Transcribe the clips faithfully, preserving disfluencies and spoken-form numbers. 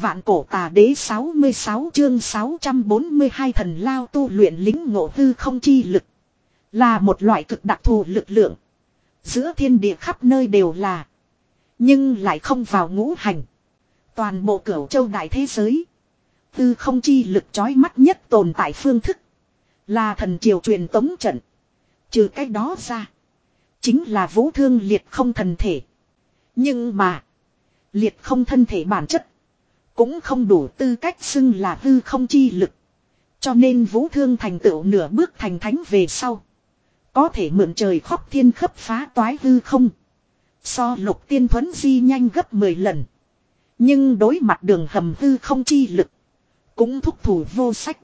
Vạn cổ tà đế sáu mươi sáu chương sáu trăm bốn mươi hai thần lao tu luyện lính ngộ hư không chi lực. Là một loại cực đặc thù lực lượng. Giữa thiên địa khắp nơi đều là. Nhưng lại không vào ngũ hành. Toàn bộ cửu châu đại thế giới. Hư không chi lực chói mắt nhất tồn tại phương thức. Là thần triều truyền tống trận. Trừ cái đó ra. Chính là vũ thương liệt không thần thể. Nhưng mà. Liệt không thân thể bản chất. Cũng không đủ tư cách xưng là hư không chi lực. Cho nên vũ thương thành tựu nửa bước thành thánh về sau. Có thể mượn trời khóc thiên khấp phá toái hư không. So lục tiên thuấn di nhanh gấp mười lần. Nhưng đối mặt đường hầm hư không chi lực. Cũng thúc thủ vô sách.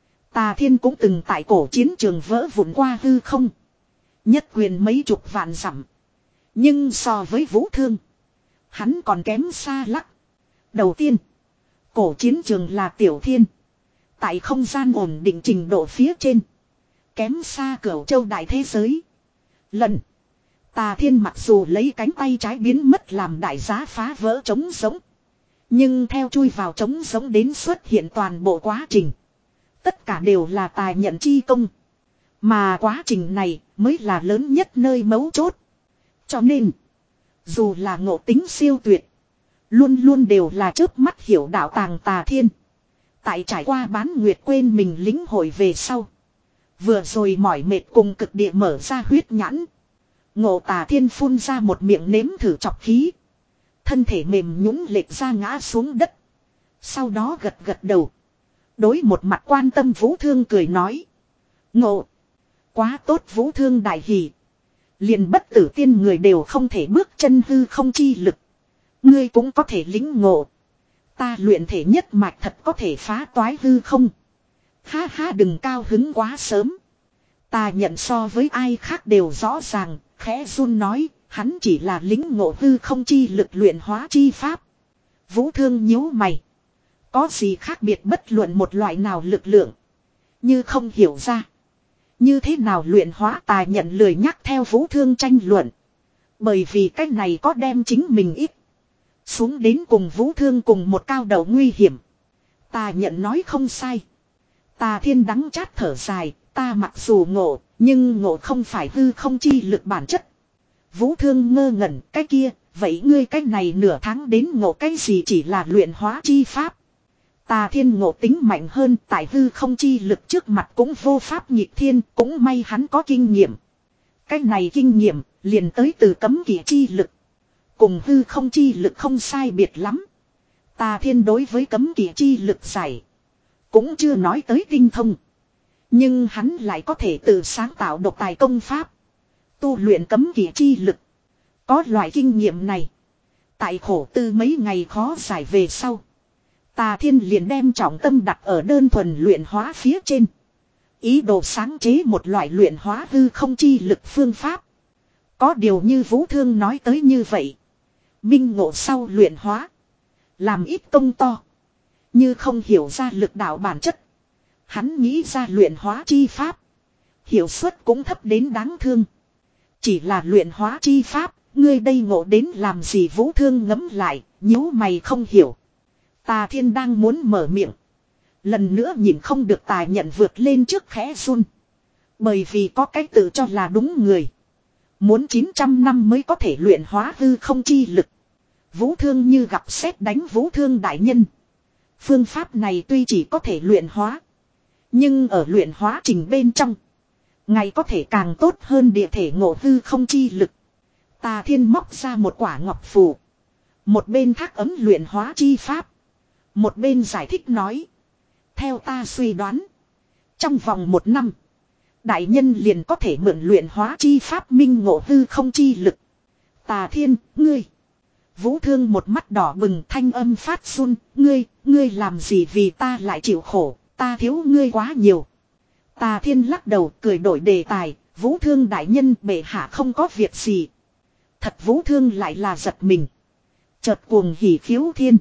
Tà Thiên cũng từng tại cổ chiến trường vỡ vụn qua hư không. Nhất quyền mấy chục vạn dặm. Nhưng so với vũ thương. Hắn còn kém xa lắc. Đầu tiên. Cổ chiến trường là tiểu thiên. Tại không gian ổn định trình độ phía trên. Kém xa cửu châu đại thế giới. Lần. Tà Thiên mặc dù lấy cánh tay trái biến mất làm đại giá phá vỡ trống giống. Nhưng theo chui vào trống giống đến xuất hiện toàn bộ quá trình. Tất cả đều là tài nhận chi công. Mà quá trình này mới là lớn nhất nơi mấu chốt. Cho nên. Dù là ngộ tính siêu tuyệt. Luôn luôn đều là chớp mắt hiểu đạo tàng Tà Thiên. Tại trải qua bán nguyệt quên mình lính hội về sau. Vừa rồi mỏi mệt cùng cực địa mở ra huyết nhãn. Ngộ Tà Thiên phun ra một miệng nếm thử chọc khí. Thân thể mềm nhũn lệch ra ngã xuống đất. Sau đó gật gật đầu. Đối một mặt quan tâm vũ thương cười nói. Ngộ. Quá tốt vũ thương đại hỷ. Liền bất tử tiên người đều không thể bước chân hư không chi lực. Ngươi cũng có thể lĩnh ngộ. Ta luyện thể nhất mạch thật có thể phá toái hư không. Ha ha đừng cao hứng quá sớm. Ta nhận so với ai khác đều rõ ràng. Khẽ run nói. Hắn chỉ là lĩnh ngộ hư không chi lực luyện hóa chi pháp. Vũ thương nhíu mày. Có gì khác biệt bất luận một loại nào lực lượng. Như không hiểu ra. Như thế nào luyện hóa Tà nhận lười nhắc theo vũ thương tranh luận. Bởi vì cách này có đem chính mình ít. Xuống đến cùng vũ thương cùng một cao đầu nguy hiểm. Tà nhận nói không sai. Tà Thiên đắng chát thở dài. Ta mặc dù ngộ. Nhưng ngộ không phải hư không chi lực bản chất. Vũ thương ngơ ngẩn cái kia. Vậy ngươi cái này nửa tháng đến ngộ cái gì chỉ là luyện hóa chi pháp. Tà Thiên ngộ tính mạnh hơn tại hư không chi lực trước mặt cũng vô pháp nhịp thiên. Cũng may hắn có kinh nghiệm. Cái này kinh nghiệm liền tới từ cấm kỵ chi lực. Cùng hư không chi lực không sai biệt lắm. Tà Thiên đối với cấm kỵ chi lực giải. Cũng chưa nói tới tinh thông. Nhưng hắn lại có thể tự sáng tạo độc tài công pháp. Tu luyện cấm kỵ chi lực. Có loại kinh nghiệm này. Tại khổ tư mấy ngày khó giải về sau. Tà Thiên liền đem trọng tâm đặt ở đơn thuần luyện hóa phía trên. Ý đồ sáng chế một loại luyện hóa hư không chi lực phương pháp. Có điều như Vũ Thương nói tới như vậy. Minh ngộ sau luyện hóa. Làm ít công to. Như không hiểu ra lực đạo bản chất. Hắn nghĩ ra luyện hóa chi pháp. Hiệu suất cũng thấp đến đáng thương. Chỉ là luyện hóa chi pháp. Ngươi đây ngộ đến làm gì Vũ Thương ngẫm lại. Nhíu mày không hiểu. Tà Thiên đang muốn mở miệng. Lần nữa nhìn không được Tà nhận vượt lên trước khẽ run. Bởi vì có cách tự cho là đúng người. Muốn chín trăm năm mới có thể luyện hóa hư không chi lực. Vũ Thương như gặp sét đánh Vũ Thương đại nhân. Phương pháp này tuy chỉ có thể luyện hóa. Nhưng ở luyện hóa trình bên trong. Ngày có thể càng tốt hơn địa thể ngộ hư không chi lực. Tà Thiên móc ra một quả ngọc phù. Một bên thác ấm luyện hóa chi pháp. Một bên giải thích nói. Theo ta suy đoán. Trong vòng một năm. Đại nhân liền có thể mượn luyện hóa chi pháp minh ngộ hư không chi lực. Tà Thiên, ngươi. Vũ Thương một mắt đỏ bừng thanh âm phát run. Ngươi, ngươi làm gì vì ta lại chịu khổ. Ta thiếu ngươi quá nhiều. Tà Thiên lắc đầu cười đổi đề tài. Vũ Thương đại nhân bệ hạ không có việc gì. Thật Vũ Thương lại là giật mình. Chợt cuồng hỉ khiếu thiên.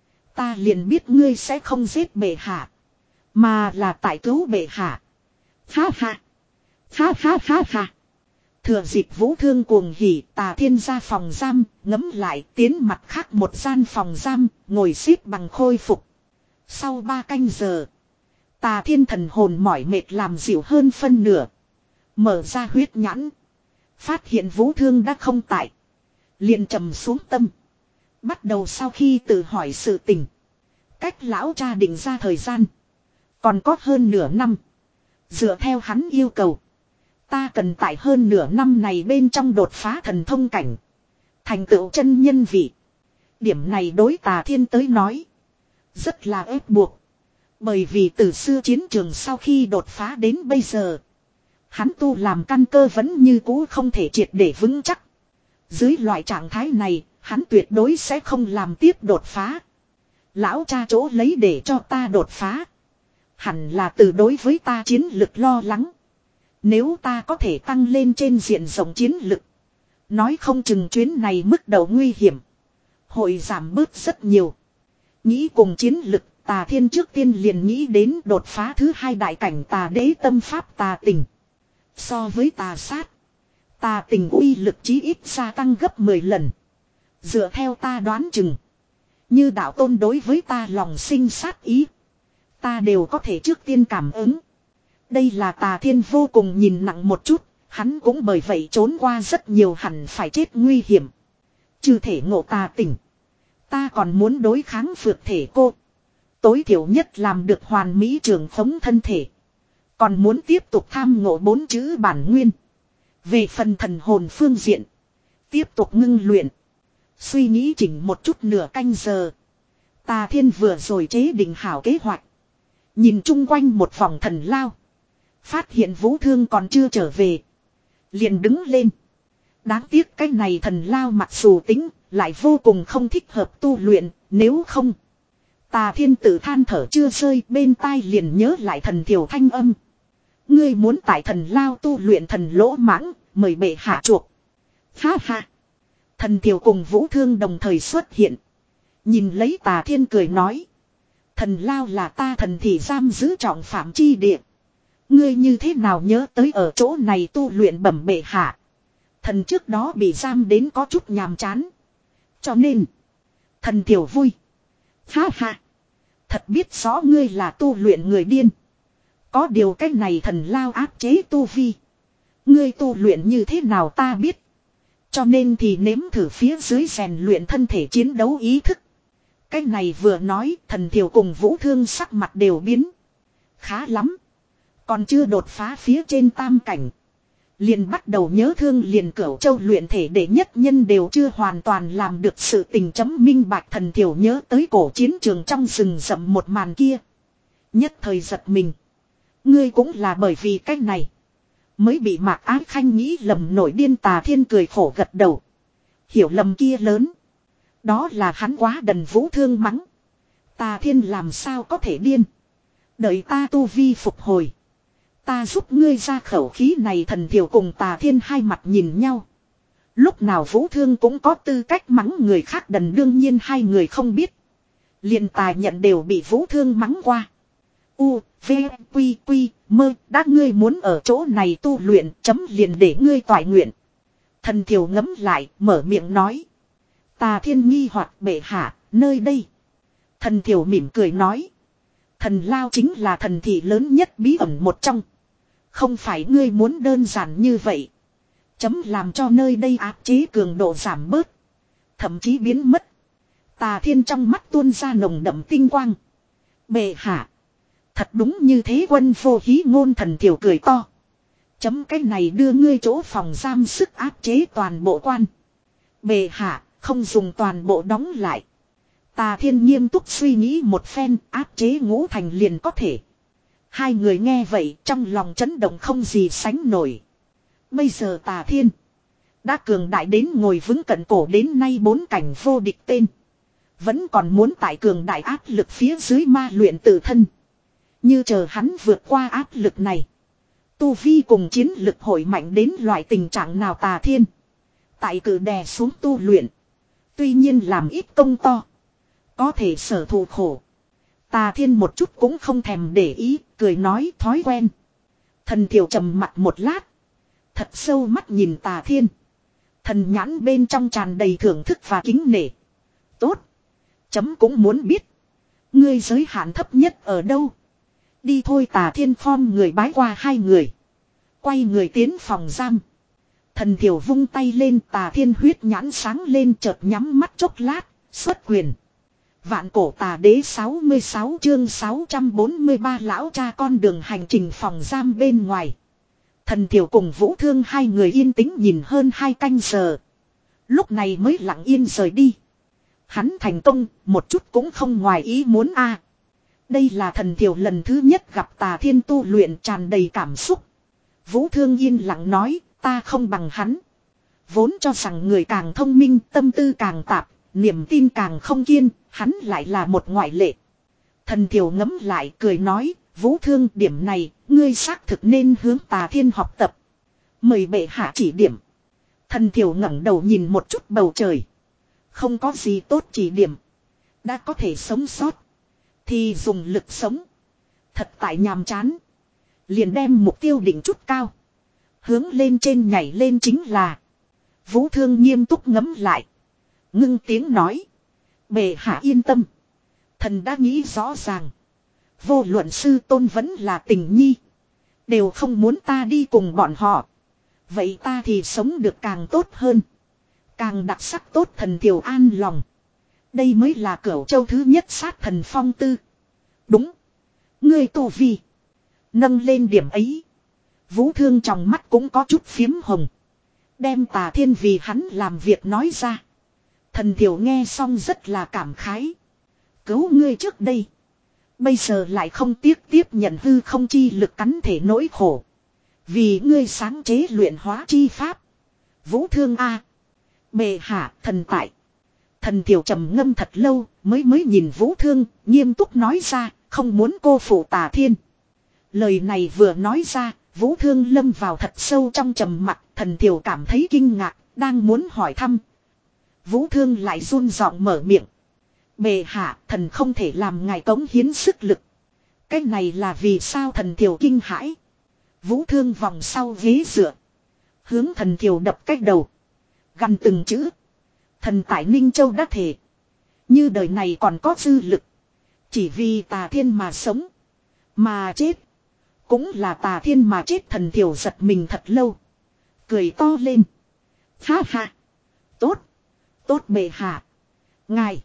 Ta liền biết ngươi sẽ không giết bệ hạ. Mà là tại cứu bệ hạ. Ha ha. Ha ha ha ha. Thừa dịp Vũ Thương cuồng hỉ, Tà Thiên ra phòng giam, ngấm lại tiến mặt khác một gian phòng giam, ngồi xếp bằng khôi phục. Sau ba canh giờ, Tà Thiên thần hồn mỏi mệt làm dịu hơn phân nửa. Mở ra huyết nhãn, phát hiện Vũ Thương đã không tại. Liền trầm xuống tâm. Bắt đầu sau khi tự hỏi sự tình. Cách lão cha định ra thời gian. Còn có hơn nửa năm. Dựa theo hắn yêu cầu. Ta cần tại hơn nửa năm này bên trong đột phá thần thông cảnh. Thành tựu chân nhân vị. Điểm này đối Tà Thiên tới nói. Rất là ép buộc. Bởi vì từ xưa chiến trường sau khi đột phá đến bây giờ. Hắn tu làm căn cơ vẫn như cũ không thể triệt để vững chắc. Dưới loại trạng thái này, hắn tuyệt đối sẽ không làm tiếp đột phá. Lão cha chỗ lấy để cho ta đột phá. Hẳn là từ đối với ta chiến lực lo lắng. Nếu ta có thể tăng lên trên diện rộng chiến lực. Nói không chừng chuyến này mức độ nguy hiểm. Hội giảm bớt rất nhiều. Nghĩ cùng chiến lực, Tà Thiên trước tiên liền nghĩ đến đột phá thứ hai đại cảnh tà đế tâm pháp tà tình. So với tà sát, tà tình uy lực chí ít gia tăng gấp mười lần. Dựa theo ta đoán chừng. Như đạo tôn đối với ta lòng sinh sát ý. Ta đều có thể trước tiên cảm ứng. Đây là Tà Thiên vô cùng nhìn nặng một chút. Hắn cũng bởi vậy trốn qua rất nhiều hẳn phải chết nguy hiểm. Trừ thể ngộ tà tình. Ta còn muốn đối kháng phược thể cô. Tối thiểu nhất làm được hoàn mỹ trường phóng thân thể. Còn muốn tiếp tục tham ngộ bốn chữ bản nguyên. Về phần thần hồn phương diện. Tiếp tục ngưng luyện. Suy nghĩ chỉnh một chút nửa canh giờ. Tà Thiên vừa rồi chế định hảo kế hoạch. Nhìn chung quanh một vòng thần lao. Phát hiện Vũ Thương còn chưa trở về. Liền đứng lên. Đáng tiếc cái này thần lao mặc dù tính. Lại vô cùng không thích hợp tu luyện. Nếu không. Tà Thiên tự than thở chưa rơi. Bên tai liền nhớ lại thần thiểu thanh âm. Ngươi muốn tại thần lao tu luyện thần lỗ mãng. Mời bệ hạ chuộc. Ha ha. Thần thiểu cùng Vũ Thương đồng thời xuất hiện. Nhìn lấy Tà Thiên cười nói. Thần lao là ta thần thị giam giữ trọng phạm chi địa. Ngươi như thế nào nhớ tới ở chỗ này tu luyện bẩm bệ hạ. Thần trước đó bị giam đến có chút nhàm chán. Cho nên. Thần thiểu vui. Ha ha. Thật biết rõ ngươi là tu luyện người điên. Có điều cách này thần lao áp chế tu vi. Ngươi tu luyện như thế nào ta biết. Cho nên thì nếm thử phía dưới rèn luyện thân thể chiến đấu ý thức. Cái này vừa nói thần thiểu cùng Vũ Thương sắc mặt đều biến. Khá lắm. Còn chưa đột phá phía trên tam cảnh. Liền bắt đầu nhớ thương liền Cửu Châu luyện thể để nhất nhân đều chưa hoàn toàn làm được sự tình chấm minh bạch. Thần thiểu nhớ tới cổ chiến trường trong rừng rậm một màn kia. Nhất thời giật mình. Ngươi cũng là bởi vì cách này. Mới bị Mạc Ái Khanh nghĩ lầm nổi điên. Tà Thiên cười khổ gật đầu. Hiểu lầm kia lớn. Đó là hắn quá đần. Vũ Thương mắng. Tà Thiên làm sao có thể điên. Đợi ta tu vi phục hồi. Ta giúp ngươi ra khẩu khí này. Thần thiểu cùng Tà Thiên hai mặt nhìn nhau. Lúc nào Vũ Thương cũng có tư cách mắng người khác đần. Đương nhiên hai người không biết. Liền Tài nhận đều bị Vũ Thương mắng qua. U, V, Quy, Quy, Mơ. Đã ngươi muốn ở chỗ này tu luyện. Chấm liền để ngươi toại nguyện. Thần thiểu ngấm lại mở miệng nói. Tà Thiên nghi hoặc bệ hạ. Nơi đây. Thần thiểu mỉm cười nói. Thần lao chính là thần thị lớn nhất bí ẩn một trong. Không phải ngươi muốn đơn giản như vậy. Chấm làm cho nơi đây áp chế cường độ giảm bớt. Thậm chí biến mất. Tà Thiên trong mắt tuôn ra nồng đậm tinh quang. Bệ hạ. Thật đúng như thế quân vô hí ngôn. Thần thiểu cười to. Chấm cái này đưa ngươi chỗ phòng giam sức áp chế toàn bộ quan. Bệ hạ không dùng toàn bộ đóng lại. Tà Thiên nghiêm túc suy nghĩ một phen áp chế ngũ thành liền có thể. Hai người nghe vậy trong lòng chấn động không gì sánh nổi. Bây giờ Tà Thiên đã cường đại đến ngồi vững cận cổ đến nay bốn cảnh vô địch tên. Vẫn còn muốn tại cường đại áp lực phía dưới ma luyện tự thân. Như chờ hắn vượt qua áp lực này. Tu vi cùng chiến lực hội mạnh đến loại tình trạng nào. Tà Thiên tại cử đè xuống tu luyện. Tuy nhiên làm ít công to. Có thể sở thụ khổ. Tà Thiên một chút cũng không thèm để ý. Cười nói thói quen. Thần thiểu trầm mặt một lát. Thật sâu mắt nhìn Tà Thiên. Thần nhãn bên trong tràn đầy thưởng thức và kính nể. Tốt. Chấm cũng muốn biết. Ngươi giới hạn thấp nhất ở đâu? Đi thôi. Tà Thiên khom người bái qua hai người. Quay người tiến phòng giam. Thần thiểu vung tay lên. Tà Thiên huyết nhãn sáng lên chợt nhắm mắt chốc lát. Xuất quyền. Vạn cổ tà đế sáu mươi sáu chương sáu trăm bốn mươi ba lão cha con đường hành trình phòng giam bên ngoài. Thần thiểu cùng Vũ Thương hai người yên tĩnh nhìn hơn hai canh giờ. Lúc này mới lặng yên rời đi. Hắn thành công, một chút cũng không ngoài ý muốn a. Đây là thần thiểu lần thứ nhất gặp Tà Thiên tu luyện tràn đầy cảm xúc. Vũ Thương yên lặng nói, ta không bằng hắn. Vốn cho rằng người càng thông minh, tâm tư càng tạp, niềm tin càng không kiên, hắn lại là một ngoại lệ. Thần thiểu ngẫm lại cười nói, Vũ Thương điểm này, ngươi xác thực nên hướng Tà Thiên học tập. Mời bệ hạ chỉ điểm. Thần thiểu ngẩng đầu nhìn một chút bầu trời. Không có gì tốt chỉ điểm. Đã có thể sống sót. Thì dùng lực sống. Thật tại nhàm chán. Liền đem mục tiêu định chút cao. Hướng lên trên nhảy lên chính là. Vũ Thương nghiêm túc ngẫm lại. Ngưng tiếng nói. Bệ hạ yên tâm. Thần đã nghĩ rõ ràng. Vô luận sư tôn vẫn là tình nhi. Đều không muốn ta đi cùng bọn họ. Vậy ta thì sống được càng tốt hơn. Càng đặc sắc tốt. Thần thiểu an lòng. Đây mới là Cửu Châu thứ nhất sát thần phong tư. Đúng. Ngươi tu vi. Nâng lên điểm ấy. Vũ Thương trong mắt cũng có chút phiếm hồng. Đem Tà Thiên vì hắn làm việc nói ra. Thần thiểu nghe xong rất là cảm khái. Cứu ngươi trước đây. Bây giờ lại không tiếc tiếp nhận hư không chi lực cắn thể nỗi khổ. Vì ngươi sáng chế luyện hóa chi pháp. Vũ Thương a. Bệ hạ thần tại. Thần thiểu trầm ngâm thật lâu mới mới nhìn Vũ Thương nghiêm túc nói ra không muốn cô phụ Tà Thiên. Lời này vừa nói ra Vũ Thương lâm vào thật sâu trong trầm mặc. Thần thiểu cảm thấy kinh ngạc đang muốn hỏi thăm. Vũ Thương lại run giọng mở miệng. Bệ hạ thần không thể làm ngài cống hiến sức lực. Cái này là vì sao? Thần thiểu kinh hãi. Vũ Thương vòng sau ghế dựa. Hướng thần thiểu đập cách đầu. Gằn từng chữ. Thần tại Ninh Châu đã thể. Như đời này còn có dư lực. Chỉ vì Tà Thiên mà sống. Mà chết. Cũng là Tà Thiên mà chết. Thần thiểu giật mình thật lâu. Cười to lên. Ha ha. Tốt. Tốt bệ hạ. Ngài.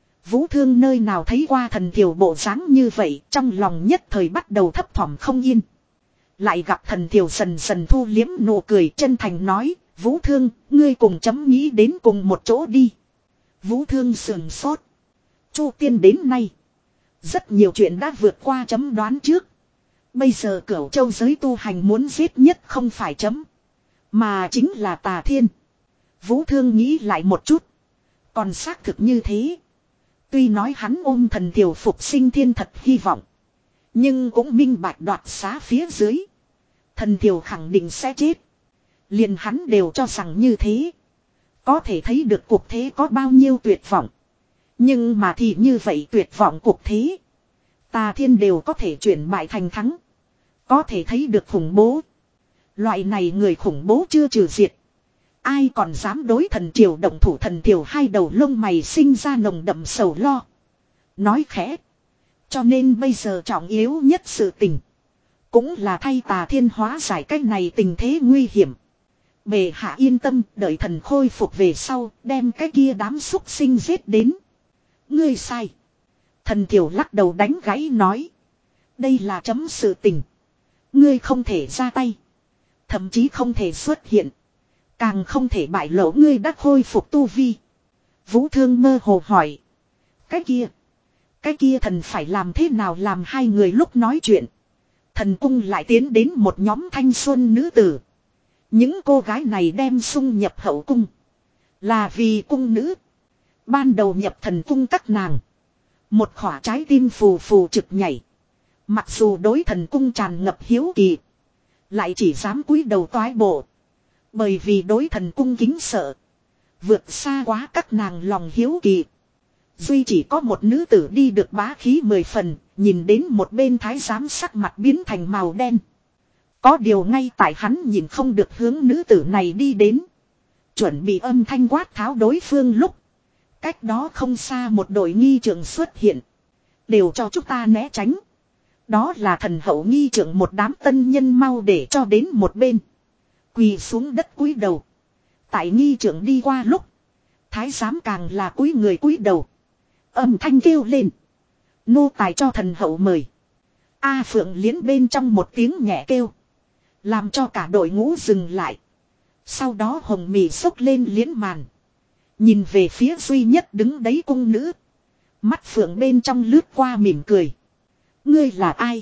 Vũ Thương nơi nào thấy qua thần thiểu bộ dáng như vậy. Trong lòng nhất thời bắt đầu thấp thỏm không yên. Lại gặp thần thiểu dần dần thu liếm nụ cười chân thành nói. Vũ Thương, ngươi cùng chấm nghĩ đến cùng một chỗ đi. Vũ Thương sườn sốt. Chu tiên đến nay. Rất nhiều chuyện đã vượt qua chấm đoán trước. Bây giờ Cửu Châu giới tu hành muốn giết nhất không phải chấm. Mà chính là Tà Thiên. Vũ Thương nghĩ lại một chút. Còn xác thực như thế. Tuy nói hắn ôm thần thiểu phục sinh thiên thật hy vọng. Nhưng cũng minh bạch đoạt xá phía dưới. Thần thiểu khẳng định sẽ chết. Liền hắn đều cho rằng như thế. Có thể thấy được cuộc thế có bao nhiêu tuyệt vọng. Nhưng mà thì như vậy tuyệt vọng cuộc thế. Tà Thiên đều có thể chuyển bại thành thắng. Có thể thấy được khủng bố. Loại này người khủng bố chưa trừ diệt. Ai còn dám đối thần triều động thủ? Thần triều hai đầu lông mày sinh ra nồng đậm sầu lo. Nói khẽ. Cho nên bây giờ trọng yếu nhất sự tình. Cũng là thay Tà Thiên hóa giải cách này tình thế nguy hiểm. Bệ hạ yên tâm, đợi thần khôi phục về sau, đem cái kia đám xúc sinh giết đến. Ngươi sai. Thần thiểu lắc đầu đánh gãy nói. Đây là chấm sự tình. Ngươi không thể ra tay. Thậm chí không thể xuất hiện. Càng không thể bại lộ ngươi đã khôi phục tu vi. Vũ Thương mơ hồ hỏi. Cái kia. Cái kia thần phải làm thế nào? Làm hai người lúc nói chuyện. Thần cung lại tiến đến một nhóm thanh xuân nữ tử. Những cô gái này đem xung nhập hậu cung. Là vì cung nữ. Ban đầu nhập thần cung các nàng. Một khỏa trái tim phù phù trực nhảy. Mặc dù đối thần cung tràn ngập hiếu kỳ. Lại chỉ dám cúi đầu toái bộ. Bởi vì đối thần cung kính sợ. Vượt xa quá các nàng lòng hiếu kỳ. Duy chỉ có một nữ tử đi được bá khí mười phần. Nhìn đến một bên thái giám sắc mặt biến thành màu đen. Có điều ngay tại hắn nhìn không được hướng nữ tử này đi đến. Chuẩn bị âm thanh quát tháo đối phương lúc. Cách đó không xa một đội nghi trưởng xuất hiện. Đều cho chúng ta né tránh. Đó là thần hậu nghi trưởng, một đám tân nhân mau để cho đến một bên. Quỳ xuống đất cúi đầu. Tại nghi trưởng đi qua lúc. Thái giám càng là cúi người cúi đầu. Âm thanh kêu lên. Nô tài cho thần hậu mời. A Phượng Liễn bên trong một tiếng nhẹ kêu. Làm cho cả đội ngũ dừng lại. Sau đó Hồng Mị xốc lên liễn màn. Nhìn về phía duy nhất đứng đấy cung nữ. Mắt Phượng bên trong lướt qua mỉm cười. Ngươi là ai?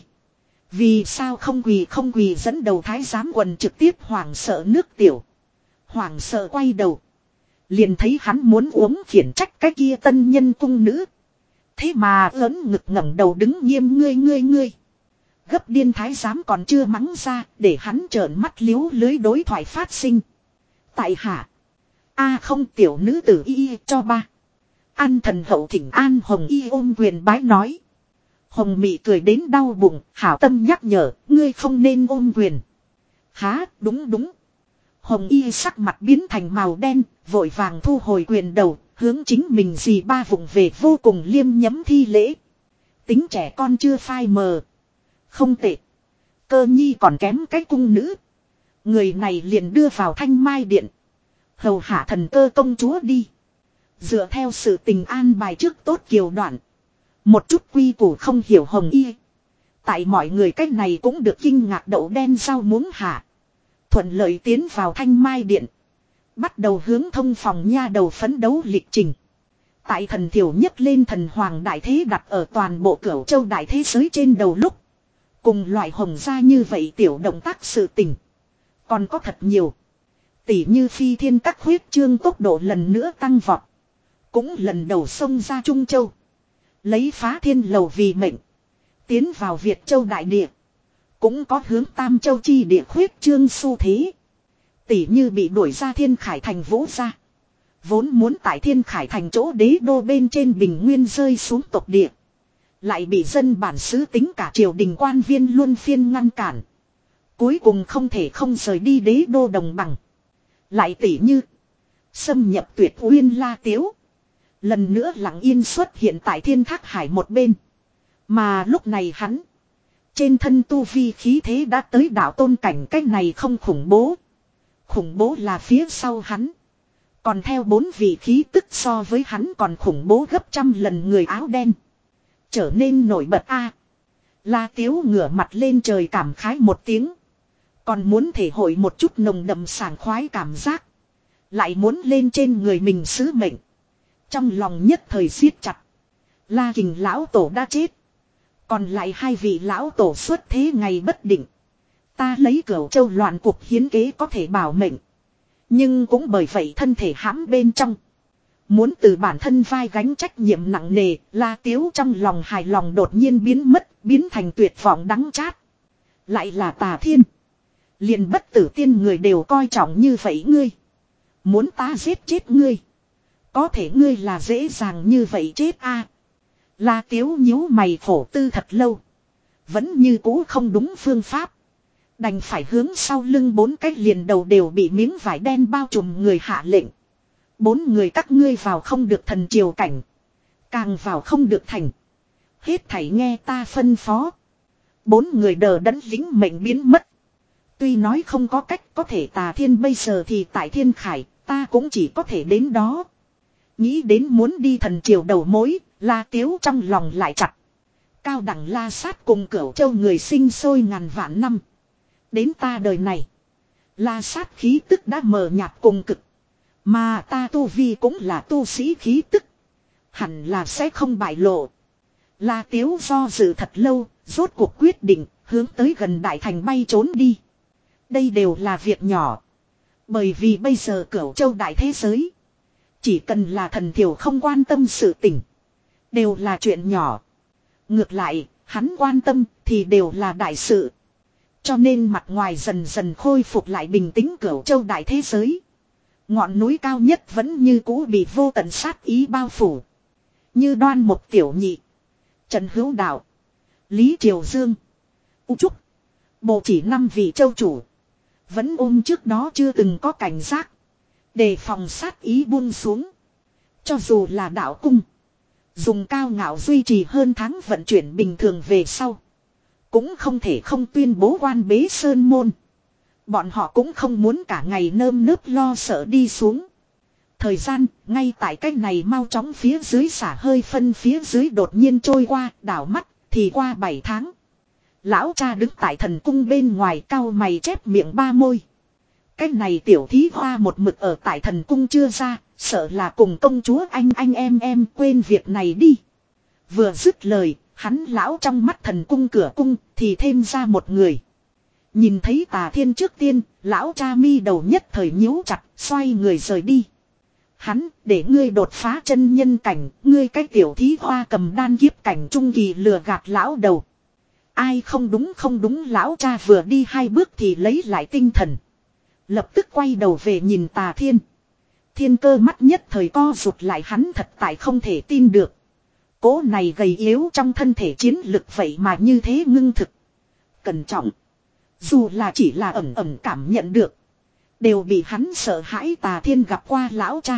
Vì sao không quỳ không quỳ? Dẫn đầu thái giám quần trực tiếp hoảng sợ nước tiểu. Hoảng sợ quay đầu. Liền thấy hắn muốn uống khiển trách cái kia tân nhân cung nữ. Thế mà lớn ngực ngẩng đầu đứng nghiêm. Ngươi ngươi ngươi. Gấp điên thái giám còn chưa mắng ra. Để hắn trợn mắt liếu lưới đối thoại phát sinh. Tại hạ. A không, tiểu nữ tử y cho ba. An thần hậu thỉnh an. Hồng y ôm quyền bái nói. Hồng Mị cười đến đau bụng, hảo tâm nhắc nhở, ngươi không nên ôm quyền. Há, đúng đúng. Hồng y sắc mặt biến thành màu đen, vội vàng thu hồi quyền đầu, hướng chính mình dì ba vụng về vô cùng liêm nhấm thi lễ. Tính trẻ con chưa phai mờ. Không tệ. Cơ nhi còn kém cái cung nữ. Người này liền đưa vào Thanh Mai Điện. Hầu hạ thần cơ công chúa đi. Dựa theo sự tình an bài trước tốt kiều đoạn. Một chút quy củ không hiểu Hồng y. Tại mọi người cách này cũng được kinh ngạc đậu đen rau muống hạ. Thuận lợi tiến vào Thanh Mai Điện. Bắt đầu hướng thông phòng nha đầu phấn đấu lịch trình. Tại thần thiểu nhất lên thần hoàng đại thế đặt ở toàn bộ Cửu Châu đại thế giới trên đầu lúc. Cùng loại hồng gia như vậy tiểu động tác sự tình. Còn có thật nhiều. Tỉ như phi thiên các huyết trương tốc độ lần nữa tăng vọt. Cũng lần đầu xông ra Trung Châu. Lấy phá thiên lầu vì mệnh. Tiến vào Việt Châu đại địa. Cũng có hướng Tam Châu chi địa khuyết trương xu thế. Tỷ như bị đuổi ra Thiên Khải Thành Vũ ra. Vốn muốn tại Thiên Khải Thành chỗ đế đô bên trên bình nguyên rơi xuống tộc địa. Lại bị dân bản xứ tính cả triều đình quan viên luân phiên ngăn cản. Cuối cùng không thể không rời đi đế đô đồng bằng. Lại tỷ như. Xâm nhập Tuyệt Uyên La Tiếu. Lần nữa lặng yên xuất hiện tại Thiên Thác Hải một bên. Mà lúc này hắn. Trên thân tu vi khí thế đã tới đạo tôn cảnh, cái này không khủng bố. Khủng bố là phía sau hắn. Còn theo bốn vị khí tức so với hắn còn khủng bố gấp trăm lần người áo đen. Trở nên nổi bật a. La Tiếu ngửa mặt lên trời cảm khái một tiếng. Còn muốn thể hội một chút nồng đậm sảng khoái cảm giác. Lại muốn lên trên người mình sứ mệnh. Trong lòng nhất thời siết chặt. La Kình lão tổ đã chết. Còn lại hai vị lão tổ xuất thế ngày bất định. Ta lấy Cửu Châu loạn cuộc hiến kế có thể bảo mệnh. Nhưng cũng bởi vậy thân thể hãm bên trong. Muốn từ bản thân vai gánh trách nhiệm nặng nề, La Tiếu trong lòng hài lòng đột nhiên biến mất, biến thành tuyệt vọng đắng chát. Lại là Tà Thiên. Liền bất tử tiên người đều coi trọng như vậy ngươi. Muốn ta giết chết ngươi. Có thể ngươi là dễ dàng như vậy chết a. À. La Tiếu nhíu mày khổ tư thật lâu. Vẫn như cũ không đúng phương pháp. Đành phải hướng sau lưng bốn cái liền đầu đều bị miếng vải đen bao trùm người hạ lệnh. Bốn người các ngươi vào không được thần triều cảnh. Càng vào không được thành. Hết thảy nghe ta phân phó. Bốn người đờ đẫn lính mệnh biến mất. Tuy nói không có cách có thể Tà Thiên bây giờ thì tại Thiên Khải, ta cũng chỉ có thể đến đó. Nghĩ đến muốn đi thần triều đầu mối, La Tiếu trong lòng lại chặt. Cao đẳng La Sát cùng Cửu Châu người sinh sôi ngàn vạn năm. Đến ta đời này, La Sát khí tức đã mờ nhạt cùng cực. Mà ta tu vi cũng là tu sĩ khí tức. Hẳn là sẽ không bại lộ. La Tiếu do dự thật lâu, rốt cuộc quyết định, hướng tới gần đại thành bay trốn đi. Đây đều là việc nhỏ. Bởi vì bây giờ Cửu Châu đại thế giới. Chỉ cần là thần thiểu không quan tâm sự tình. Đều là chuyện nhỏ. Ngược lại, hắn quan tâm thì đều là đại sự. Cho nên mặt ngoài dần dần khôi phục lại bình tĩnh Cửu Châu đại thế giới. Ngọn núi cao nhất vẫn như cũ bị vô tận sát ý bao phủ. Như Đoan Mộc Tiểu Nhị, Trần Hữu Đạo, Lý Triều Dương, U Trúc, Bộ chỉ năm vị châu chủ. Vẫn ôm trước đó chưa từng có cảnh giác. Đề phòng sát ý buông xuống. Cho dù là đạo cung. Dùng cao ngạo duy trì hơn tháng vận chuyển bình thường về sau. Cũng không thể không tuyên bố quan bế sơn môn. Bọn họ cũng không muốn cả ngày nơm nớp lo sợ đi xuống. Thời gian, ngay tại cách này mau chóng phía dưới xả hơi phân phía dưới đột nhiên trôi qua, đảo mắt, thì qua bảy tháng. Lão cha đứng tại thần cung bên ngoài cau mày chép miệng ba môi. Cách này tiểu thí hoa một mực ở tại thần cung chưa ra, sợ là cùng công chúa anh anh em em quên việc này đi. Vừa dứt lời, hắn lão trong mắt thần cung cửa cung thì thêm ra một người. Nhìn thấy Tà Thiên trước tiên, lão cha mi đầu nhất thời nhíu chặt, xoay người rời đi. Hắn, để ngươi đột phá chân nhân cảnh, ngươi cái tiểu thí hoa cầm đan kiếp cảnh trung kỳ lừa gạt lão đầu. Ai không đúng không đúng, lão cha vừa đi hai bước thì lấy lại tinh thần. Lập tức quay đầu về nhìn Tà Thiên. Thiên Cơ mắt nhất thời co rụt lại, hắn thật tại không thể tin được. Cố này gầy yếu trong thân thể chiến lực vậy mà như thế ngưng thực. Cẩn trọng. Dù là chỉ là ẩm ẩm cảm nhận được. Đều bị hắn sợ hãi. Tà Thiên gặp qua lão cha.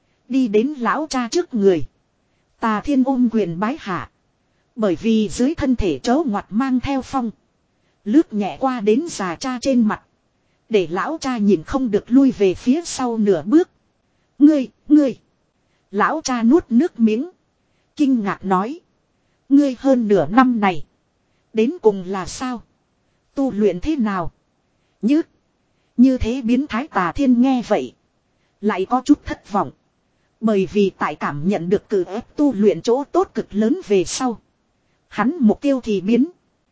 Đi đến lão cha trước người. Tà Thiên ôm quyền bái hạ. Bởi vì dưới thân thể chớ ngoặt mang theo phong. Lướt nhẹ qua đến già cha trên mặt. Để lão cha nhìn không được lui về phía sau nửa bước. Ngươi, ngươi. Lão cha nuốt nước miếng. Kinh ngạc nói. Ngươi hơn nửa năm này. Đến cùng là sao? Tu luyện thế nào? Như. Như thế biến thái. Tà Thiên nghe vậy. Lại có chút thất vọng. Bởi vì tại cảm nhận được cử ép tu luyện chỗ tốt cực lớn về sau. Hắn mục tiêu thì biến.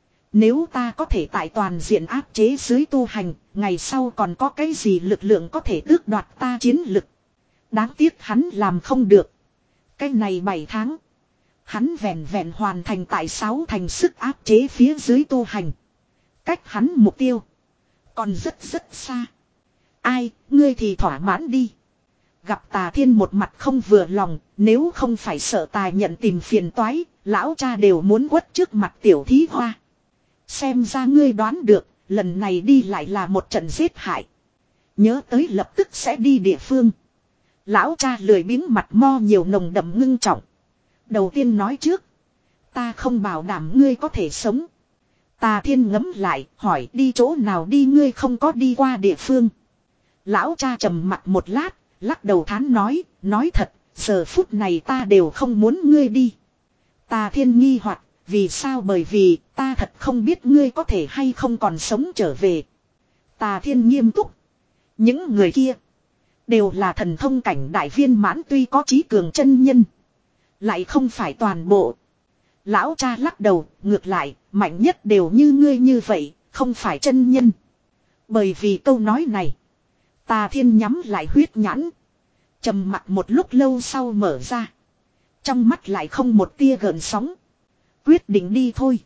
Nếu ta có thể tại toàn diện áp chế dưới tu hành, ngày sau còn có cái gì lực lượng có thể tước đoạt ta chiến lực. Đáng tiếc hắn làm không được. Cái này bảy tháng. Hắn vẹn vẹn hoàn thành tại sáu thành sức áp chế phía dưới tu hành. Cách hắn mục tiêu. Còn rất rất xa. Ai, ngươi thì thỏa mãn đi. Gặp Tà Thiên một mặt không vừa lòng, nếu không phải sợ Tài nhận tìm phiền toái, lão cha đều muốn quất trước mặt tiểu thí hoa. Xem ra ngươi đoán được, lần này đi lại là một trận giết hại. Nhớ tới lập tức sẽ đi địa phương. Lão cha lười biếng mặt mo nhiều nồng đậm ngưng trọng. Đầu tiên nói trước. Ta không bảo đảm ngươi có thể sống. Tà Thiên ngấm lại, hỏi đi chỗ nào đi, ngươi không có đi qua địa phương. Lão cha trầm mặt một lát, lắc đầu thán nói, nói thật, giờ phút này ta đều không muốn ngươi đi. Tà Thiên nghi hoặc, vì sao? Bởi vì ta thật không biết ngươi có thể hay không còn sống trở về. Tà Thiên nghiêm túc. Những người kia đều là thần thông cảnh đại viên mãn, tuy có trí cường chân nhân, lại không phải toàn bộ. Lão cha lắc đầu, ngược lại, mạnh nhất đều như ngươi như vậy, không phải chân nhân. Bởi vì câu nói này, Tà Thiên nhắm lại huyết nhãn, trầm mặc một lúc lâu sau mở ra. Trong mắt lại không một tia gợn sóng. Quyết định đi thôi.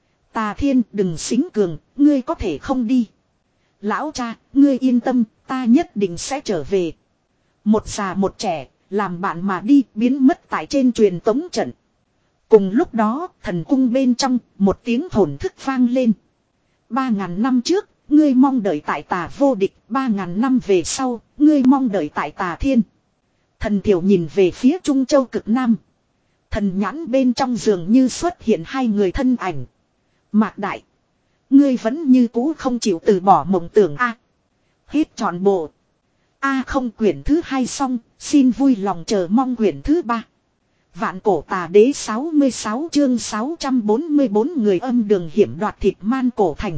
Tà Thiên, đừng xính cường, ngươi có thể không đi. Lão cha, ngươi yên tâm, ta nhất định sẽ trở về. Một già một trẻ, làm bạn mà đi, biến mất tại trên truyền tống trận. Cùng lúc đó, thần cung bên trong, một tiếng thổn thức vang lên. Ba ngàn năm trước, ngươi mong đợi tại Tà vô địch, ba ngàn năm về sau, ngươi mong đợi tại Tà Thiên. Thần Thiểu nhìn về phía Trung Châu cực Nam. Thần nhãn bên trong dường như xuất hiện hai người thân ảnh. Mạc Đại, ngươi vẫn như cũ không chịu từ bỏ mộng tưởng a. À, hít trọn bộ. A không, quyển thứ hai xong, xin vui lòng chờ mong quyển thứ ba. Vạn cổ tà đế sáu mươi sáu chương sáu trăm bốn mươi bốn người âm đường hiểm đoạt thịt man cổ thành.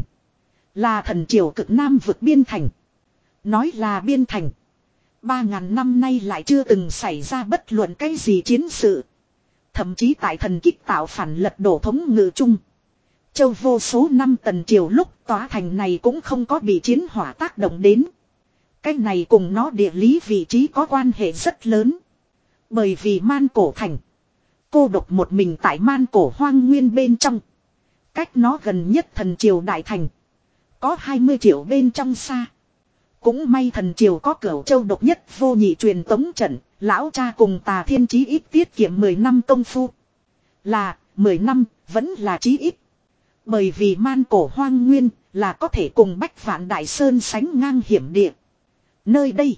Là thần triều cực Nam vực biên thành. Nói là biên thành. Ba ngàn năm nay lại chưa từng xảy ra bất luận cái gì chiến sự. Thậm chí tại thần kích tạo phản lật đổ thống ngự chung. Châu vô số năm tần triều lúc tòa thành này cũng không có bị chiến hỏa tác động đến. Cái này cùng nó địa lý vị trí có quan hệ rất lớn. Bởi vì man cổ thành cô độc một mình tại man cổ hoang nguyên bên trong. Cách nó gần nhất thần triều đại thành có hai mươi triệu bên trong xa. Cũng may thần triều có Cửu Châu độc nhất vô nhị truyền tống trận. Lão cha cùng Tà Thiên chí ít tiết kiệm mười năm công phu. Là mười năm vẫn là chí ít. Bởi vì man cổ hoang nguyên là có thể cùng Bách Vạn Đại Sơn sánh ngang hiểm địa. Nơi đây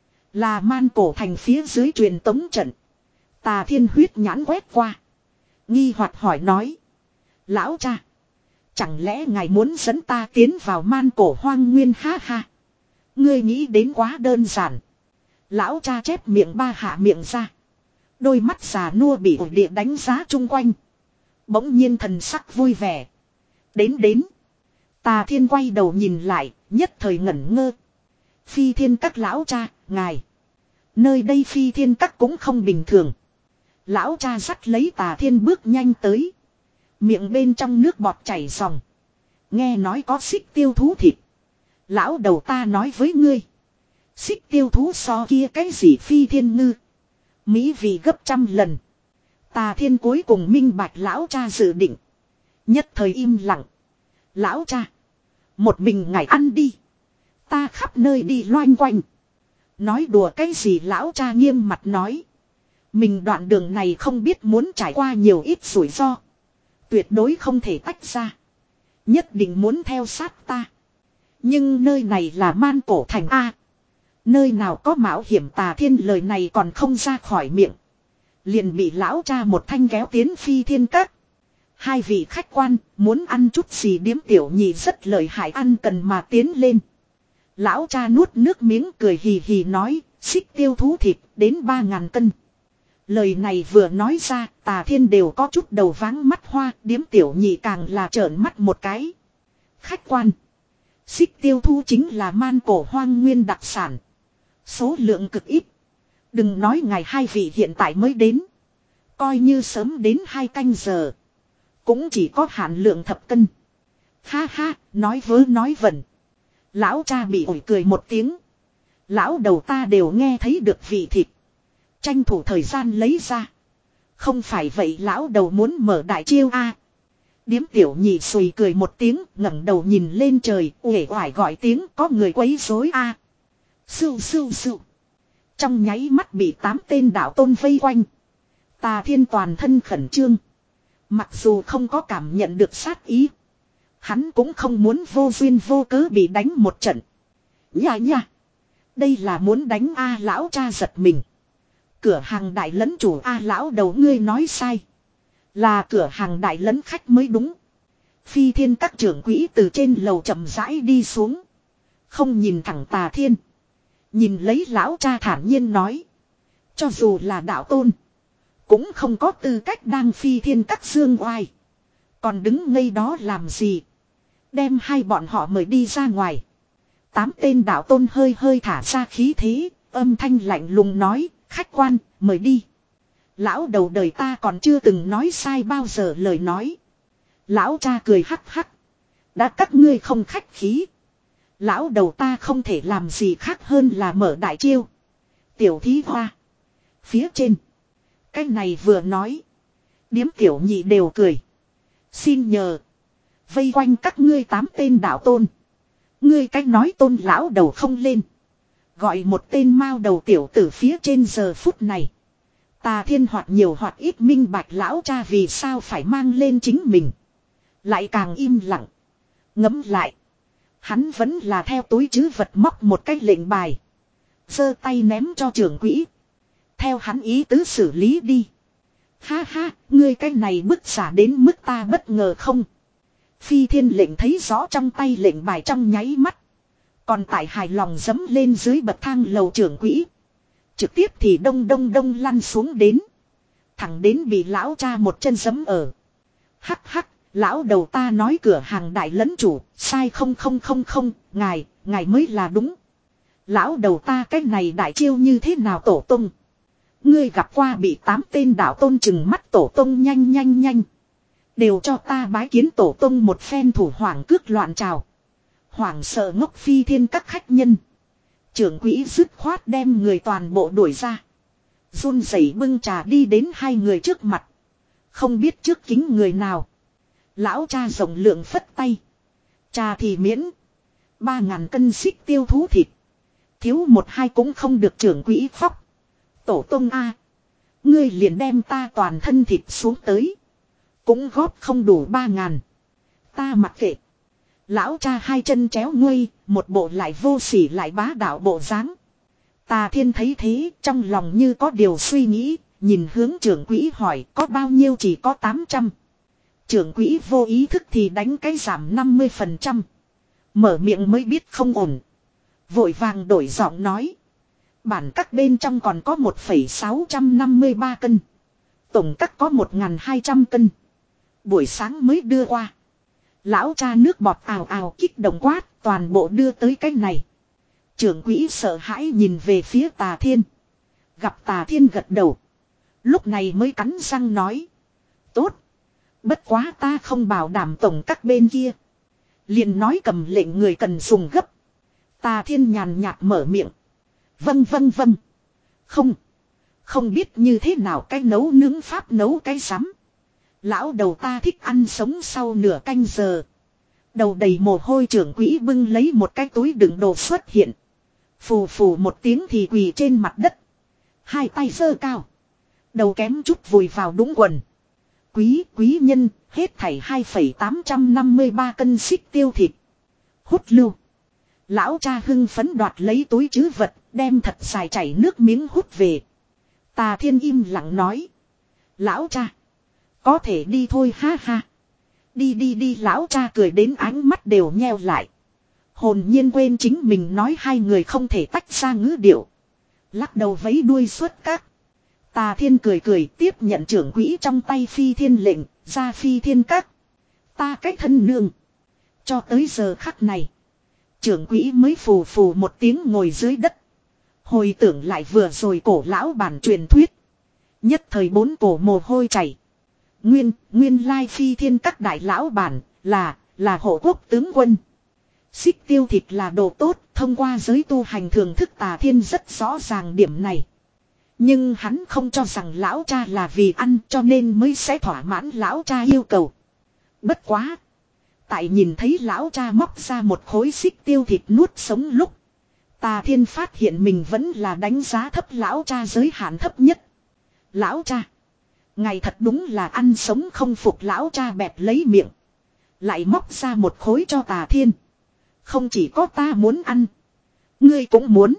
là Man Cổ Thành phía dưới truyền tống trận. Tà Thiên huyết nhãn quét qua. Nghi hoặc hỏi nói. Lão cha. Chẳng lẽ ngài muốn dẫn ta tiến vào Man Cổ hoang nguyên ha ha. Ngươi nghĩ đến quá đơn giản. Lão cha chép miệng ba hạ miệng ra. Đôi mắt già nua bị ổi địa đánh giá chung quanh. Bỗng nhiên thần sắc vui vẻ. Đến đến. Tà Thiên quay đầu nhìn lại, nhất thời ngẩn ngơ. Phi Thiên Các lão cha, ngài. Nơi đây Phi Thiên Các cũng không bình thường. Lão cha dắt lấy Tà Thiên bước nhanh tới. Miệng bên trong nước bọt chảy ròng. Nghe nói có xích tiêu thú thịt. Lão đầu ta nói với ngươi. Xích tiêu thú so kia cái gì Phi Thiên Ngư. Mỹ vị gấp trăm lần. Tà Thiên cuối cùng minh bạch lão cha dự định. Nhất thời im lặng. Lão cha. Một mình ngài ăn đi. Ta khắp nơi đi loanh quanh. Nói đùa cái gì lão cha nghiêm mặt nói. Mình đoạn đường này không biết muốn trải qua nhiều ít rủi ro. Tuyệt đối không thể tách ra. Nhất định muốn theo sát ta. Nhưng nơi này là Man Cổ Thành A. Nơi nào có mạo hiểm. Tà Thiên lời này còn không ra khỏi miệng. Liền bị lão cha một thanh kéo tiến Phi Thiên Các. Hai vị khách quan muốn ăn chút gì Điếm Tiểu Nhị rất lợi hại ăn cần mà tiến lên. Lão cha nuốt nước miếng cười hì hì nói, xích tiêu thú thịt đến ba ngàn cân. Lời này vừa nói ra, Tà Thiên đều có chút đầu váng mắt hoa, Điếm Tiểu Nhị càng là trợn mắt một cái. Khách quan. Xích tiêu thú chính là Man Cổ hoang nguyên đặc sản. Số lượng cực ít. Đừng nói ngài hai vị hiện tại mới đến. Coi như sớm đến hai canh giờ. Cũng chỉ có hạn lượng thập cân. Ha ha, nói vớ nói vẩn. Lão cha bị ổi cười một tiếng. Lão đầu ta đều nghe thấy được vị thịt. Tranh thủ thời gian lấy ra. Không phải vậy lão đầu muốn mở đại chiêu a. À. Điếm Tiểu Nhị xùi cười một tiếng, ngẩng đầu nhìn lên trời, uể oải gọi tiếng có người quấy rối a. À. Sưu sưu sưu. Trong nháy mắt bị tám tên đạo tôn vây quanh. Tà Thiên toàn thân khẩn trương. Mặc dù không có cảm nhận được sát ý. Hắn cũng không muốn vô duyên vô cớ bị đánh một trận. Nha nha. Đây là muốn đánh A lão cha giật mình. Cửa hàng đại lẫn chủ A lão đầu ngươi nói sai. Là cửa hàng đại lẫn khách mới đúng. Phi Thiên Các trưởng quỹ từ trên lầu chậm rãi đi xuống. Không nhìn thẳng Tà Thiên. Nhìn lấy lão cha thản nhiên nói. Cho dù là đạo tôn. Cũng không có tư cách đang Phi Thiên Các dương oai. Còn đứng ngây đó làm gì. Đem hai bọn họ mời đi ra ngoài. Tám tên đạo tôn hơi hơi thả ra khí thế. Âm thanh lạnh lùng nói. Khách quan mời đi. Lão đầu đời ta còn chưa từng nói sai bao giờ lời nói. Lão cha cười hắc hắc. Đã các ngươi không khách khí. Lão đầu ta không thể làm gì khác hơn là mở đại chiêu. Tiểu thí hoa. Phía trên. Cái này vừa nói. Điếm Tiểu Nhị đều cười. Xin nhờ. Vây quanh các ngươi tám tên đạo tôn. Ngươi cách nói tôn lão đầu không lên. Gọi một tên mao đầu tiểu tử phía trên giờ phút này. Tà Thiên hoặc nhiều hoặc ít minh bạch lão cha vì sao phải mang lên chính mình. Lại càng im lặng. Ngấm lại. Hắn vẫn là theo túi trữ vật móc một cái lệnh bài. Giơ tay ném cho trưởng quỹ. Theo hắn ý tứ xử lý đi. Ha ha, ngươi cái này bức xả đến mức ta bất ngờ không. Phi Thiên lệnh thấy rõ trong tay lệnh bài trong nháy mắt. Còn tại hài lòng dấm lên dưới bậc thang lầu trưởng quỹ. Trực tiếp thì đông đông đông lăn xuống đến. Thẳng đến bị lão cha một chân giấm ở. Hắc hắc, lão đầu ta nói cửa hàng đại lẫn chủ, sai không không không không, ngài, ngài mới là đúng. Lão đầu ta cái này đại chiêu như thế nào tổ tung. Ngươi gặp qua bị tám tên đạo tôn chừng mắt tổ tông nhanh nhanh nhanh. Đều cho ta bái kiến tổ tông một phen thủ hoảng cước loạn trào. Hoảng sợ ngốc Phi Thiên Các khách nhân. Trưởng quỹ dứt khoát đem người toàn bộ đuổi ra. Run rẩy bưng trà đi đến hai người trước mặt. Không biết trước kính người nào. Lão cha rộng lượng phất tay. Trà thì miễn. Ba ngàn cân xích tiêu thú thịt. Thiếu một hai cũng không được trưởng quỹ khóc. Tổ tông A. Ngươi liền đem ta toàn thân thịt xuống tới. Cũng góp không đủ ba ngàn. Ta mặc kệ. Lão cha hai chân chéo nguôi, một bộ lại vô sỉ lại bá đạo bộ dáng. Tà Thiên thấy thế, trong lòng như có điều suy nghĩ, nhìn hướng trưởng quỹ hỏi có bao nhiêu, chỉ có tám trăm. Trưởng quỹ vô ý thức thì đánh cái giảm năm mươi phần trăm. Mở miệng mới biết không ổn. Vội vàng đổi giọng nói. Bản các bên trong còn có một phẩy sáu năm ba cân. Tổng các có một nghìn hai trăm cân. Buổi sáng mới đưa qua. Lão cha nước bọt ào ào kích động quát, toàn bộ đưa tới cái này. Trưởng quỹ sợ hãi nhìn về phía Tà Thiên. Gặp Tà Thiên gật đầu. Lúc này mới cắn răng nói. Tốt. Bất quá ta không bảo đảm tổng các bên kia. Liền nói cầm lệnh người cần dùng gấp. Tà Thiên nhàn nhạt mở miệng. Vâng vâng vâng. Không. Không biết như thế nào cái nấu nướng pháp nấu cái rắm. Lão đầu ta thích ăn sống sau nửa canh giờ. Đầu đầy mồ hôi trưởng quỹ bưng lấy một cái túi đựng đồ xuất hiện. Phù phù một tiếng thì quỳ trên mặt đất. Hai tay giơ cao. Đầu kém chút vùi vào đúng quần. Quý quý nhân hết thảy hai phẩy tám năm ba cân xích tiêu thịt. Hút lưu. Lão cha hưng phấn đoạt lấy túi trữ vật, đem thật dài chảy nước miếng hút về. Tà Thiên im lặng nói. Lão cha. Có thể đi thôi ha ha. Đi đi đi, lão cha cười đến ánh mắt đều nheo lại. Hồn nhiên quên chính mình nói hai người không thể tách ra ngữ điệu. Lắc đầu vấy đuôi xuất các. Tà Thiên cười cười tiếp nhận trưởng quỹ trong tay phi thiên lệnh, ra phi thiên các. Ta cách thân nương. Cho tới giờ khắc này. Trưởng quỹ mới phù phù một tiếng ngồi dưới đất. Hồi tưởng lại vừa rồi cổ lão bản truyền thuyết. Nhất thời bốn cổ mồ hôi chảy. Nguyên, nguyên lai phi thiên các đại lão bản, là, là hộ quốc tướng quân. Xích tiêu thịt là đồ tốt, thông qua giới tu hành thường thức Tà Thiên rất rõ ràng điểm này. Nhưng hắn không cho rằng lão cha là vì ăn cho nên mới sẽ thỏa mãn lão cha yêu cầu. Bất quá. Tại nhìn thấy lão cha móc ra một khối xích tiêu thịt nuốt sống lúc. Tà Thiên phát hiện mình vẫn là đánh giá thấp lão cha giới hạn thấp nhất. Lão cha. Ngày thật đúng là ăn sống không phục, lão cha bẹp lấy miệng. Lại móc ra một khối cho Tà Thiên. Không chỉ có ta muốn ăn. Ngươi cũng muốn.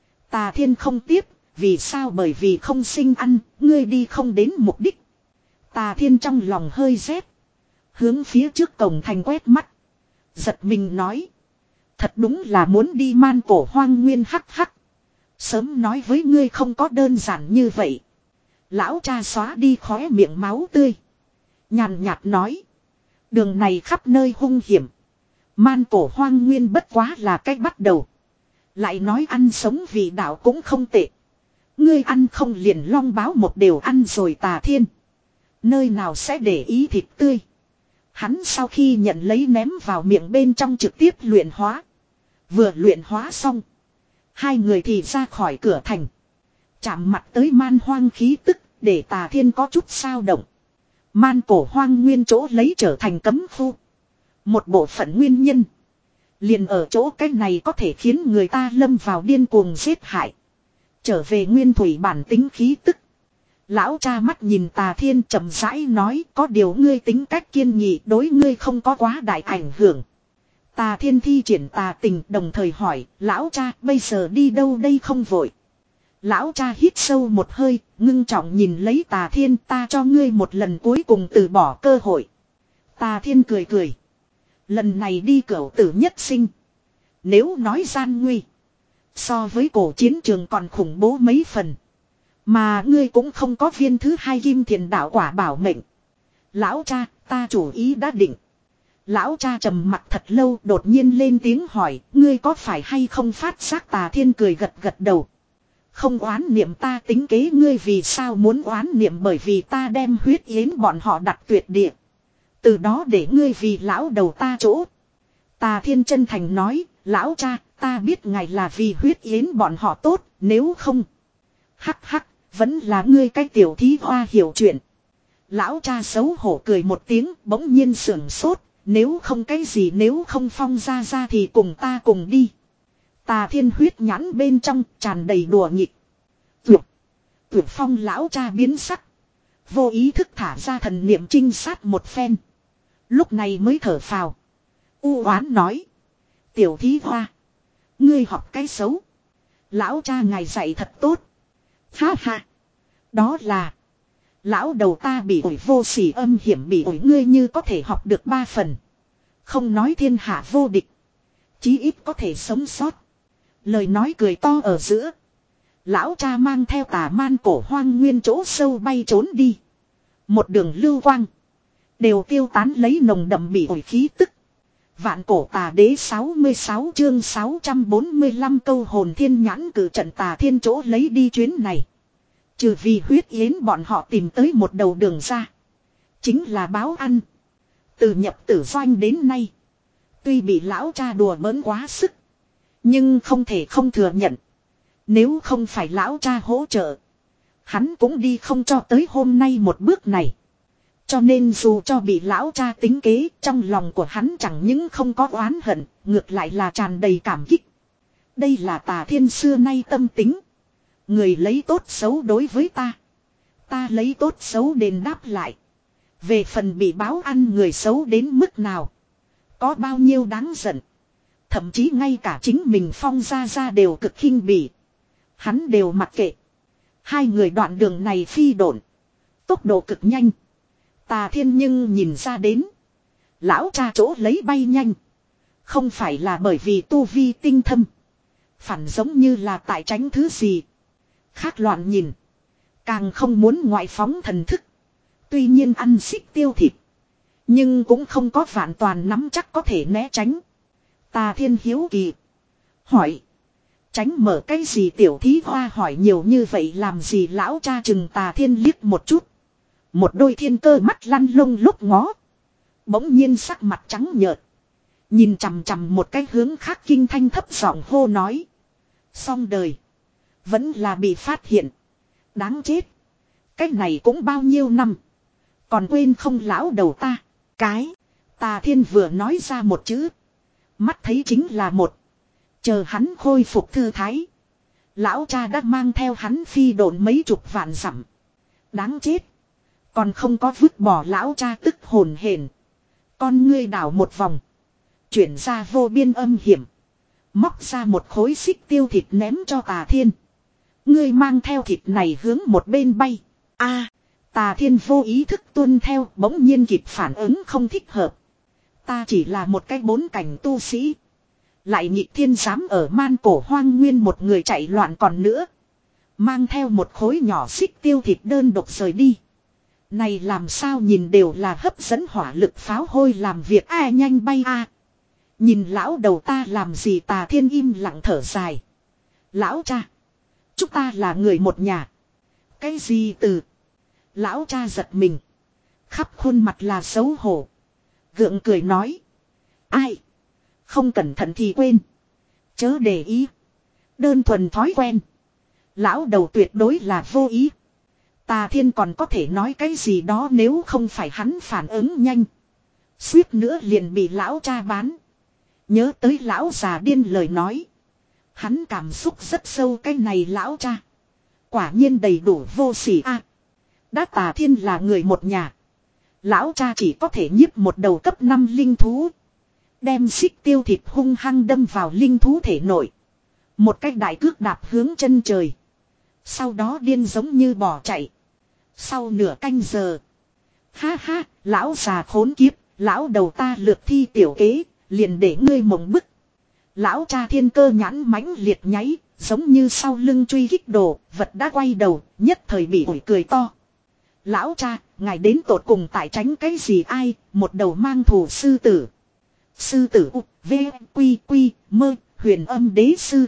Tà Thiên không tiếp. Vì sao? Bởi vì không sinh ăn. Ngươi đi không đến mục đích. Tà Thiên trong lòng hơi rét. Hướng phía trước cổng thành quét mắt. Giật mình nói. Thật đúng là muốn đi man cổ hoang nguyên hắc hắc. Sớm nói với ngươi không có đơn giản như vậy. Lão cha xóa đi khóe miệng máu tươi. Nhàn nhạt nói. Đường này khắp nơi hung hiểm. Man cổ hoang nguyên bất quá là cách bắt đầu. Lại nói ăn sống vì đạo cũng không tệ. Ngươi ăn không liền long báo một đều ăn rồi. Tà Thiên. Nơi nào sẽ để ý thịt tươi. Hắn sau khi nhận lấy ném vào miệng bên trong trực tiếp luyện hóa. Vừa luyện hóa xong. Hai người thì ra khỏi cửa thành. Chạm mặt tới man hoang khí tức. Để Tà Thiên có chút sao động. Man cổ hoang nguyên chỗ lấy trở thành cấm khu. Một bộ phận nguyên nhân. Liền ở chỗ cái này có thể khiến người ta lâm vào điên cuồng giết hại. Trở về nguyên thủy bản tính khí tức. Lão cha mắt nhìn Tà Thiên chậm rãi nói, có điều ngươi tính cách kiên nghị đối ngươi không có quá đại ảnh hưởng. Tà Thiên thi triển tà tình đồng thời hỏi, lão cha bây giờ đi đâu đây không vội. Lão cha hít sâu một hơi, ngưng trọng nhìn lấy Tà Thiên, ta cho ngươi một lần cuối cùng từ bỏ cơ hội. Tà Thiên cười cười. Lần này đi cửu tử nhất sinh. Nếu nói gian nguy. So với cổ chiến trường còn khủng bố mấy phần. Mà ngươi cũng không có viên thứ hai kim thiền đạo quả bảo mệnh. Lão cha, ta chủ ý đã định. Lão cha trầm mặt thật lâu đột nhiên lên tiếng hỏi, ngươi có phải hay không phát giác. Tà Thiên cười gật gật đầu. Không oán niệm, ta tính kế ngươi. Vì sao muốn oán niệm? Bởi vì ta đem huyết yến bọn họ đặt tuyệt địa. Từ đó để ngươi vì lão đầu ta chỗ. Tà Thiên chân thành nói, lão cha, ta biết ngài là vì huyết yến bọn họ tốt, nếu không. Hắc hắc, vẫn là ngươi cái tiểu thí hoa hiểu chuyện. Lão cha xấu hổ cười một tiếng, bỗng nhiên sưởng sốt, nếu không cái gì, nếu không Phong ra ra thì cùng ta cùng đi. Tà Thiên huyết nhãn bên trong tràn đầy đùa nghịch. Tuyệt, tuyệt Phong lão cha biến sắc. Vô ý thức thả ra thần niệm trinh sát một phen. Lúc này mới thở phào. U oán nói. Tiểu thí hoa. Ngươi học cái xấu. Lão cha ngài dạy thật tốt. Ha ha. Đó là. Lão đầu ta bị ổi vô sỉ âm hiểm bị ổi ngươi như có thể học được ba phần. Không nói thiên hạ vô địch. Chí ít có thể sống sót. Lời nói cười to ở giữa. Lão cha mang theo tà man cổ hoang nguyên chỗ sâu bay trốn đi. Một đường lưu quang. Đều tiêu tán lấy nồng đậm bị ổi khí tức. Vạn cổ tà đế sáu mươi sáu chương sáu trăm bốn mươi lăm câu hồn thiên nhãn cử trận tà thiên chỗ lấy đi chuyến này. Trừ vì huyết yến bọn họ tìm tới một đầu đường ra. Chính là báo ăn. Từ nhập tử doanh đến nay. Tuy bị lão cha đùa bỡn quá sức. Nhưng không thể không thừa nhận. Nếu không phải lão cha hỗ trợ. Hắn cũng đi không cho tới hôm nay một bước này. Cho nên dù cho bị lão cha tính kế, trong lòng của hắn chẳng những không có oán hận, ngược lại là tràn đầy cảm kích. Đây là tà thiên xưa nay tâm tính. Người lấy tốt xấu đối với ta. Ta lấy tốt xấu đền đáp lại. Về phần bị báo ăn người xấu đến mức nào. Có bao nhiêu đáng giận. Thậm chí ngay cả chính mình Phong Gia Gia đều cực khinh bỉ. Hắn đều mặc kệ. Hai người đoạn đường này phi độn. Tốc độ cực nhanh. Tà thiên nhưng nhìn ra đến. Lão cha chỗ lấy bay nhanh. Không phải là bởi vì tu vi tinh thâm. Phản giống như là tại tránh thứ gì. Khác loạn nhìn. Càng không muốn ngoại phóng thần thức. Tuy nhiên ăn xích tiêu thịt. Nhưng cũng không có vạn toàn nắm chắc có thể né tránh. Tà thiên hiếu kỳ. Hỏi. Tránh mở cái gì tiểu thí hoa hỏi nhiều như vậy làm gì lão cha chừng tà thiên liếc một chút. Một đôi thiên cơ mắt lăn lông lúc ngó. Bỗng nhiên sắc mặt trắng nhợt. Nhìn chằm chằm một cái hướng khác kinh thanh thấp giọng hô nói. Xong đời. Vẫn là bị phát hiện. Đáng chết. Cái này cũng bao nhiêu năm. Còn quên không lão đầu ta. Cái. Tà thiên vừa nói ra một chữ. Mắt thấy chính là một. Chờ hắn khôi phục thư thái. Lão cha đã mang theo hắn phi độn mấy chục vạn dặm. Đáng chết. Còn không có vứt bỏ lão cha tức hồn hển. Con ngươi đảo một vòng. Chuyển ra vô biên âm hiểm. Móc ra một khối xích tiêu thịt ném cho tà thiên. Ngươi mang theo thịt này hướng một bên bay. A, tà thiên vô ý thức tuân theo bỗng nhiên kịp phản ứng không thích hợp. Ta chỉ là một cái bốn cảnh tu sĩ. Lại nhị thiên dám ở man cổ hoang nguyên một người chạy loạn còn nữa. Mang theo một khối nhỏ xích tiêu thịt đơn độc rời đi. Này làm sao nhìn đều là hấp dẫn hỏa lực pháo hôi làm việc ai nhanh bay a. Nhìn lão đầu ta làm gì tà thiên im lặng thở dài. Lão cha. Chúng ta là người một nhà. Cái gì từ. Lão cha giật mình. Khắp khuôn mặt là xấu hổ. Gượng cười nói. Ai. Không cẩn thận thì quên. Chớ để ý. Đơn thuần thói quen. Lão đầu tuyệt đối là vô ý. Tà thiên còn có thể nói cái gì đó nếu không phải hắn phản ứng nhanh. Suýt nữa liền bị lão cha bán. Nhớ tới lão già điên lời nói. Hắn cảm xúc rất sâu cái này lão cha. Quả nhiên đầy đủ vô sỉ a. Đã tà thiên là người một nhà. Lão cha chỉ có thể nhiếp một đầu cấp năm linh thú. Đem xích tiêu thịt hung hăng đâm vào linh thú thể nội. Một cái đại cước đạp hướng chân trời. Sau đó điên giống như bỏ chạy. Sau nửa canh giờ. Ha ha, lão già khốn kiếp, lão đầu ta lược thi tiểu kế, liền để ngươi mộng bức. Lão cha thiên cơ nhãn mãnh liệt nháy, giống như sau lưng truy kích đồ, vật đã quay đầu, nhất thời bị ủi cười to. Lão cha, ngài đến tột cùng tại tránh cái gì ai, một đầu mang thù sư tử. Sư tử u, v, quy, quy, mơ, huyền âm đế sư.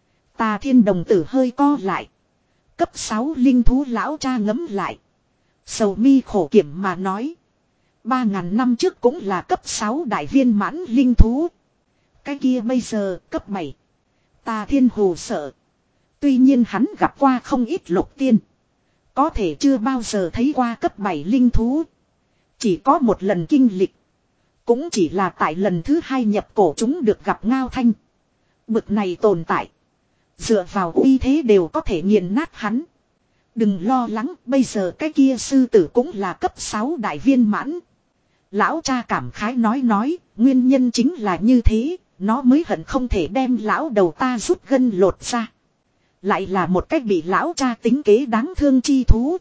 Tà thiên đồng tử hơi co lại. Cấp sáu linh thú lão cha ngấm lại. Sầu mi khổ kiểm mà nói. Ba ngàn năm trước cũng là cấp sáu đại viên mãn linh thú. Cái kia bây giờ cấp bảy. Tà thiên hồ sợ. Tuy nhiên hắn gặp qua không ít lục tiên. Có thể chưa bao giờ thấy qua cấp bảy linh thú. Chỉ có một lần kinh lịch. Cũng chỉ là tại lần thứ hai nhập cổ chúng được gặp Ngao Thanh. Bực này tồn tại. Dựa vào uy thế đều có thể nghiền nát hắn. Đừng lo lắng, bây giờ cái kia sư tử cũng là cấp sáu đại viên mãn. Lão cha cảm khái nói nói, nguyên nhân chính là như thế, nó mới hận không thể đem lão đầu ta rút gân lột ra. Lại là một cách bị lão cha tính kế đáng thương chi thú.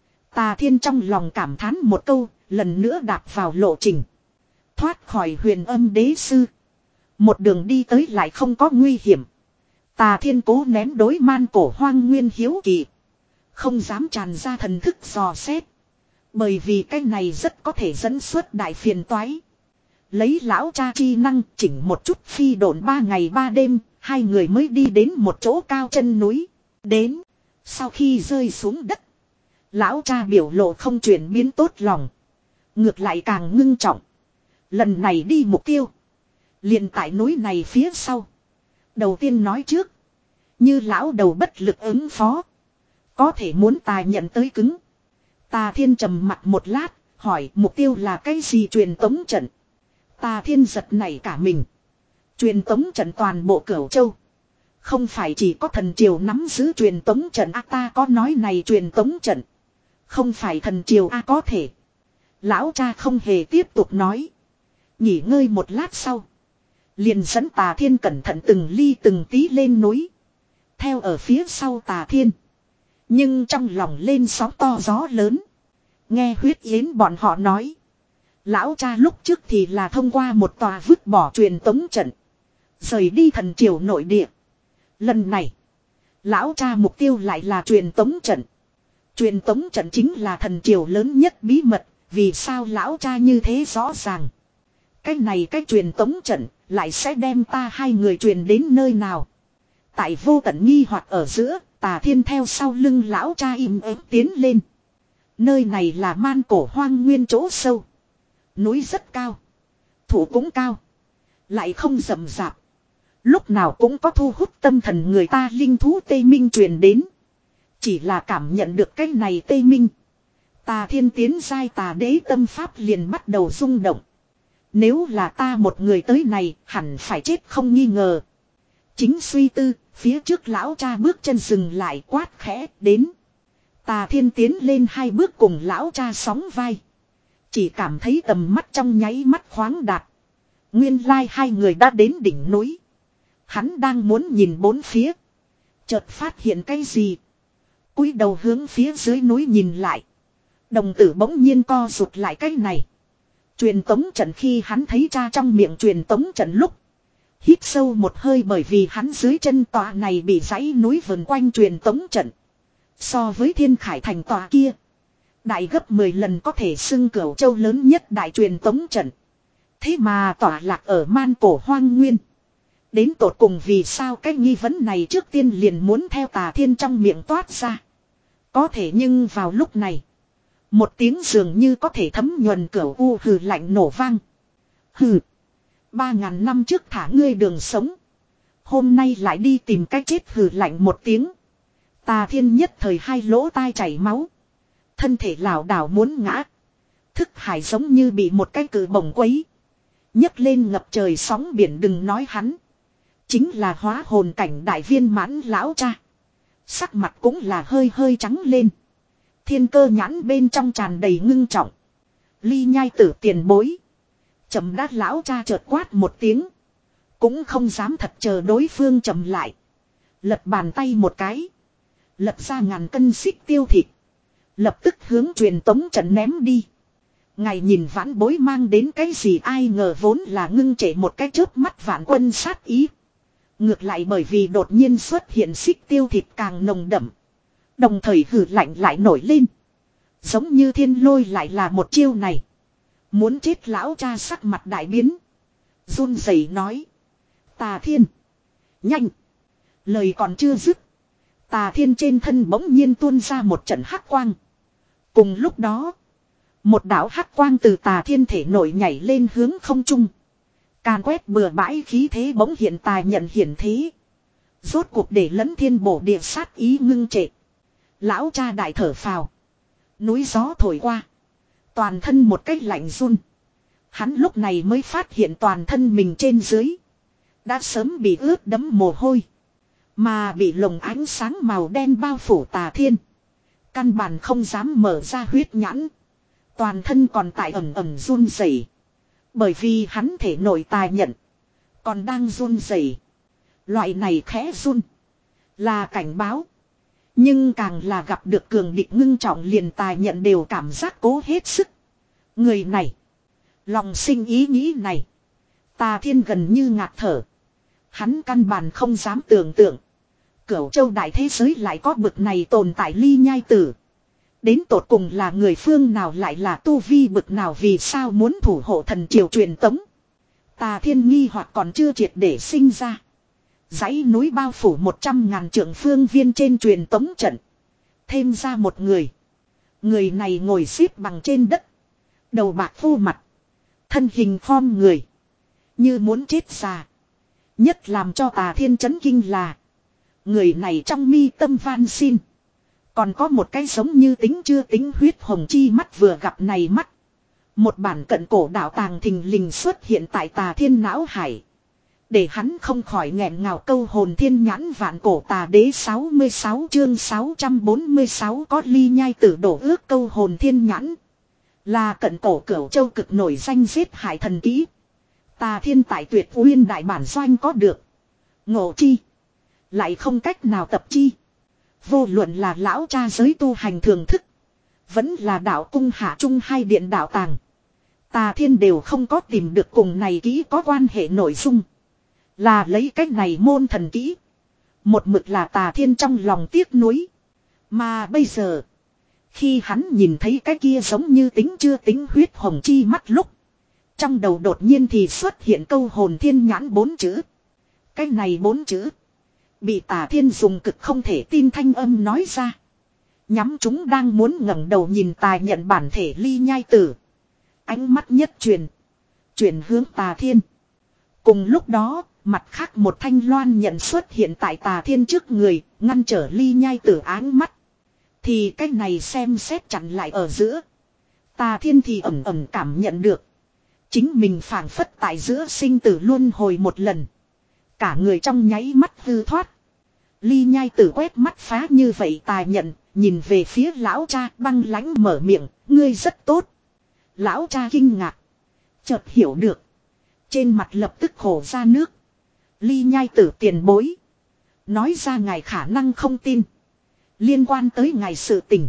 Tà Thiên trong lòng cảm thán một câu, lần nữa đạp vào lộ trình. Thoát khỏi huyền âm đế sư. Một đường đi tới lại không có nguy hiểm. Tà Thiên cố nén đối man cổ hoang nguyên hiếu kỳ. Không dám tràn ra thần thức dò xét. Bởi vì cái này rất có thể dẫn xuất đại phiền toái. Lấy lão cha chi năng chỉnh một chút phi độn ba ngày ba đêm. Hai người mới đi đến một chỗ cao chân núi. Đến. Sau khi rơi xuống đất. Lão cha biểu lộ không chuyển biến tốt lòng. Ngược lại càng ngưng trọng. Lần này đi mục tiêu. Liền tại núi này phía sau. Đầu tiên nói trước. Như lão đầu bất lực ứng phó. Có thể muốn ta nhận tới cứng. Tà Thiên trầm mặt một lát. Hỏi mục tiêu là cái gì truyền tống trận. Tà Thiên giật nảy cả mình. Truyền tống trận toàn bộ Cửu Châu. Không phải chỉ có thần triều nắm giữ truyền tống trận a ta có nói này truyền tống trận. Không phải thần triều a có thể. Lão cha không hề tiếp tục nói. Nghỉ ngơi một lát sau. Liền dẫn Tà Thiên cẩn thận từng ly từng tí lên núi. Theo ở phía sau Tà Thiên. Nhưng trong lòng lên sóng to gió lớn. Nghe huyết yến bọn họ nói. Lão cha lúc trước thì là thông qua một tòa vứt bỏ truyền tống trận. Rời đi thần triều nội địa. Lần này. Lão cha mục tiêu lại là truyền tống trận. Truyền tống trận chính là thần triều lớn nhất bí mật. Vì sao lão cha như thế rõ ràng. Cái này cái truyền tống trận. Lại sẽ đem ta hai người truyền đến nơi nào. Tại vô tận nghi hoặc ở giữa. Tà Thiên theo sau lưng lão cha im ắng tiến lên. Nơi này là man cổ hoang nguyên chỗ sâu. Núi rất cao. Thủ cũng cao. Lại không rậm rạp. Lúc nào cũng có thu hút tâm thần người ta linh thú Tây Minh truyền đến. Chỉ là cảm nhận được cái này Tây Minh. Tà Thiên tiến giai tà đế tâm pháp liền bắt đầu rung động. Nếu là ta một người tới này hẳn phải chết không nghi ngờ. Chính suy tư, phía trước lão cha bước chân dừng lại quát khẽ đến. Tà Thiên tiến lên hai bước cùng lão cha sóng vai. Chỉ cảm thấy tầm mắt trong nháy mắt khoáng đạt. Nguyên lai hai người đã đến đỉnh núi. Hắn đang muốn nhìn bốn phía. Chợt phát hiện cái gì. Cúi đầu hướng phía dưới núi nhìn lại. Đồng tử bỗng nhiên co rụt lại cái này. Truyền tống trận khi hắn thấy cha trong miệng truyền tống trận lúc. Hít sâu một hơi bởi vì hắn dưới chân tòa này bị dãy núi vần quanh truyền tống trận. So với Thiên Khải thành tòa kia. Đại gấp mười lần có thể xưng Cửu Châu lớn nhất đại truyền tống trận. Thế mà tỏa lạc ở man cổ hoang nguyên. Đến tột cùng vì sao cái nghi vấn này trước tiên liền muốn theo Tà Thiên trong miệng toát ra. Có thể nhưng vào lúc này. Một tiếng dường như có thể thấm nhuần cửu u hừ lạnh nổ vang. Hừ. Ba ngàn năm trước thả ngươi đường sống. Hôm nay lại đi tìm cách chết hừ lạnh một tiếng. Tà Thiên nhất thời hai lỗ tai chảy máu. Thân thể lảo đảo muốn ngã. Thức hải giống như bị một cái cự bổng quấy. nhấc lên ngập trời sóng biển đừng nói hắn. Chính là hóa hồn cảnh đại viên mãn lão cha. Sắc mặt cũng là hơi hơi trắng lên. Thiên cơ nhãn bên trong tràn đầy ngưng trọng. Ly nhai tử tiền bối. Chậm đát lão cha chợt quát một tiếng. Cũng không dám thật chờ đối phương chậm lại. Lật bàn tay một cái. Lật ra ngàn cân xích tiêu thịt. Lập tức hướng truyền tống trận ném đi. Ngài nhìn vãn bối mang đến cái gì ai ngờ vốn là ngưng trễ một cái chớp mắt vạn quân sát ý. Ngược lại bởi vì đột nhiên xuất hiện xích tiêu thịt càng nồng đậm. Đồng thời hử lạnh lại nổi lên. Giống như thiên lôi lại là một chiêu này. Muốn chết lão cha sắc mặt đại biến. Run rẩy nói. Tà Thiên. Nhanh. Lời còn chưa dứt. Tà Thiên trên thân bỗng nhiên tuôn ra một trận hắc quang. Cùng lúc đó. Một đạo hắc quang từ Tà Thiên thể nổi nhảy lên hướng không trung. Càn quét bừa bãi khí thế bỗng hiện tài nhận hiển thế. Rốt cuộc để lẫn thiên bổ địa sát ý ngưng trệ. Lão cha đại thở phào. Núi gió thổi qua. Toàn thân một cách lạnh run. Hắn lúc này mới phát hiện toàn thân mình trên dưới. Đã sớm bị ướt đẫm mồ hôi. Mà bị lồng ánh sáng màu đen bao phủ Tà Thiên. Căn bản không dám mở ra huyết nhãn. Toàn thân còn tại ẩm ẩm run rẩy. Bởi vì hắn thể nội tà nhận. Còn đang run rẩy. Loại này khẽ run. Là cảnh báo. Nhưng càng là gặp được cường địch ngưng trọng liền tà nhận đều cảm giác cố hết sức. Người này. Lòng sinh ý nghĩ này. Tà Thiên gần như ngạt thở. Hắn căn bản không dám tưởng tượng. Cửu châu đại thế giới lại có bực này tồn tại ly nhai tử. Đến tột cùng là người phương nào lại là tu vi bực nào vì sao muốn thủ hộ thần triều truyền tống. Tà Thiên nghi hoặc còn chưa triệt để sinh ra. Dãy núi bao phủ một trăm ngàn trượng phương viên trên truyền tống trận. Thêm ra một người. Người này ngồi xếp bằng trên đất. Đầu bạc vô mặt. Thân hình khom người. Như muốn chết già. Nhất làm cho Tà Thiên chấn kinh là. Người này trong mi tâm van xin. Còn có một cái giống như tính chưa tính huyết hồng chi mắt vừa gặp này mắt. Một bản cận cổ đạo tàng thình lình xuất hiện tại Tà Thiên não hải. Để hắn không khỏi nghẹn ngào câu hồn thiên nhãn vạn cổ tà đế sáu mươi sáu chương sáu trăm bốn mươi sáu có ly nhai tử đổ ước câu hồn thiên nhãn. Là cận cổ cửu châu cực nổi danh giết hại thần kỹ. Tà Thiên tại Tuyệt Uyên đại bản doanh có được. Ngộ chi. Lại không cách nào tập chi. Vô luận là lão cha giới tu hành thường thức. Vẫn là đạo cung hạ trung hai điện đạo tàng. Tà Thiên đều không có tìm được cùng này kỹ có quan hệ nội dung. Là lấy cách này môn thần kỹ. Một mực là Tà Thiên trong lòng tiếc nuối. Mà bây giờ. Khi hắn nhìn thấy cái kia giống như tính chưa tính huyết hồng chi mắt lúc. Trong đầu đột nhiên thì xuất hiện câu hồn thiên nhãn bốn chữ. Cái này bốn chữ. Bị Tà Thiên dùng cực không thể tin thanh âm nói ra. Nhắm chúng đang muốn ngẩng đầu nhìn Tà nhận bản thể ly nhai tử. Ánh mắt nhất truyền. Chuyển hướng Tà Thiên. Cùng lúc đó, mặt khác một thanh loan nhận xuất hiện tại Tà Thiên trước người, ngăn trở ly nhai tử áng mắt. Thì cái này xem xét chặn lại ở giữa. Tà Thiên thì ẩm ẩm cảm nhận được. Chính mình phảng phất tại giữa sinh tử luân hồi một lần. Cả người trong nháy mắt hư thoát. Ly nhai tử quét mắt phá như vậy Tà nhận, nhìn về phía lão cha băng lãnh mở miệng, ngươi rất tốt. Lão cha kinh ngạc. Chợt hiểu được. Trên mặt lập tức khổ ra nước. Ly nhai tử tiền bối. Nói ra ngài khả năng không tin. Liên quan tới ngài sự tình.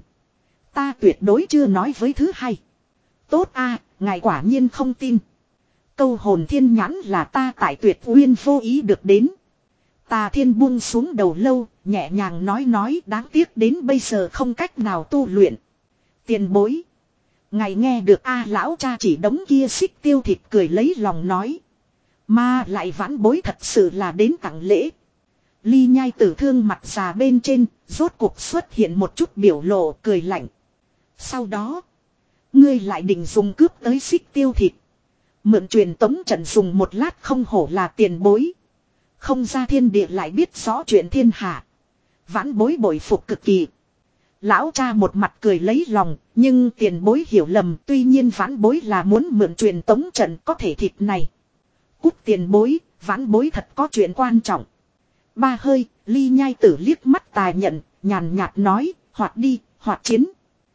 Ta tuyệt đối chưa nói với thứ hai. Tốt a, ngài quả nhiên không tin. Câu hồn thiên nhãn là ta tại Tuyệt Uyên vô ý được đến. Tà Thiên buông xuống đầu lâu, nhẹ nhàng nói nói đáng tiếc đến bây giờ không cách nào tu luyện. Tiền bối. Ngài nghe được a lão cha chỉ đống kia xích tiêu thịt cười lấy lòng nói. Mà lại vãn bối thật sự là đến tặng lễ. Ly nhai tử thương mặt già bên trên, rốt cuộc xuất hiện một chút biểu lộ cười lạnh. Sau đó, ngươi lại định dùng cướp tới xích tiêu thịt. Mượn truyền tống trận dùng một lát không hổ là tiền bối. Không ra thiên địa lại biết rõ chuyện thiên hạ. Vãn bối bội phục cực kỳ. Lão cha một mặt cười lấy lòng, nhưng tiền bối hiểu lầm, tuy nhiên vãn bối là muốn mượn truyền tống trận có thể thịt này. Cút tiền bối, vãn bối thật có chuyện quan trọng. Ba hơi, ly nhai tử liếc mắt Tà nhận, nhàn nhạt nói, hoạt đi, hoạt chiến.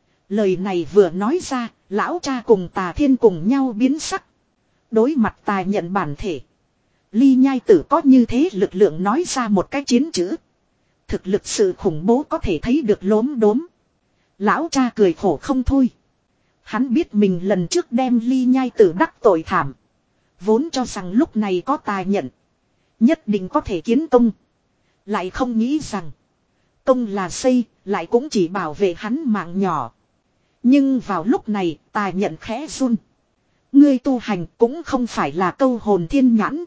Lời này vừa nói ra, lão cha cùng Tà Thiên cùng nhau biến sắc. Đối mặt Tà nhận bản thể. Ly nhai tử có như thế lực lượng nói ra một cái chiến chữ. Thực lực sự khủng bố có thể thấy được lốm đốm. Lão cha cười khổ không thôi. Hắn biết mình lần trước đem ly nhai tử đắc tội thảm. Vốn cho rằng lúc này có Tà nhận. Nhất định có thể kiến công. Lại không nghĩ rằng. Công là xây, lại cũng chỉ bảo vệ hắn mạng nhỏ. Nhưng vào lúc này, Tà nhận khẽ run. Ngươi tu hành cũng không phải là câu hồn thiên nhãn.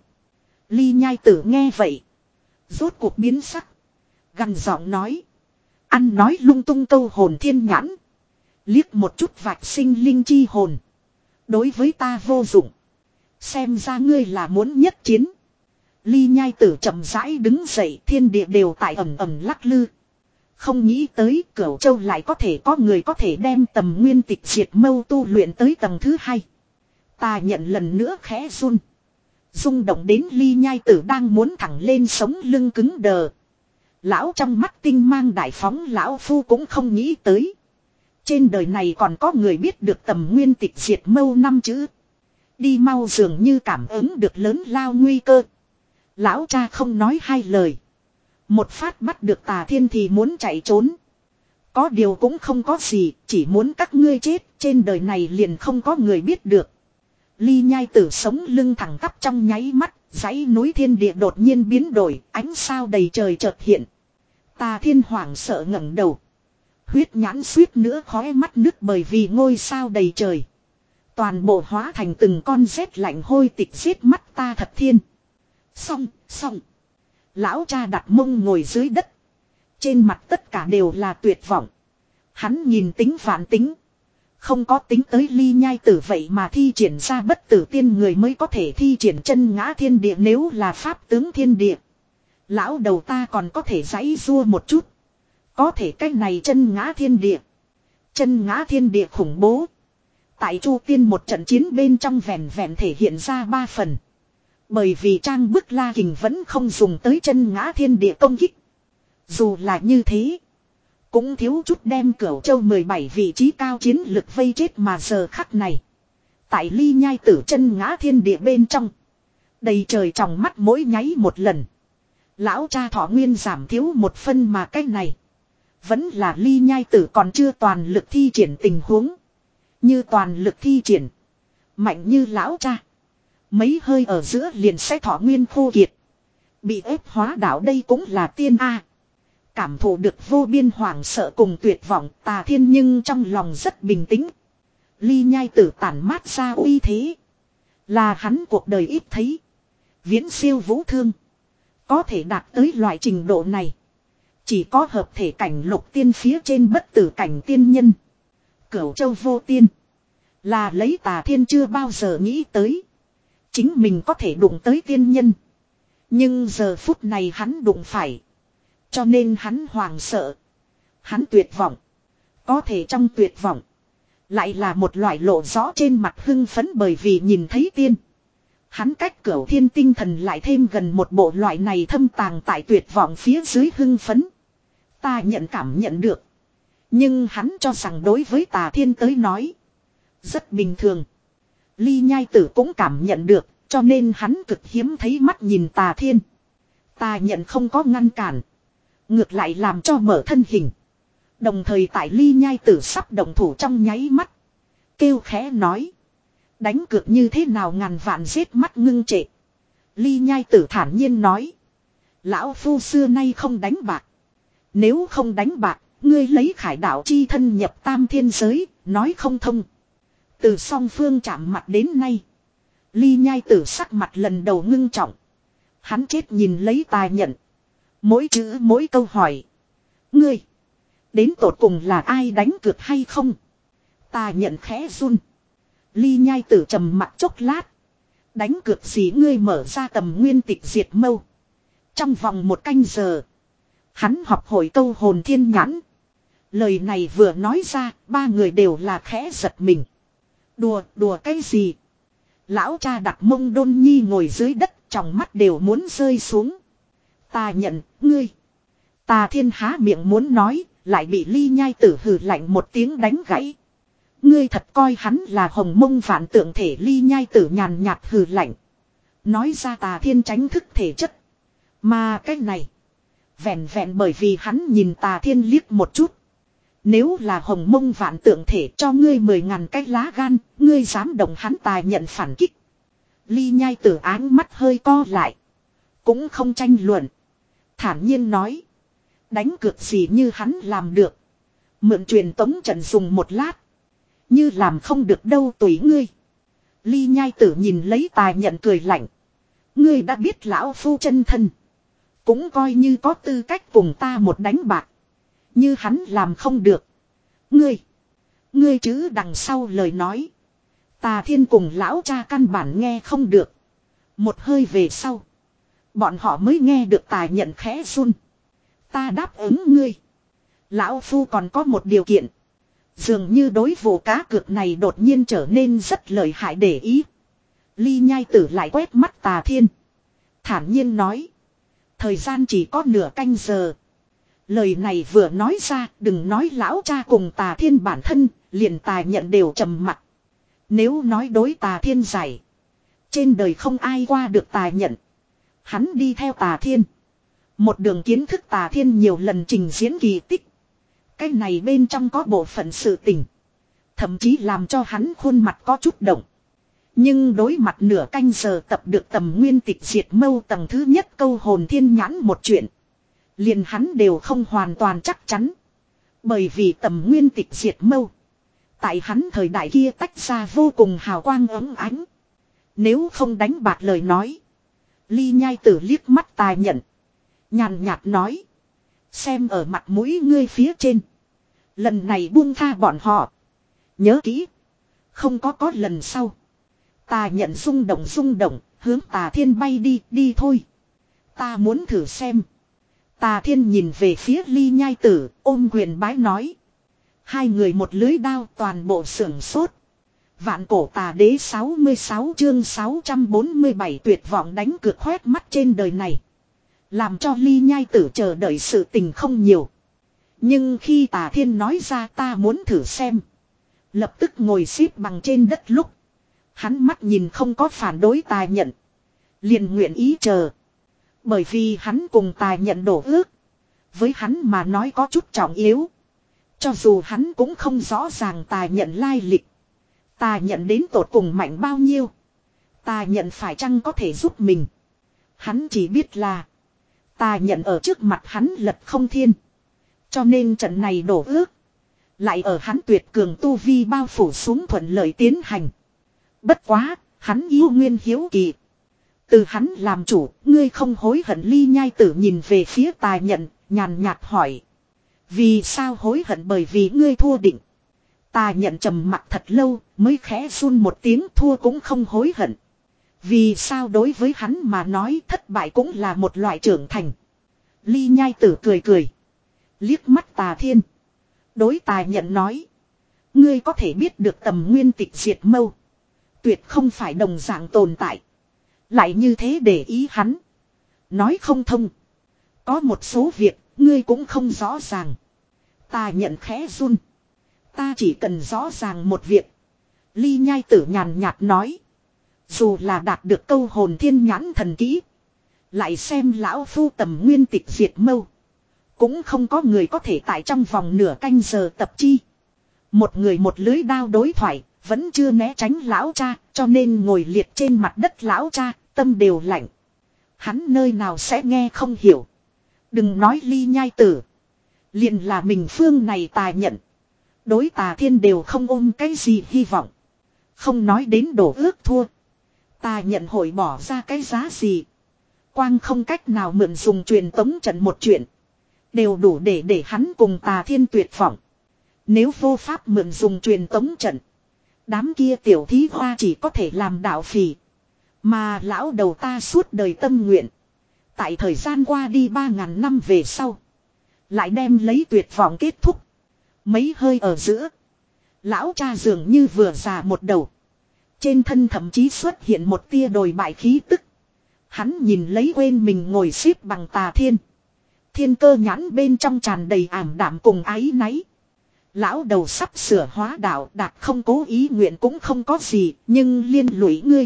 Ly nhai tử nghe vậy. Rốt cuộc biến sắc. Gằn giọng nói. Ăn nói lung tung câu hồn thiên nhãn. Liếc một chút vạch sinh linh chi hồn. Đối với ta vô dụng. Xem ra ngươi là muốn nhất chiến. Ly nhai tử chậm rãi đứng dậy, thiên địa đều tại ẩm ẩm lắc lư. Không nghĩ tới Cửu Châu lại có thể có người có thể đem tầm nguyên tịch diệt mâu tu luyện tới tầng thứ hai. Ta nhận lần nữa khẽ run. Rung động đến ly nhai tử đang muốn thẳng lên sống lưng cứng đờ. Lão trong mắt tinh mang đại phóng lão phu cũng không nghĩ tới. Trên đời này còn có người biết được tầm nguyên tịch diệt mâu năm chữ. Đi mau dường như cảm ứng được lớn lao nguy cơ. Lão cha không nói hai lời. Một phát bắt được Tà Thiên thì muốn chạy trốn. Có điều cũng không có gì, chỉ muốn các ngươi chết, trên đời này liền không có người biết được. Ly Nhai Tử sống lưng thẳng tắp trong nháy mắt, dãy núi thiên địa đột nhiên biến đổi, ánh sao đầy trời chợt hiện. Tà Thiên hoảng sợ ngẩng đầu. Huyết nhãn suýt nữa khóe mắt nứt bởi vì ngôi sao đầy trời. Toàn bộ hóa thành từng con rét lạnh hôi tịch giết mắt ta thật thiên. Xong, xong. Lão cha đặt mông ngồi dưới đất. Trên mặt tất cả đều là tuyệt vọng. Hắn nhìn tính vạn tính. Không có tính tới Ly Nhai Tử vậy mà thi triển ra bất tử tiên người mới có thể thi triển chân ngã thiên địa nếu là pháp tướng thiên địa. Lão đầu ta còn có thể giãy rua một chút. Có thể cách này chân ngã thiên địa. Chân ngã thiên địa khủng bố. Tại Chu Tiên một trận chiến bên trong vẹn vẹn thể hiện ra ba phần. Bởi vì trang bức La Kình vẫn không dùng tới chân ngã thiên địa công kích. Dù là như thế. Cũng thiếu chút đem Cửu Châu mười bảy vị trí cao chiến lực vây chết mà giờ khắc này. Tại Ly Nhai Tử chân ngã thiên địa bên trong. Đầy trời trong mắt mỗi nháy một lần. Lão cha thọ nguyên giảm thiếu một phân mà cái này. Vẫn là Ly Nhai Tử còn chưa toàn lực thi triển tình huống. Như toàn lực thi triển. Mạnh như lão cha. Mấy hơi ở giữa liền sẽ thọ nguyên khô kiệt. Bị ép hóa đảo đây cũng là tiên A. Cảm thụ được vô biên hoảng sợ cùng tuyệt vọng Tà Thiên nhưng trong lòng rất bình tĩnh. Ly Nhai Tử tản mát ra uy thế. Là hắn cuộc đời ít thấy. Viễn siêu vũ thương. Có thể đạt tới loại trình độ này. Chỉ có hợp thể cảnh lục tiên phía trên bất tử cảnh tiên nhân. Cửu Châu vô tiên. Là lấy Tà Thiên chưa bao giờ nghĩ tới. Chính mình có thể đụng tới tiên nhân. Nhưng giờ phút này hắn đụng phải. Cho nên hắn hoảng sợ. Hắn tuyệt vọng. Có thể trong tuyệt vọng. Lại là một loại lộ rõ trên mặt hưng phấn bởi vì nhìn thấy tiên. Hắn cách Cửu Thiên tinh thần lại thêm gần một bộ loại này thâm tàng tại tuyệt vọng phía dưới hưng phấn. Ta nhận cảm nhận được. Nhưng hắn cho rằng đối với Tà Thiên tới nói. Rất bình thường. Ly Nhai Tử cũng cảm nhận được. Cho nên hắn cực hiếm thấy mắt nhìn Tà Thiên. Ta nhận không có ngăn cản. Ngược lại làm cho mở thân hình. Đồng thời tại Ly Nhai Tử sắp động thủ trong nháy mắt. Kêu khẽ nói. Đánh cược như thế nào ngàn vạn giết mắt ngưng trệ. Ly Nhai Tử thản nhiên nói. Lão phu xưa nay không đánh bạc. Nếu không đánh bạc, ngươi lấy khải đạo chi thân nhập tam thiên giới, nói không thông. Từ song phương chạm mặt đến nay. Ly Nhai Tử sắc mặt lần đầu ngưng trọng. Hắn chết nhìn lấy tài nhận. Mỗi chữ mỗi câu hỏi. Ngươi. Đến tột cùng là ai đánh cược hay không? Ta nhận khẽ run. Ly Nhai Tử trầm mặt chốc lát. Đánh cược gì ngươi mở ra tầm nguyên tịch diệt mâu. Trong vòng một canh giờ. Hắn học hội câu hồn thiên nhãn. Lời này vừa nói ra. Ba người đều là khẽ giật mình. Đùa đùa cái gì? Lão cha đặt mông đôn nhi ngồi dưới đất. Trong mắt đều muốn rơi xuống. Ta nhận, ngươi. Tà Thiên há miệng muốn nói, lại bị Ly Nhai Tử hừ lạnh một tiếng đánh gãy. Ngươi thật coi hắn là hồng mông vạn tượng thể. Ly Nhai Tử nhàn nhạt hừ lạnh. Nói ra Tà Thiên tránh thức thể chất. Mà cái này, vẹn vẹn bởi vì hắn nhìn Tà Thiên liếc một chút. Nếu là hồng mông vạn tượng thể cho ngươi mười ngàn cái lá gan, ngươi dám động hắn Tài nhận phản kích. Ly Nhai Tử áng mắt hơi co lại. Cũng không tranh luận. Thản nhiên nói. Đánh cược gì như hắn làm được. Mượn truyền tống trận dùng một lát. Như làm không được đâu tùy ngươi. Ly Nhai Tử nhìn lấy Tài nhận cười lạnh. Ngươi đã biết lão phu chân thân. Cũng coi như có tư cách cùng ta một đánh bạc. Như hắn làm không được. Ngươi. Ngươi chứ đằng sau lời nói. Tà Thiên cùng lão cha căn bản nghe không được. Một hơi về sau. Bọn họ mới nghe được Tài nhận khẽ run. Ta đáp ứng ngươi. Lão phu còn có một điều kiện. Dường như đối vụ cá cược này đột nhiên trở nên rất lợi hại để ý. Ly Nhai Tử lại quét mắt Tà Thiên. Thản nhiên nói. Thời gian chỉ có nửa canh giờ. Lời này vừa nói ra, đừng nói lão cha cùng Tà Thiên bản thân, liền Tà Nhận đều trầm mặt. Nếu nói đối Tà Thiên giải, trên đời không ai qua được Tà Nhận. Hắn đi theo Tà Thiên, một đường kiến thức Tà Thiên nhiều lần trình diễn kỳ tích. Cái này bên trong có bộ phận sự tình, thậm chí làm cho hắn khuôn mặt có chút động. Nhưng đối mặt nửa canh giờ tập được Tầm Nguyên Tịch Diệt Mâu tầng thứ nhất câu hồn thiên nhãn một chuyện, liền hắn đều không hoàn toàn chắc chắn. Bởi vì Tầm Nguyên Tịch Diệt Mâu, tại hắn thời đại kia tách ra vô cùng hào quang ấm ánh. Nếu không đánh bạc lời nói, Ly Nhai Tử liếc mắt Tà Nhận, nhàn nhạt nói: xem ở mặt mũi ngươi phía trên, lần này buông tha bọn họ. Nhớ kỹ, không có có lần sau. Tà Nhận rung động rung động, hướng Tà Thiên bay đi, đi thôi. Ta muốn thử xem. Tà Thiên nhìn về phía Ly Nhai Tử, ôm quyền bái nói. Hai người một lưới đao toàn bộ sưởng sốt. Vạn Cổ Tà Đế sáu mươi sáu chương sáu trăm bốn mươi bảy tuyệt vọng đánh cược khoét mắt trên đời này. Làm cho Ly Nhai Tử chờ đợi sự tình không nhiều. Nhưng khi Tà Thiên nói ra ta muốn thử xem, lập tức ngồi xếp bằng trên đất lúc, hắn mắt nhìn không có phản đối Tà Nhận, liền nguyện ý chờ. Bởi vì hắn cùng Tà Nhận đổ ước, với hắn mà nói có chút trọng yếu. Cho dù hắn cũng không rõ ràng Tà Nhận lai lịch, Tà Nhận đến tột cùng mạnh bao nhiêu, Tà Nhận phải chăng có thể giúp mình. Hắn chỉ biết là Tà Nhận ở trước mặt hắn lật không thiên. Cho nên trận này đổ ước lại ở hắn tuyệt cường tu vi bao phủ xuống thuận lợi tiến hành. Bất quá, hắn yêu nguyên hiếu kỳ. Từ hắn làm chủ, ngươi không hối hận? Ly Nhai Tử nhìn về phía Tà Nhận, nhàn nhạt hỏi. Vì sao hối hận? Bởi vì ngươi thua định. Tà Nhận trầm mặc thật lâu, mới khẽ run một tiếng, thua cũng không hối hận. Vì sao? Đối với hắn mà nói thất bại cũng là một loại trưởng thành. Ly Nhai Tử cười cười, liếc mắt Tà Thiên, đối Tà Nhận nói. Ngươi có thể biết được Tầm Nguyên Tịch Diệt Mâu, tuyệt không phải đồng dạng tồn tại. Lại như thế để ý hắn, nói không thông. Có một số việc, ngươi cũng không rõ ràng. Tà Nhận khẽ run. Ta chỉ cần rõ ràng một việc. Ly Nhai Tử nhàn nhạt nói. Dù là đạt được câu hồn thiên nhãn thần kỹ, lại xem lão phu Tầm Nguyên Tịch Diệt Mâu, cũng không có người có thể tại trong vòng nửa canh giờ tập chi. Một người một lưới đao đối thoại, vẫn chưa né tránh lão cha, cho nên ngồi liệt trên mặt đất lão cha, tâm đều lạnh. Hắn nơi nào sẽ nghe không hiểu. Đừng nói Ly Nhai Tử, liền là mình phương này Tà Nhận, đối Tà Thiên đều không ôm cái gì hy vọng. Không nói đến đổ ước thua, Tà Nhận hội bỏ ra cái giá gì. Quang không cách nào mượn dùng truyền tống trận một chuyện, đều đủ để để hắn cùng Tà Thiên tuyệt vọng. Nếu vô pháp mượn dùng truyền tống trận, đám kia tiểu thí hoa chỉ có thể làm đạo phì. Mà lão đầu ta suốt đời tâm nguyện, tại thời gian qua đi ba ngàn năm về sau, lại đem lấy tuyệt vọng kết thúc. Mấy hơi ở giữa, lão cha dường như vừa già một đầu, trên thân thậm chí xuất hiện một tia đồi bại khí tức. Hắn nhìn lấy quên mình ngồi xếp bằng Tà Thiên, thiên cơ nhãn bên trong tràn đầy ảm đạm cùng áy náy. Lão đầu sắp sửa hóa đạo, đạt không cố ý nguyện cũng không có gì, nhưng liên lụy ngươi.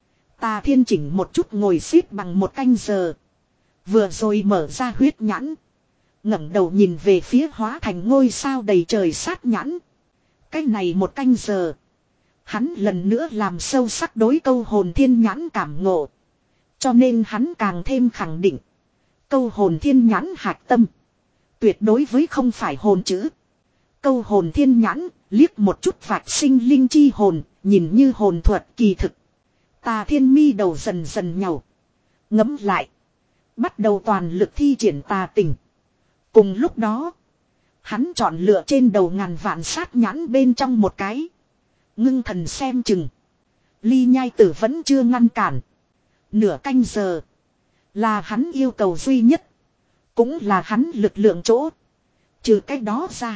Tà Thiên chỉnh một chút ngồi xếp bằng một canh giờ, vừa rồi mở ra huyết nhãn, ngẩng đầu nhìn về phía hóa thành ngôi sao đầy trời sát nhãn. Cái này một canh giờ, hắn lần nữa làm sâu sắc đối câu hồn thiên nhãn cảm ngộ. Cho nên hắn càng thêm khẳng định, câu hồn thiên nhãn hạch tâm tuyệt đối với không phải hồn chữ. Câu hồn thiên nhãn liếc một chút vạch sinh linh chi hồn, nhìn như hồn thuật kỳ thực. Tà Thiên mi đầu dần dần nhàu, ngấm lại, bắt đầu toàn lực thi triển tà tình. Cùng lúc đó, hắn chọn lựa trên đầu ngàn vạn sát nhãn bên trong một cái, ngưng thần xem chừng. Ly Nhai Tử vẫn chưa ngăn cản. Nửa canh giờ là hắn yêu cầu duy nhất, cũng là hắn lực lượng chỗ. Trừ cái đó ra,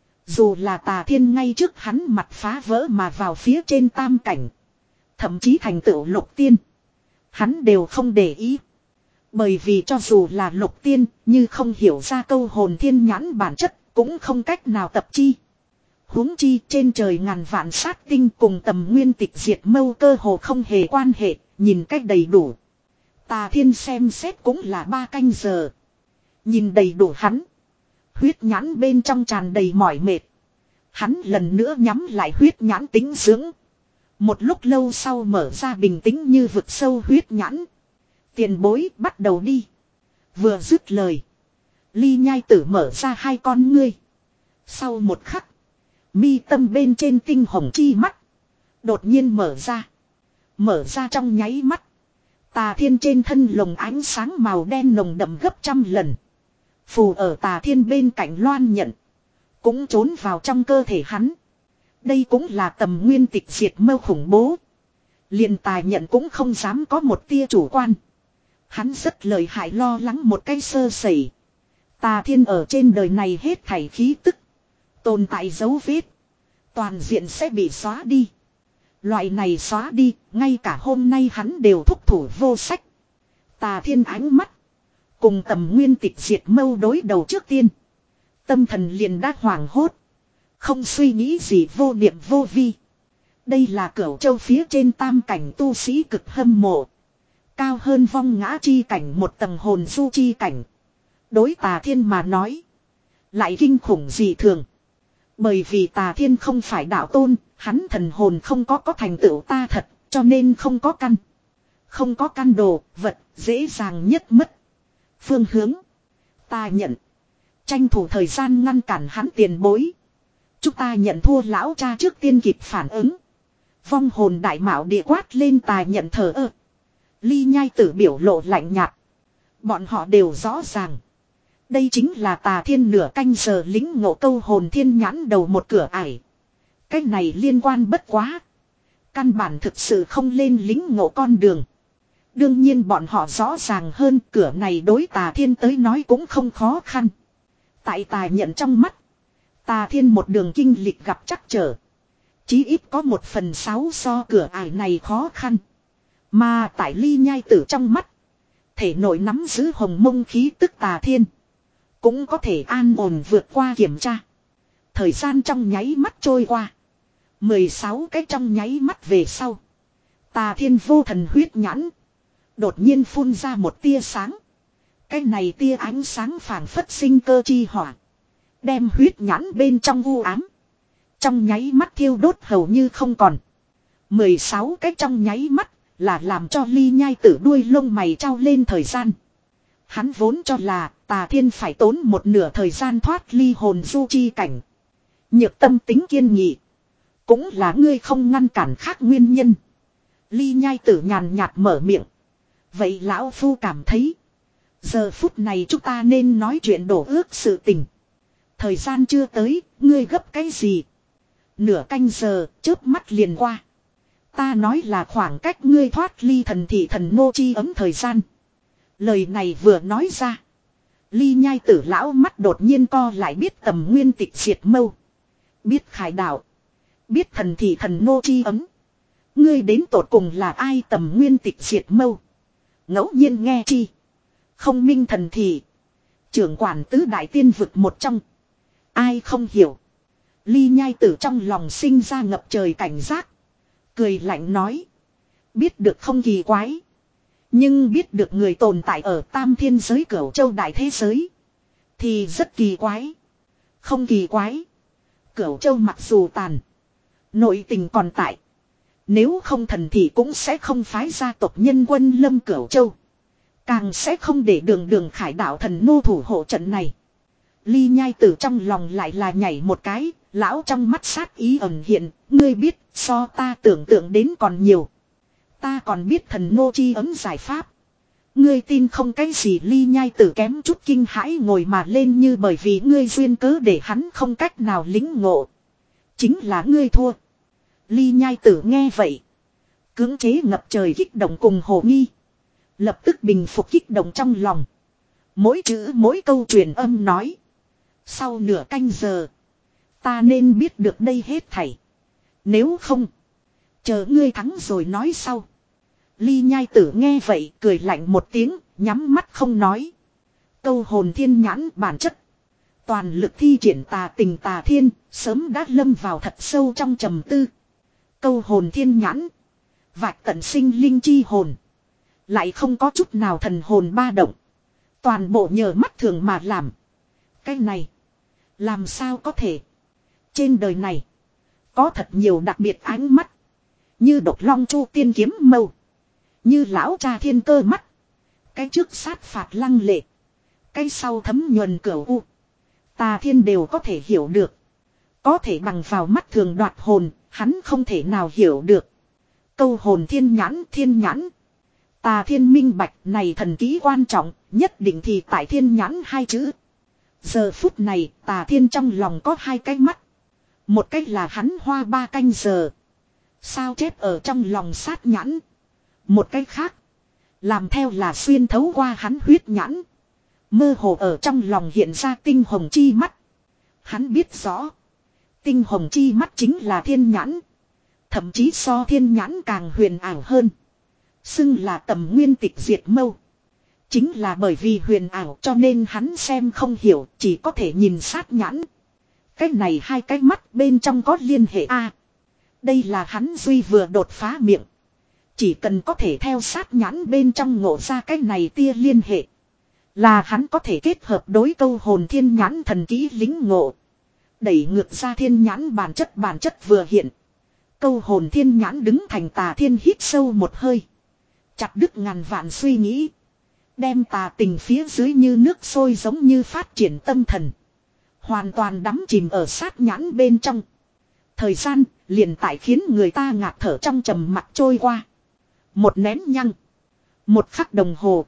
dù là Tà Thiên ngay trước hắn mặt phá vỡ mà vào phía trên tam cảnh, thậm chí thành tựu lục tiên, hắn đều không để ý. Bởi vì cho dù là lục tiên, như không hiểu ra câu hồn thiên nhãn bản chất, cũng không cách nào tập chi. Huống chi trên trời ngàn vạn sát tinh cùng tầm nguyên tịch diệt mâu cơ hồ không hề quan hệ, nhìn cách đầy đủ. Tà Thiên xem xét cũng là ba canh giờ. Nhìn đầy đủ hắn. Huyết nhãn bên trong tràn đầy mỏi mệt. Hắn lần nữa nhắm lại huyết nhãn tính dưỡng. Một lúc lâu sau mở ra bình tĩnh như vực sâu huyết nhãn. Tiền bối bắt đầu đi. Vừa dứt lời. Ly Nhai Tử mở ra hai con ngươi. Sau một khắc. Mi tâm bên trên tinh hồng chi mắt. Đột nhiên mở ra. Mở ra trong nháy mắt. Tà Thiên trên thân lồng ánh sáng màu đen nồng đậm gấp trăm lần. Phù ở Tà Thiên bên cạnh loan nhận. Cũng trốn vào trong cơ thể hắn. Đây cũng là tầm nguyên tịch diệt mâu khủng bố. Liền Tài nhận cũng không dám có một tia chủ quan. Hắn rất lợi hại lo lắng một cái sơ sẩy. Tà Thiên ở trên đời này hết thảy khí tức. Tồn tại dấu vết. Toàn diện sẽ bị xóa đi. Loại này xóa đi, ngay cả hôm nay hắn đều thúc thủ vô sách. Tà Thiên ánh mắt. Cùng tầm nguyên tịch diệt mâu đối đầu trước tiên. Tâm thần liền đã hoảng hốt. Không suy nghĩ gì vô niệm vô vi. Đây là Cửu Châu phía trên tam cảnh tu sĩ cực hâm mộ. Cao hơn vong ngã chi cảnh một tầng hồn du chi cảnh. Đối Tà Thiên mà nói. Lại kinh khủng gì thường. Bởi vì Tà Thiên không phải đạo tôn. Hắn thần hồn không có có thành tựu ta thật. Cho nên không có căn. Không có căn đồ, vật, dễ dàng nhất mất. Phương hướng. Ta nhận. Tranh thủ thời gian ngăn cản hắn tiền bối. Chúng ta nhận thua lão cha trước tiên kịp phản ứng. Vong hồn đại mạo địa quát lên Tài nhận thờ ơ. Ly Nhai Tử biểu lộ lạnh nhạt. Bọn họ đều rõ ràng. Đây chính là Tà Thiên nửa canh giờ lính ngộ câu hồn thiên nhãn đầu một cửa ải. Cái này liên quan bất quá. Căn bản thực sự không lên lính ngộ con đường. Đương nhiên bọn họ rõ ràng hơn cửa này đối Tà Thiên tới nói cũng không khó khăn. Tại Tà nhận trong mắt. Tà Thiên một đường kinh lịch gặp trắc trở. Chí ít có một phần sáu so cửa ải này khó khăn. Mà tại Ly Nhai Tử trong mắt. Thể nội nắm giữ hồng mông khí tức Tà Thiên. Cũng có thể an ổn vượt qua kiểm tra. Thời gian trong nháy mắt trôi qua. mười sáu cái trong nháy mắt về sau. Tà Thiên vô thần huyết nhãn. Đột nhiên phun ra một tia sáng. Cái này tia ánh sáng phảng phất sinh cơ chi hỏa. Đem huyết nhãn bên trong u ám. Trong nháy mắt thiêu đốt hầu như không còn. mười sáu cái trong nháy mắt là làm cho Ly Nhai Tử đuôi lông mày trao lên thời gian. Hắn vốn cho là Tà Thiên phải tốn một nửa thời gian thoát ly hồn du chi cảnh. Nhược tâm tính kiên nghị. Cũng là ngươi không ngăn cản khác nguyên nhân. Ly Nhai Tử nhàn nhạt mở miệng. Vậy lão phu cảm thấy. Giờ phút này chúng ta nên nói chuyện đổ ước sự tình. Thời gian chưa tới, ngươi gấp cái gì? Nửa canh giờ, chớp mắt liền qua. Ta nói là khoảng cách ngươi thoát ly thần thị thần nô chi ấm thời gian. Lời này vừa nói ra. Ly Nhai Tử lão mắt đột nhiên co lại biết tầm nguyên tịch diệt mâu. Biết khải đạo. Biết thần thị thần nô chi ấm. Ngươi đến tột cùng là ai tầm nguyên tịch diệt mâu. Ngẫu nhiên nghe chi. Không minh thần thị. Trưởng quản tứ đại tiên vực một trong. Ai không hiểu. Ly Nhai Tử trong lòng sinh ra ngập trời cảnh giác. Cười lạnh nói. Biết được không kỳ quái. Nhưng biết được người tồn tại ở tam thiên giới Cửu Châu đại thế giới. Thì rất kỳ quái. Không kỳ quái. Cửu Châu mặc dù tàn. Nội tình còn tại. Nếu không thần thì cũng sẽ không phái gia tộc nhân quân lâm Cửu Châu. Càng sẽ không để đường đường khải đạo thần nô thủ hộ trận này. Ly Nhai Tử trong lòng lại là nhảy một cái. Lão trong mắt sát ý ẩn hiện. Ngươi biết so ta tưởng tượng đến còn nhiều. Ta còn biết thần nô chi ấm giải pháp. Ngươi tin không cái gì Ly Nhai Tử kém chút kinh hãi ngồi mà lên như bởi vì ngươi duyên cớ để hắn không cách nào lính ngộ. Chính là ngươi thua. Ly Nhai Tử nghe vậy. Cưỡng chế ngập trời kích động cùng hồ nghi. Lập tức bình phục kích động trong lòng. Mỗi chữ mỗi câu truyền âm nói. Sau nửa canh giờ. Ta nên biết được đây hết thảy. Nếu không. Chờ ngươi thắng rồi nói sau. Ly nhai tử nghe vậy cười lạnh một tiếng, nhắm mắt không nói. Câu hồn thiên nhãn bản chất. Toàn lực thi triển tà tình tà thiên, sớm đã lâm vào thật sâu trong trầm tư. Câu hồn thiên nhãn. Vạch tận sinh linh chi hồn. Lại không có chút nào thần hồn ba động. Toàn bộ nhờ mắt thường mà làm. Cái này. Làm sao có thể. Trên đời này. Có thật nhiều đặc biệt ánh mắt. Như độc long chu tiên kiếm mâu. Như lão cha thiên cơ mắt. Cái trước sát phạt lăng lệ. Cái sau thấm nhuần cửu u. Tà thiên đều có thể hiểu được. Có thể bằng vào mắt thường đoạt hồn. Hắn không thể nào hiểu được. Câu hồn thiên nhãn thiên nhãn. Tà thiên minh bạch này thần ký quan trọng. Nhất định thì tại thiên nhãn hai chữ. Giờ phút này tà thiên trong lòng có hai cái mắt. Một cách là hắn hoa ba canh giờ. Sao chép ở trong lòng sát nhãn. Một cách khác. Làm theo là xuyên thấu qua hắn huyết nhãn. Mơ hồ ở trong lòng hiện ra tinh hồng chi mắt. Hắn biết rõ. Tinh hồng chi mắt chính là thiên nhãn. Thậm chí so thiên nhãn càng huyền ảo hơn. Xưng là tầm nguyên tịch diệt mâu. Chính là bởi vì huyền ảo cho nên hắn xem không hiểu, chỉ có thể nhìn sát nhãn. Cái này hai cái mắt bên trong có liên hệ a. Đây là hắn duy vừa đột phá miệng. Chỉ cần có thể theo sát nhãn bên trong ngộ ra cái này tia liên hệ. Là hắn có thể kết hợp đối câu hồn thiên nhãn thần kỹ lính ngộ. Đẩy ngược ra thiên nhãn bản chất bản chất vừa hiện. Câu hồn thiên nhãn đứng thành tà thiên hít sâu một hơi. Chặt đứt ngàn vạn suy nghĩ. Đem tà tình phía dưới như nước sôi giống như phát triển tâm thần. Hoàn toàn đắm chìm ở sát nhãn bên trong. Thời gian liền tại khiến người ta ngạt thở trong trầm mặc trôi qua. Một nén nhăng. Một khắc đồng hồ.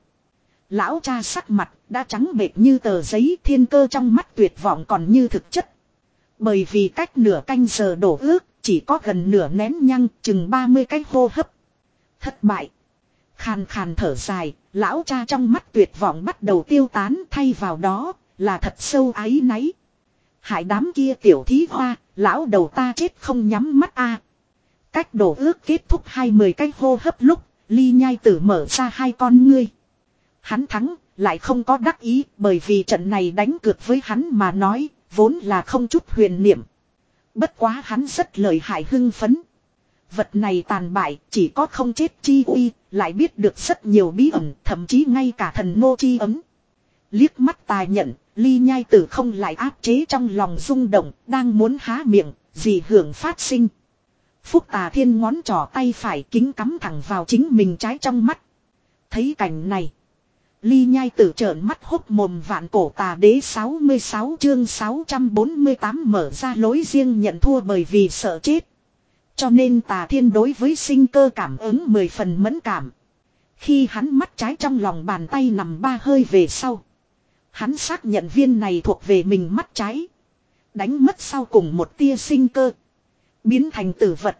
Lão cha sắc mặt đã trắng bệch như tờ giấy, thiên cơ trong mắt tuyệt vọng còn như thực chất. Bởi vì cách nửa canh giờ đổ ước, chỉ có gần nửa nén nhăng, chừng ba mươi cái hô hấp. Thất bại. Khàn khàn thở dài, lão cha trong mắt tuyệt vọng bắt đầu tiêu tán, thay vào đó là thật sâu áy náy. Hại đám kia tiểu thí hoa, lão đầu ta chết không nhắm mắt a. Cách đổ ước kết thúc hai mươi cái hô hấp lúc, Ly nhai tử mở ra hai con ngươi. Hắn thắng, lại không có đắc ý, bởi vì trận này đánh cược với hắn mà nói, vốn là không chút huyền niệm. Bất quá hắn rất lợi hại hưng phấn. Vật này tàn bại, chỉ có không chết chi uy, lại biết được rất nhiều bí ẩn, thậm chí ngay cả thần nô chi ấm. Liếc mắt tài nhận, Ly nhai tử không lại áp chế trong lòng rung động, đang muốn há miệng, dị hưởng phát sinh. Phúc Tà Thiên ngón trỏ tay phải kính cắm thẳng vào chính mình trái trong mắt. Thấy cảnh này, Ly nhai tử trợn mắt hốc mồm. Vạn cổ tà đế sáu mươi sáu chương sáu trăm bốn mươi tám mở ra lối riêng nhận thua bởi vì sợ chết. Cho nên Tà Thiên đối với sinh cơ cảm ứng mười phần mẫn cảm. Khi hắn mắt trái trong lòng bàn tay nằm ba hơi về sau, hắn xác nhận viên này thuộc về mình mắt trái. Đánh mất sau cùng một tia sinh cơ, biến thành tử vật.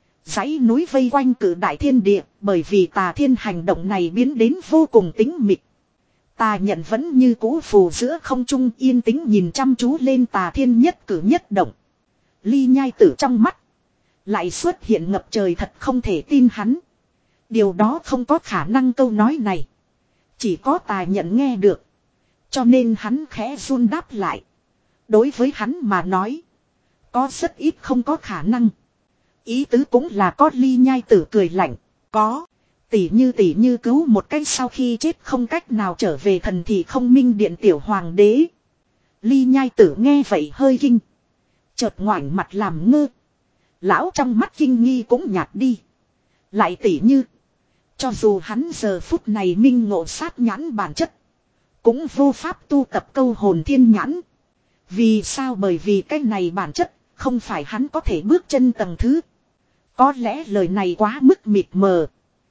Dãy núi vây quanh cử đại thiên địa, bởi vì Tà Thiên hành động này biến đến vô cùng tĩnh mịch. Tà nhận vẫn như cũ phù giữa không trung yên tĩnh nhìn chăm chú lên Tà Thiên nhất cử nhất động. Ly nhai tử trong mắt lại xuất hiện ngập trời thật không thể tin hắn. Điều đó không có khả năng, câu nói này chỉ có Tà nhận nghe được. Cho nên hắn khẽ run đáp lại. Đối với hắn mà nói, có rất ít không có khả năng. Ý tứ cũng là có. Ly nhai tử cười lạnh. Có. Tỷ như tỷ như cứu một cách sau khi chết không cách nào trở về thần thì không minh điện tiểu hoàng đế. Ly nhai tử nghe vậy hơi kinh. Chợt ngoảnh mặt làm ngơ. Lão trong mắt kinh nghi cũng nhạt đi. Lại tỷ như, cho dù hắn giờ phút này minh ngộ sát nhãn bản chất, cũng vô pháp tu tập câu hồn thiên nhãn. Vì sao? Bởi vì cái này bản chất không phải hắn có thể bước chân tầng thứ. Có lẽ lời này quá mức mịt mờ.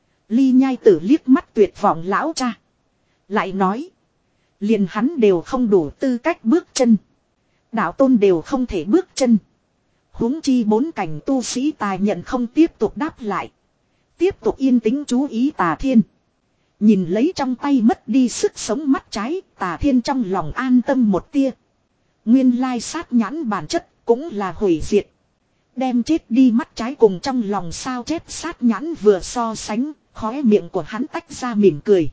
Ly nhai tử liếc mắt tuyệt vọng lão cha, lại nói, liền hắn đều không đủ tư cách bước chân, đạo tôn đều không thể bước chân, huống chi bốn cảnh tu sĩ. Tài nhận không tiếp tục đáp lại, tiếp tục yên tĩnh chú ý Tà Thiên. Nhìn lấy trong tay mất đi sức sống mắt trái, Tà Thiên trong lòng an tâm một tia. Nguyên lai sát nhãn bản chất cũng là hủy diệt. Đem chết đi mắt trái cùng trong lòng sao chép sát nhãn vừa so sánh, Khóe miệng của hắn tách ra mỉm cười.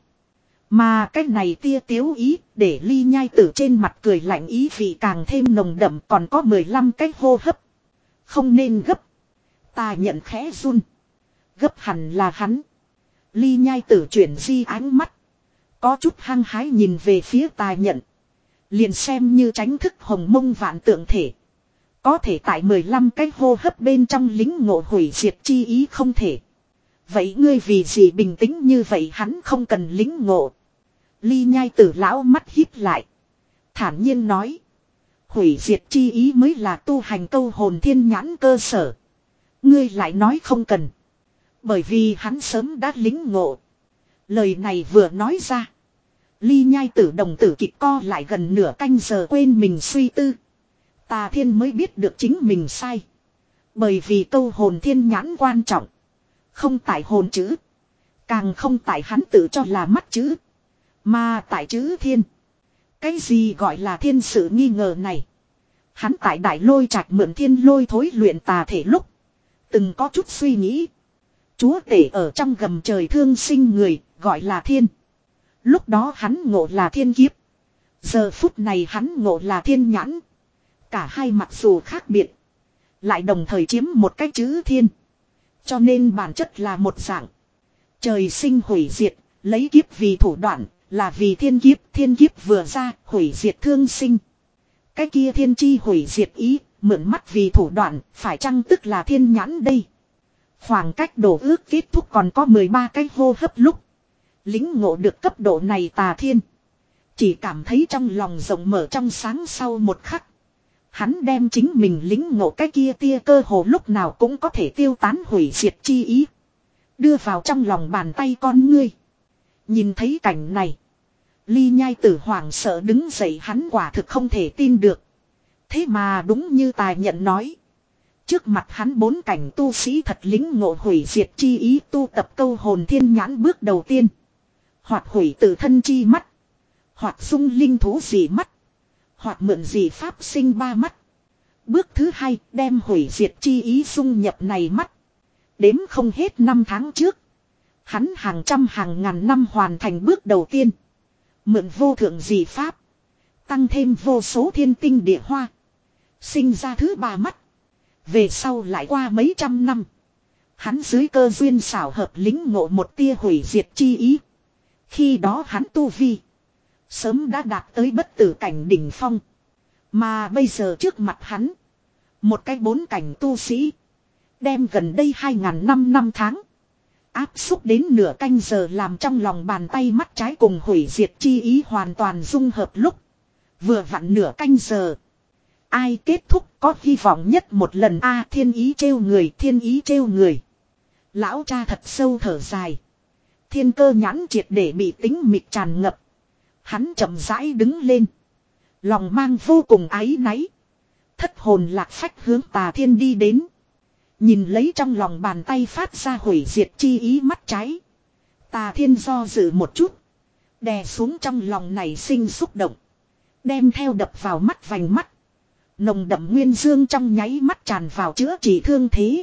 Mà cái này tia tiếu ý để Ly Nhai Tử trên mặt cười lạnh ý vị càng thêm nồng đậm, còn có mười lăm cái hô hấp. Không nên gấp. Ta nhận khẽ run. Gấp hẳn là hắn. Ly Nhai Tử chuyển di ánh mắt. Có chút hăng hái nhìn về phía Tà Nhận. Liền xem như tránh thức hồng mông vạn tượng thể. Có thể tại mười lăm cái hô hấp bên trong lính ngộ hủy diệt chi ý không thể. Vậy ngươi vì gì bình tĩnh như vậy, hắn không cần lính ngộ. Ly Nhai Tử lão mắt híp lại. Thản nhiên nói. Hủy diệt chi ý mới là tu hành câu hồn thiên nhãn cơ sở. Ngươi lại nói không cần. Bởi vì hắn sớm đã lính ngộ. Lời này vừa nói ra. Ly Nhai Tử đồng tử kịch co lại gần nửa canh giờ quên mình suy tư. Tà Thiên mới biết được chính mình sai. Bởi vì câu hồn thiên nhãn quan trọng. Không tại hồn chữ. Càng không tại hắn tự cho là mắt chữ. Mà tại chữ thiên. Cái gì gọi là thiên sự nghi ngờ này. Hắn tại đại lôi trạch mượn thiên lôi thối luyện tà thể lúc. Từng có chút suy nghĩ. Chúa tể ở trong gầm trời thương sinh người, gọi là thiên. Lúc đó hắn ngộ là thiên kiếp. Giờ phút này hắn ngộ là thiên nhãn. Cả hai mặc dù khác biệt. Lại đồng thời chiếm một cái chữ thiên. Cho nên bản chất là một dạng. Trời sinh hủy diệt, lấy kiếp vì thủ đoạn, là vì thiên kiếp. Thiên kiếp vừa ra, hủy diệt thương sinh. Cái kia thiên chi hủy diệt ý, mượn mắt vì thủ đoạn, phải chăng tức là thiên nhãn đây. Khoảng cách đổ ước kết thúc còn có mười ba cái hô hấp lúc. Lính ngộ được cấp độ này Tà Thiên. Chỉ cảm thấy trong lòng rộng mở trong sáng sau một khắc. Hắn đem chính mình lính ngộ cái kia tia cơ hồ lúc nào cũng có thể tiêu tán hủy diệt chi ý. Đưa vào trong lòng bàn tay con ngươi. Nhìn thấy cảnh này. Ly Nhai Tử hoảng sợ đứng dậy, hắn quả thực không thể tin được. Thế mà đúng như Tài Nhận nói. Trước mặt hắn bốn cảnh tu sĩ thật lính ngộ hủy diệt chi ý, tu tập câu hồn thiên nhãn bước đầu tiên. Hoặc hủy tự thân chi mắt. Hoặc dung linh thú dị mắt. Hoặc mượn dị pháp sinh ba mắt. Bước thứ hai đem hủy diệt chi ý dung nhập này mắt. Đếm không hết năm tháng trước. Hắn hàng trăm hàng ngàn năm hoàn thành bước đầu tiên. Mượn vô thượng dị pháp. Tăng thêm vô số thiên tinh địa hoa. Sinh ra thứ ba mắt. Về sau lại qua mấy trăm năm. Hắn dưới cơ duyên xảo hợp lính ngộ một tia hủy diệt chi ý. Khi đó hắn tu vi. Sớm đã đạt tới bất tử cảnh đỉnh phong. Mà bây giờ trước mặt hắn. Một cái bốn cảnh tu sĩ. Đem gần đây hai ngàn năm năm tháng. Áp xúc đến nửa canh giờ làm trong lòng bàn tay mắt trái cùng hủy diệt chi ý hoàn toàn dung hợp lúc. Vừa vặn nửa canh giờ. Ai kết thúc có hy vọng nhất một lần a à, thiên ý trêu người, thiên ý trêu người. Lão cha thật sâu thở dài. Thiên cơ nhãn triệt để bị tính mịt tràn ngập. Hắn chậm rãi đứng lên. Lòng mang vô cùng áy náy. Thất hồn lạc phách hướng Tà Thiên đi đến. Nhìn lấy trong lòng bàn tay phát ra hủy diệt chi ý mắt trái. Tà Thiên do dự một chút. Đè xuống trong lòng này sinh xúc động. Đem theo đập vào mắt vành mắt. Nồng đậm nguyên dương trong nháy mắt tràn vào chữa trị thương thế.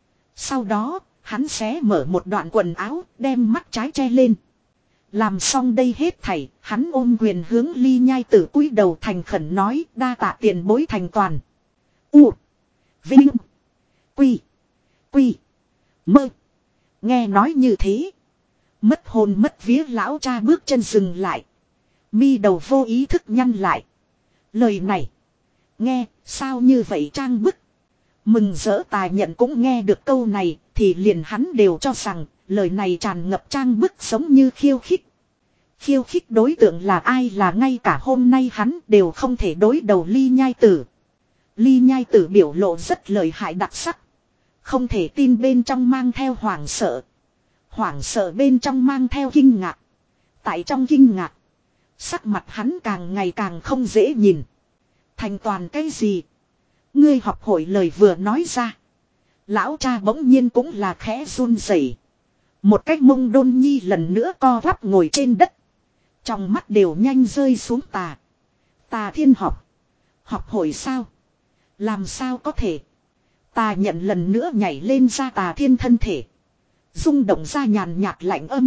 Sau đó, hắn xé mở một đoạn quần áo, đem mắt trái che lên. Làm xong đây hết thảy, hắn ôm quyền hướng Ly Nhai Tử cúi đầu thành khẩn nói, đa tạ tiền bối thành toàn. U. Vinh. Quy. Quy. Mơ. Nghe nói như thế. Mất hồn mất vía lão cha bước chân dừng lại. Mi đầu vô ý thức nhăn lại. Lời này. Nghe, sao như vậy trang bức. Mừng rỡ Tài Nhận cũng nghe được câu này, thì liền hắn đều cho rằng, lời này tràn ngập trang bức giống như khiêu khích. Khiêu khích đối tượng là ai, là ngay cả hôm nay hắn đều không thể đối đầu Ly Nhai Tử. Ly Nhai Tử biểu lộ rất lợi hại đặc sắc. Không thể tin bên trong mang theo hoảng sợ. Hoảng sợ bên trong mang theo kinh ngạc. Tại trong kinh ngạc, sắc mặt hắn càng ngày càng không dễ nhìn. Thành toàn cái gì? Ngươi học hội lời vừa nói ra. Lão cha bỗng nhiên cũng là khẽ run rẩy. Một cách mông đôn nhi lần nữa co quắp ngồi trên đất. Trong mắt đều nhanh rơi xuống tà. Tà Thiên học. Học hội sao? Làm sao có thể? Tà Nhận lần nữa nhảy lên ra Tà Thiên thân thể. Rung động ra nhàn nhạt lạnh âm.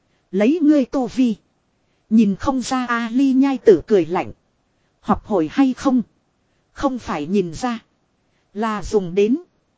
Lấy ngươi tô vi. Nhìn không ra a Ly Nhai Tử cười lạnh. Học hồi hay không? Không phải nhìn ra. Là dùng đến.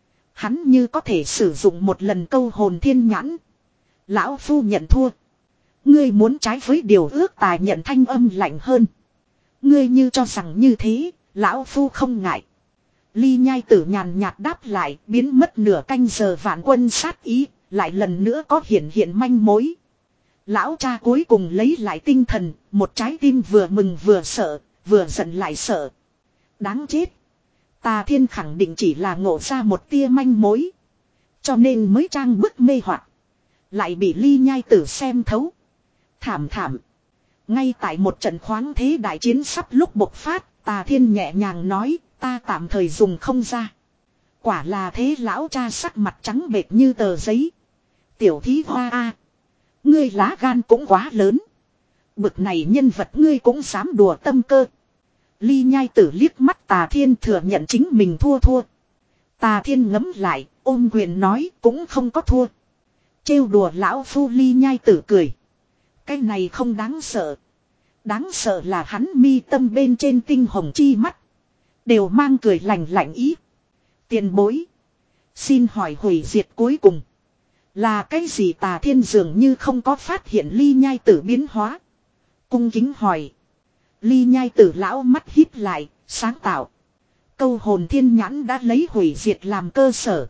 Hắn như có thể sử dụng một lần câu hồn thiên nhãn. Lão phu nhận thua. Ngươi muốn trái với điều ước tài nhận thanh âm lạnh hơn. Ngươi như cho rằng như thế, lão phu không ngại. Ly Nhai Tử nhàn nhạt đáp lại, biến mất nửa canh giờ vạn quân sát ý, lại lần nữa có hiện hiện manh mối. Lão cha cuối cùng lấy lại tinh thần, một trái tim vừa mừng vừa sợ, vừa giận lại sợ. Đáng chết. Tà Thiên khẳng định chỉ là ngộ ra một tia manh mối. Cho nên mới trang bức mê hoặc. Lại bị Ly Nhai Tử xem thấu. Thảm thảm. Ngay tại một trận khoáng thế đại chiến sắp lúc bộc phát, Tà Thiên nhẹ nhàng nói, ta tạm thời dùng không ra. Quả là thế, lão cha sắc mặt trắng bệch như tờ giấy. Tiểu thí hoa a, ngươi lá gan cũng quá lớn. Bực này nhân vật ngươi cũng dám đùa tâm cơ. Ly Nhai Tử liếc mắt Tà Thiên thừa nhận chính mình thua thua. Tà Thiên ngấm lại, ôm quyền nói cũng không có thua. Trêu đùa lão phu. Ly Nhai Tử cười. Cái này không đáng sợ. Đáng sợ là hắn mi tâm bên trên tinh hồng chi mắt. Đều mang cười lạnh lạnh ý. Tiền bối. Xin hỏi hủy diệt cuối cùng. Là cái gì? Tà Thiên dường như không có phát hiện Ly Nhai Tử biến hóa. Cung kính hỏi. Ly Nhai Tử lão mắt híp lại, sáng tạo. Câu hồn thiên nhãn đã lấy hủy diệt làm cơ sở.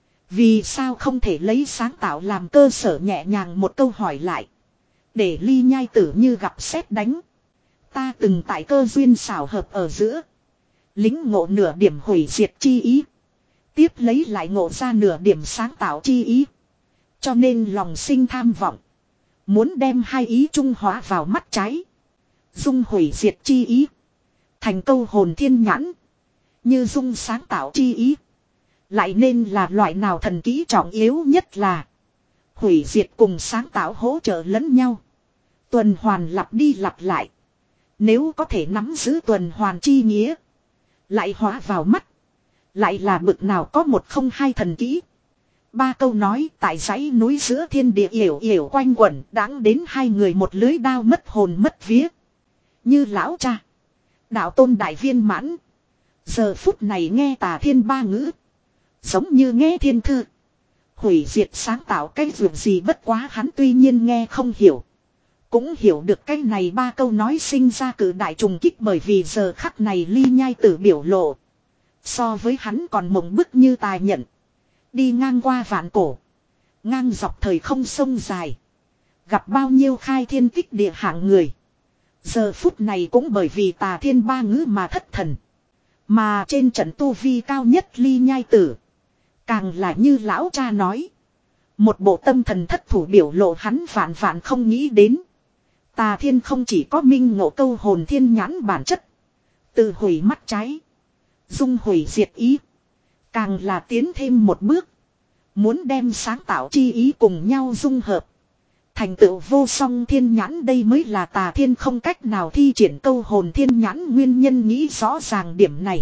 Vì sao không thể lấy sáng tạo làm cơ sở? Nhẹ nhàng một câu hỏi lại. Để Ly Nhai Tử như gặp sét đánh. Ta từng tại cơ duyên xảo hợp ở giữa. Lính ngộ nửa điểm hủy diệt chi ý. Tiếp lấy lại ngộ ra nửa điểm sáng tạo chi ý. Cho nên lòng sinh tham vọng. Muốn đem hai ý trung hóa vào mắt trái. Dung hủy diệt chi ý. Thành câu hồn thiên nhãn. Như dung sáng tạo chi ý. Lại nên là loại nào thần kỹ trọng yếu nhất là. Hủy diệt cùng sáng tạo hỗ trợ lẫn nhau. Tuần hoàn lặp đi lặp lại. Nếu có thể nắm giữ tuần hoàn chi nghĩa. Lại hóa vào mắt. Lại là bực nào có một không hai thần kỹ. Ba câu nói tại dãy núi giữa thiên địa yểu yểu quanh quẩn, đáng đến hai người một lưới đao mất hồn mất vía. Như lão cha. Đạo tôn đại viên mãn. Giờ phút này nghe Tà Thiên ba ngữ. Giống như nghe thiên thư. Hủy diệt sáng tạo cái việc gì, bất quá hắn tuy nhiên nghe không hiểu. Cũng hiểu được cái này ba câu nói sinh ra cử đại trùng kích, bởi vì giờ khắc này Ly Nhai Tử biểu lộ. So với hắn còn mộng bức như tài nhận. Đi ngang qua vạn cổ. Ngang dọc thời không sông dài. Gặp bao nhiêu khai thiên tích địa hạng người. Giờ phút này cũng bởi vì Tà Thiên ba ngữ mà thất thần. Mà trên trận tu vi cao nhất Ly Nhai Tử. Càng là như lão cha nói. Một bộ tâm thần thất thủ biểu lộ, hắn vạn vạn không nghĩ đến. Tà Thiên không chỉ có minh ngộ câu hồn thiên nhãn bản chất. Từ hủy mắt trái. Dung hủy diệt ý. Càng là tiến thêm một bước. Muốn đem sáng tạo chi ý cùng nhau dung hợp. Thành tựu vô song thiên nhãn, đây mới là Tà Thiên không cách nào thi triển câu hồn thiên nhãn nguyên nhân. Nghĩ rõ ràng điểm này.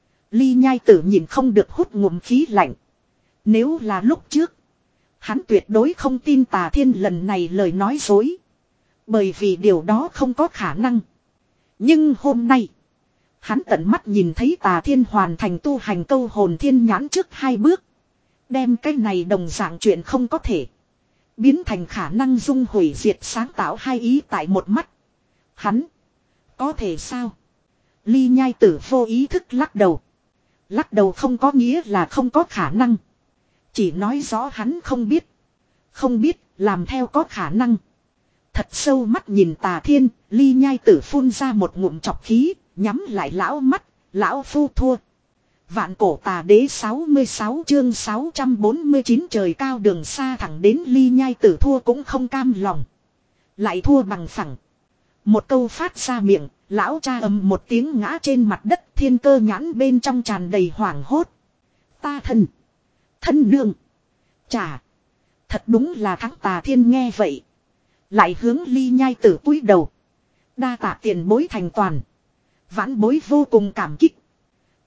Ly Nhai Tử nhìn không được hút ngụm khí lạnh. Nếu là lúc trước. Hắn tuyệt đối không tin Tà Thiên lần này lời nói dối. Bởi vì điều đó không có khả năng. Nhưng hôm nay. Hắn tận mắt nhìn thấy Tà Thiên hoàn thành tu hành câu hồn thiên nhãn trước hai bước. Đem cái này đồng dạng chuyện không có thể. Biến thành khả năng dung hủy diệt sáng tạo hai ý tại một mắt. Hắn. Có thể sao? Ly Nhai Tử vô ý thức lắc đầu. Lắc đầu không có nghĩa là không có khả năng. Chỉ nói rõ hắn không biết. Không biết làm theo có khả năng. Thật sâu mắt nhìn Tà Thiên. Ly Nhai Tử phun ra một ngụm chọc khí. Nhắm lại lão mắt. Lão phu thua. Vạn cổ Tà Đế sáu mươi sáu chương sáu trăm bốn mươi chín trời cao đường xa thẳng đến Ly Nhai Tử thua cũng không cam lòng. Lại thua bằng phẳng. Một câu phát ra miệng, lão cha ầm một tiếng ngã trên mặt đất, thiên cơ nhãn bên trong tràn đầy hoảng hốt. Ta thân. Thân nương. Chà. Thật đúng là thắng. Tà Thiên nghe vậy. Lại hướng Ly Nhai Tử cúi đầu. Đa tạ tiền bối thành toàn. Vãn bối vô cùng cảm kích.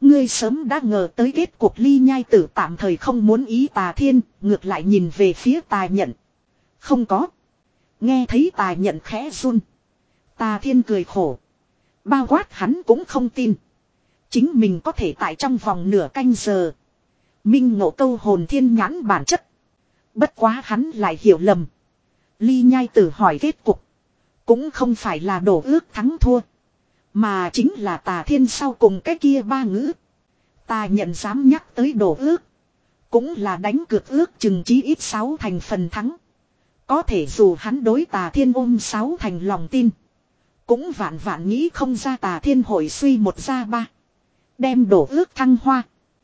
Ngươi sớm đã ngờ tới kết cuộc Ly Nhai Tử tạm thời không muốn ý Tà Thiên, ngược lại nhìn về phía Tà Nhận. Không có. Nghe thấy Tà Nhận khẽ run. Tà Thiên cười khổ. Bao quát hắn cũng không tin. Chính mình có thể tại trong vòng nửa canh giờ. Minh ngộ câu hồn thiên nhãn bản chất. Bất quá hắn lại hiểu lầm. Ly Nhai Tử hỏi kết cục. Cũng không phải là đổ ước thắng thua. Mà chính là Tà Thiên sau cùng cái kia ba ngữ. Ta nhận dám nhắc tới đổ ước. Cũng là đánh cược ước chừng chí ít sáu thành phần thắng. Có thể dù hắn đối Tà Thiên ôm sáu thành lòng tin. Cũng vạn vạn nghĩ không ra Tà Thiên hội suy một ra ba. Đem đổ ước thăng hoa.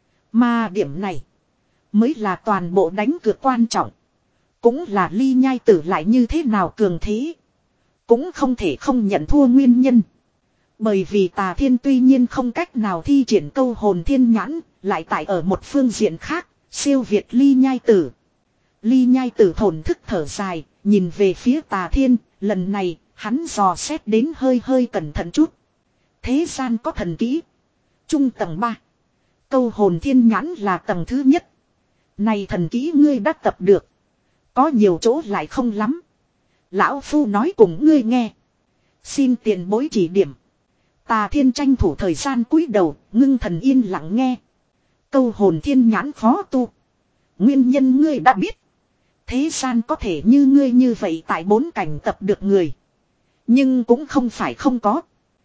Mà điểm này. Mới là toàn bộ đánh cược quan trọng. Cũng là Ly Nhai Tử lại như thế nào cường thế. Cũng không thể không nhận thua nguyên nhân. Bởi vì Tà Thiên tuy nhiên không cách nào thi triển câu hồn thiên nhãn. Lại tại ở một phương diện khác. Siêu việt Ly Nhai Tử. Ly Nhai Tử thổn thức thở dài. Nhìn về phía Tà Thiên. Lần này hắn dò xét đến hơi hơi cẩn thận chút. Thế gian có thần kỹ. Trung tầng ba. Câu hồn thiên nhãn là tầng thứ nhất. Này thần kỹ ngươi đã tập được. Có nhiều chỗ lại không lắm. Lão Phu nói cùng ngươi nghe. Xin tiền bối chỉ điểm. Tà Thiên tranh thủ thời gian cúi đầu, ngưng thần yên lặng nghe. Câu hồn thiên nhãn khó tu. Nguyên nhân ngươi đã biết. Thế gian có thể như ngươi như vậy tại bốn cảnh tập được người. Nhưng cũng không phải không có.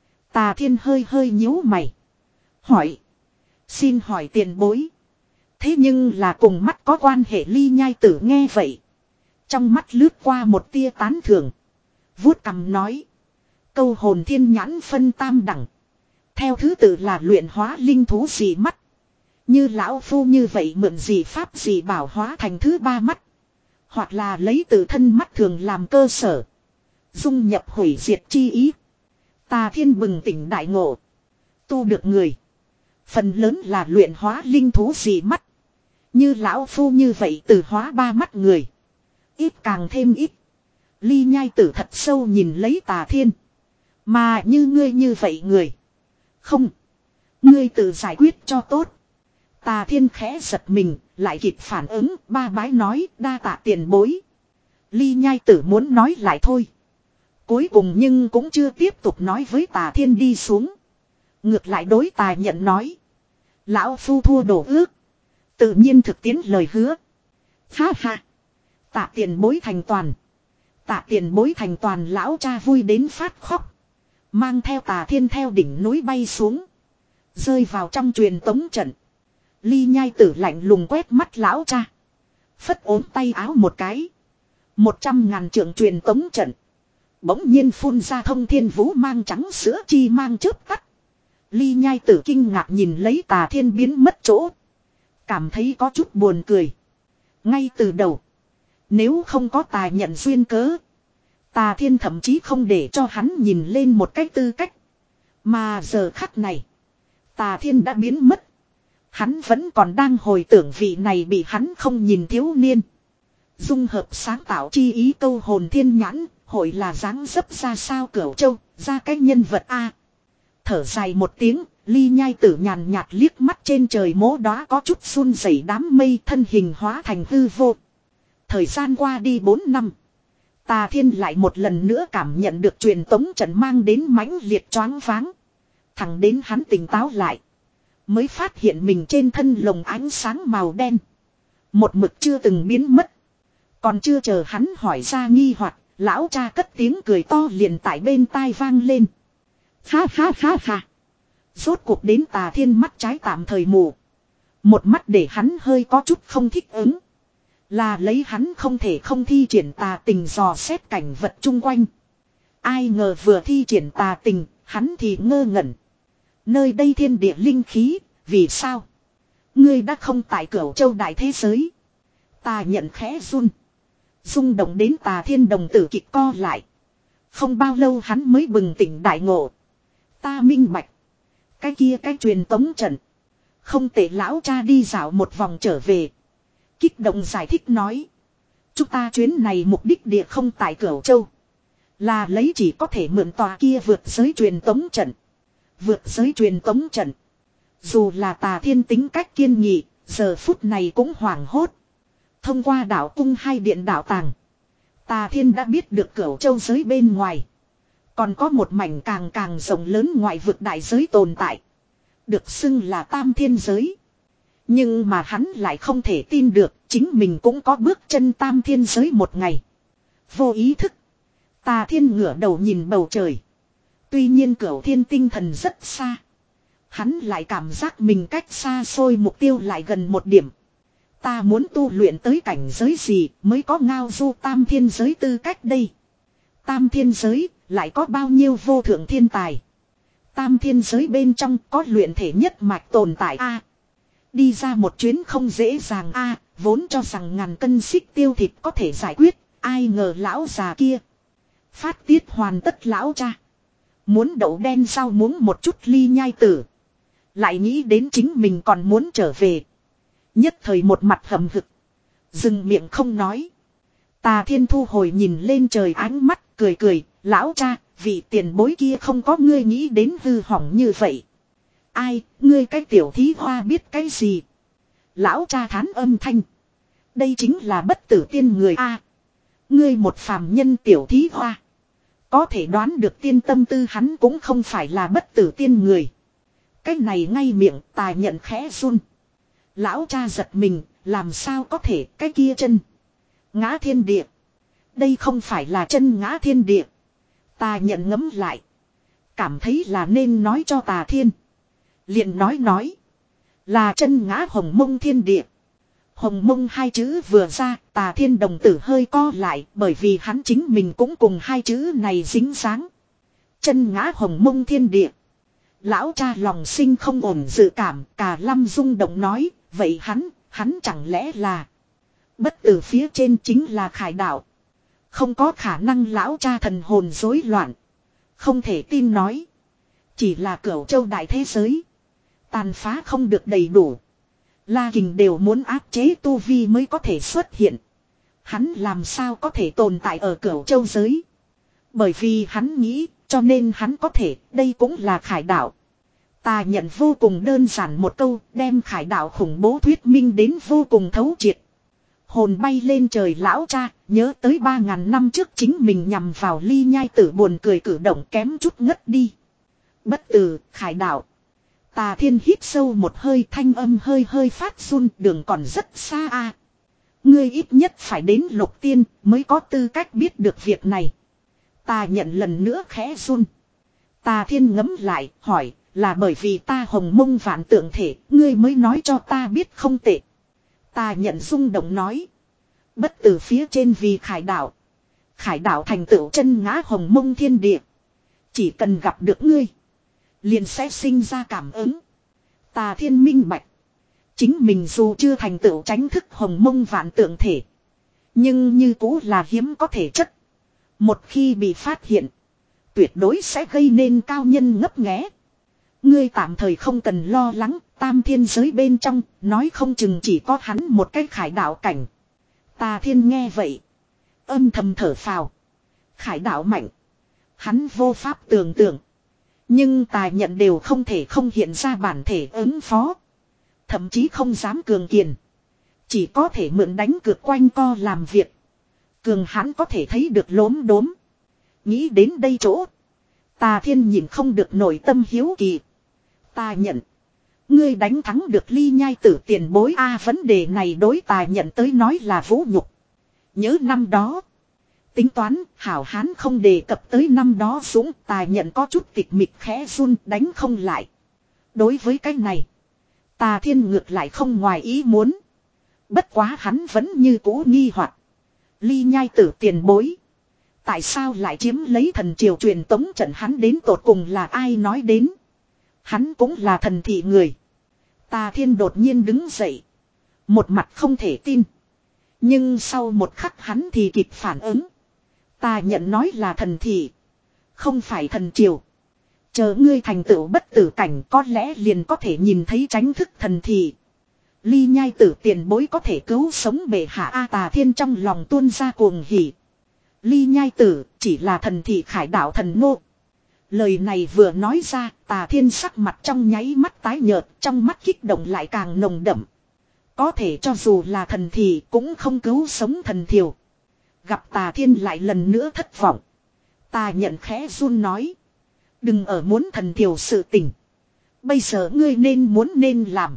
Tà Thiên hơi hơi nhíu mày. Hỏi. Xin hỏi tiền bối. Thế nhưng là cùng mắt có quan hệ Ly Nhai Tử nghe vậy. Trong mắt lướt qua một tia tán thưởng. Vuốt cằm nói. Câu hồn thiên nhãn phân tam đẳng. Theo thứ tự là luyện hóa linh thú dị mắt. Như lão phu như vậy mượn dị pháp dị bảo hóa thành thứ ba mắt. Hoặc là lấy từ thân mắt thường làm cơ sở. Dung nhập hủy diệt chi ý. Tà Thiên bừng tỉnh đại ngộ. Tu được người. Phần lớn là luyện hóa linh thú dị mắt. Như lão phu như vậy từ hóa ba mắt người. Ít càng thêm ít. Ly Nhai Tử thật sâu nhìn lấy Tà Thiên. Mà như ngươi như vậy người. Không. Ngươi tự giải quyết cho tốt. Tà Thiên khẽ giật mình. Lại kịp phản ứng. Ba bái nói đa tạ tiền bối. Ly Nhai Tử muốn nói lại thôi. Cuối cùng nhưng cũng chưa tiếp tục nói với Tà Thiên đi xuống. Ngược lại đối Tà Nhận nói. Lão Phu thua đổ ước. Tự nhiên thực tiến lời hứa. Ha ha. Tạ tiền bối thành toàn. Tạ tiền bối thành toàn lão cha vui đến phát khóc. Mang theo Tà Thiên theo đỉnh núi bay xuống. Rơi vào trong truyền tống trận. Ly Nhai Tử lạnh lùng quét mắt lão cha. Phất ốm tay áo một cái. Một trăm ngàn trượng truyền tống trận. Bỗng nhiên phun ra thông thiên vũ mang trắng sữa chi mang chớp tắt. Ly Nhai Tử kinh ngạc nhìn lấy Tà Thiên biến mất chỗ. Cảm thấy có chút buồn cười. Ngay từ đầu. Nếu không có Tà Nhận duyên cớ. Tà Thiên thậm chí không để cho hắn nhìn lên một cách tư cách. Mà giờ khắc này. Tà Thiên đã biến mất. Hắn vẫn còn đang hồi tưởng vị này bị hắn không nhìn thiếu niên. Dung hợp sáng tạo chi ý câu hồn thiên nhãn. Hội là dáng dấp ra sao Cửu Châu. Ra cái nhân vật A. Thở dài một tiếng. Ly Nhai Tử nhàn nhạt liếc mắt trên trời mố đóa có chút run rẩy đám mây thân hình hóa thành hư vô. Thời gian qua đi bốn năm. Tà Thiên lại một lần nữa cảm nhận được truyền tống trận mang đến mãnh liệt choáng váng. Thẳng đến hắn tỉnh táo lại. Mới phát hiện mình trên thân lồng ánh sáng màu đen. Một mực chưa từng biến mất. Còn chưa chờ hắn hỏi ra nghi hoặc, lão cha cất tiếng cười to liền tại bên tai vang lên. Ha ha ha ha. Rốt cuộc đến Tà Thiên mắt trái tạm thời mù. Một mắt để hắn hơi có chút không thích ứng. Là lấy hắn không thể không thi triển tà tình dò xét cảnh vật chung quanh. Ai ngờ vừa thi triển tà tình, hắn thì ngơ ngẩn. Nơi đây thiên địa linh khí, vì sao? Ngươi đã không tại Cửu Châu đại thế giới. Tà Nhận khẽ run. Rung động đến Tà Thiên đồng tử kịch co lại. Không bao lâu hắn mới bừng tỉnh đại ngộ. Ta minh bạch. Cái kia cái truyền tống trận. Không tệ lão cha đi dạo một vòng trở về. Kích động giải thích nói. Chúng ta chuyến này mục đích địa không tại Cửu Châu. Là lấy chỉ có thể mượn tòa kia vượt giới truyền tống trận. Vượt giới truyền tống trận. Dù là Tà Thiên tính cách kiên nghị, giờ phút này cũng hoảng hốt. Thông qua đạo cung hai điện đạo tàng, Tà Thiên đã biết được Cửu Châu giới bên ngoài còn có một mảnh càng càng rộng lớn ngoại vực đại giới tồn tại, được xưng là Tam Thiên giới. Nhưng mà hắn lại không thể tin được chính mình cũng có bước chân Tam Thiên giới một ngày. Vô ý thức, Tà Thiên ngửa đầu nhìn bầu trời. Tuy nhiên Cửu Thiên tinh thần rất xa, hắn lại cảm giác mình cách xa xôi mục tiêu lại gần một điểm. Ta muốn tu luyện tới cảnh giới gì mới có ngao du Tam Thiên giới tư cách đây? Tam Thiên giới lại có bao nhiêu vô thượng thiên tài? Tam Thiên giới bên trong có luyện thể nhất mạch tồn tại a. Đi ra một chuyến không dễ dàng a, vốn cho rằng ngàn cân xích tiêu thịt có thể giải quyết, ai ngờ lão già kia phát tiết hoàn tất lão cha. Muốn đậu đen sau muốn một chút ly nhai tử. Lại nghĩ đến chính mình còn muốn trở về. Nhất thời một mặt hầm hực. Dừng miệng không nói. Tà Thiên thu hồi nhìn lên trời ánh mắt cười cười. Lão cha, vị tiền bối kia không có ngươi nghĩ đến hư hỏng như vậy. Ai, ngươi cái tiểu thí hoa biết cái gì? Lão cha thán âm thanh. Đây chính là bất tử tiên người a. Ngươi một phàm nhân tiểu thí hoa. Có thể đoán được tiên tâm tư hắn cũng không phải là bất tử tiên người. Cái này ngay miệng Tài nhận khẽ run. Lão cha giật mình, làm sao có thể cái kia chân ngã thiên địa. Đây không phải là chân ngã thiên địa. Ta nhận ngẫm lại. Cảm thấy là nên nói cho Tà Thiên. Liền nói nói. Là chân ngã hồng mông thiên địa. Hồng mông hai chữ vừa ra, Tà Thiên đồng tử hơi co lại, bởi vì hắn chính mình cũng cùng hai chữ này dính dáng. Chân ngã hồng mông thiên địa. Lão cha lòng sinh không ổn dự cảm, Cà Lâm rung động nói, vậy hắn, hắn chẳng lẽ là bất tử phía trên chính là Khải đạo. Không có khả năng. Lão cha thần hồn rối loạn. Không thể tin nói. Chỉ là Cửu Châu đại thế giới. Tàn phá không được đầy đủ. La Kình đều muốn áp chế tu vi mới có thể xuất hiện. Hắn làm sao có thể tồn tại ở Cửu Châu giới. Bởi vì hắn nghĩ, cho nên hắn có thể, đây cũng là Khải đạo. Ta nhận vô cùng đơn giản một câu, đem Khải đạo khủng bố thuyết minh đến vô cùng thấu triệt. Hồn bay lên trời lão cha, nhớ tới ba ngàn năm trước chính mình nhằm vào ly nhai tử buồn cười cử động kém chút ngất đi. Bất tử, Khải đạo. Tà Thiên hít sâu một hơi, thanh âm hơi hơi phát run, đường còn rất xa a. Ngươi ít nhất phải đến lục tiên mới có tư cách biết được việc này. Ta nhận lần nữa khẽ run. Tà Thiên ngấm lại, hỏi, là bởi vì ta hồng mông vạn tượng thể, ngươi mới nói cho ta biết không tệ. Ta nhận rung động nói. Bất tử phía trên vì Khải đạo. Khải đạo thành tựu chân ngã hồng mông thiên địa. Chỉ cần gặp được ngươi, liền sẽ sinh ra cảm ứng. Tà Thiên minh bạch. Chính mình dù chưa thành tựu tránh thức hồng mông vạn tượng thể, nhưng như cũ là hiếm có thể chất. Một khi bị phát hiện, tuyệt đối sẽ gây nên cao nhân ngấp nghé. Ngươi tạm thời không cần lo lắng, Tam Thiên giới bên trong, nói không chừng chỉ có hắn một cái Khải đạo cảnh. Tà Thiên nghe vậy, âm thầm thở phào. Khải đạo mạnh, hắn vô pháp tưởng tượng. Nhưng Tài nhận đều không thể không hiện ra bản thể ứng phó. Thậm chí không dám cường kiền. Chỉ có thể mượn đánh cược quanh co làm việc. Cường hắn có thể thấy được lốm đốm. Nghĩ đến đây chỗ, Tà Thiên nhìn không được nội tâm hiếu kỳ. Ta nhận, ngươi đánh thắng được ly nhai tử tiền bối a. Vấn đề này đối Ta nhận tới nói là vũ nhục. Nhớ năm đó, tính toán hảo hán không đề cập tới năm đó dũng. Ta nhận có chút tịch mịch khẽ run, đánh không lại. Đối với cái này, Tà Thiên ngược lại không ngoài ý muốn. Bất quá hắn vẫn như cũ nghi hoặc. Ly nhai tử tiền bối, tại sao lại chiếm lấy thần triều truyền tống trận, hắn đến tột cùng là ai nói đến. Hắn cũng là thần thị người. Tà Thiên đột nhiên đứng dậy. Một mặt không thể tin. Nhưng sau một khắc hắn thì kịp phản ứng. Ta nhận nói là thần thị, không phải thần triều. Chờ ngươi thành tựu bất tử cảnh có lẽ liền có thể nhìn thấy tránh thức thần thị. Ly nhai tử tiền bối có thể cứu sống bệ hạ a. Tà Thiên trong lòng tuôn ra cuồng hỉ. Ly nhai tử chỉ là thần thị Khải đạo thần nô. Lời này vừa nói ra, Tà Thiên sắc mặt trong nháy mắt tái nhợt, trong mắt kích động lại càng nồng đậm. Có thể cho dù là thần thì cũng không cứu sống thần thiểu. Gặp Tà Thiên lại lần nữa thất vọng. Tà nhận khẽ run nói. Đừng ở muốn thần thiểu sự tình. Bây giờ ngươi nên muốn nên làm.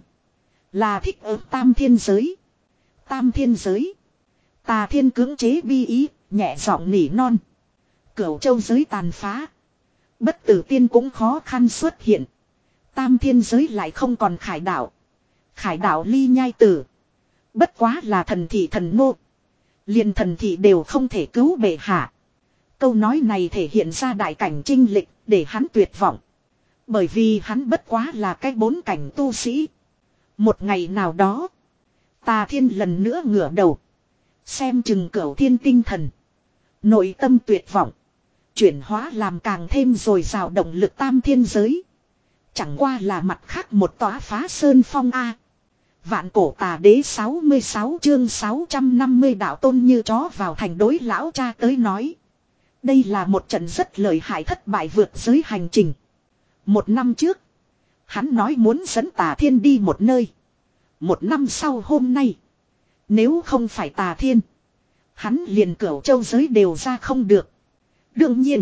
Là thích ở tam thiên giới. Tam thiên giới. Tà Thiên cưỡng chế bi ý, nhẹ giọng nỉ non. Cửu châu giới tàn phá. Bất tử tiên cũng khó khăn xuất hiện. Tam thiên giới lại không còn khải đạo. Khải đạo ly nhai tử. Bất quá là thần thị thần nô. Liền thần thị đều không thể cứu bệ hạ. Câu nói này thể hiện ra đại cảnh trinh lịch để hắn tuyệt vọng. Bởi vì hắn bất quá là cái bốn cảnh tu sĩ. Một ngày nào đó. Tà Thiên lần nữa ngửa đầu. Xem chừng cửu thiên tinh thần. Nội tâm tuyệt vọng. Chuyển hóa làm càng thêm dồi dào động lực tam thiên giới. Chẳng qua là mặt khác một tòa phá sơn phong A. Vạn cổ tà đế sáu mươi sáu chương sáu trăm năm mươi đạo tôn như chó vào thành đối lão cha tới nói. Đây là một trận rất lợi hại thất bại vượt giới hành trình. Một năm trước. Hắn nói muốn dẫn Tà Thiên đi một nơi. Một năm sau hôm nay. Nếu không phải Tà Thiên. Hắn liền cửu châu giới đều ra không được. Đương nhiên.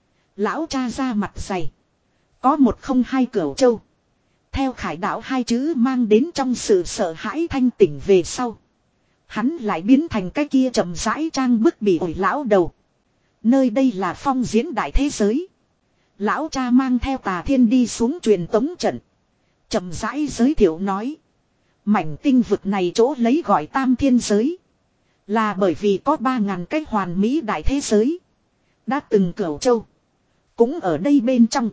Lão cha ra mặt dày. Có một không hai cửu châu. Theo khải đạo hai chữ mang đến trong sự sợ hãi thanh tỉnh về sau. Hắn lại biến thành cái kia chậm rãi trang bức bị ổi lão đầu. Nơi đây là phong diễn đại thế giới. Lão cha mang theo Tà Thiên đi xuống truyền tống trận. Chậm rãi giới thiệu nói. Mảnh tinh vực này chỗ lấy gọi tam thiên giới. Là bởi vì có ba ngàn cái hoàn mỹ đại thế giới. Đã từng cửu châu. Cũng ở đây bên trong.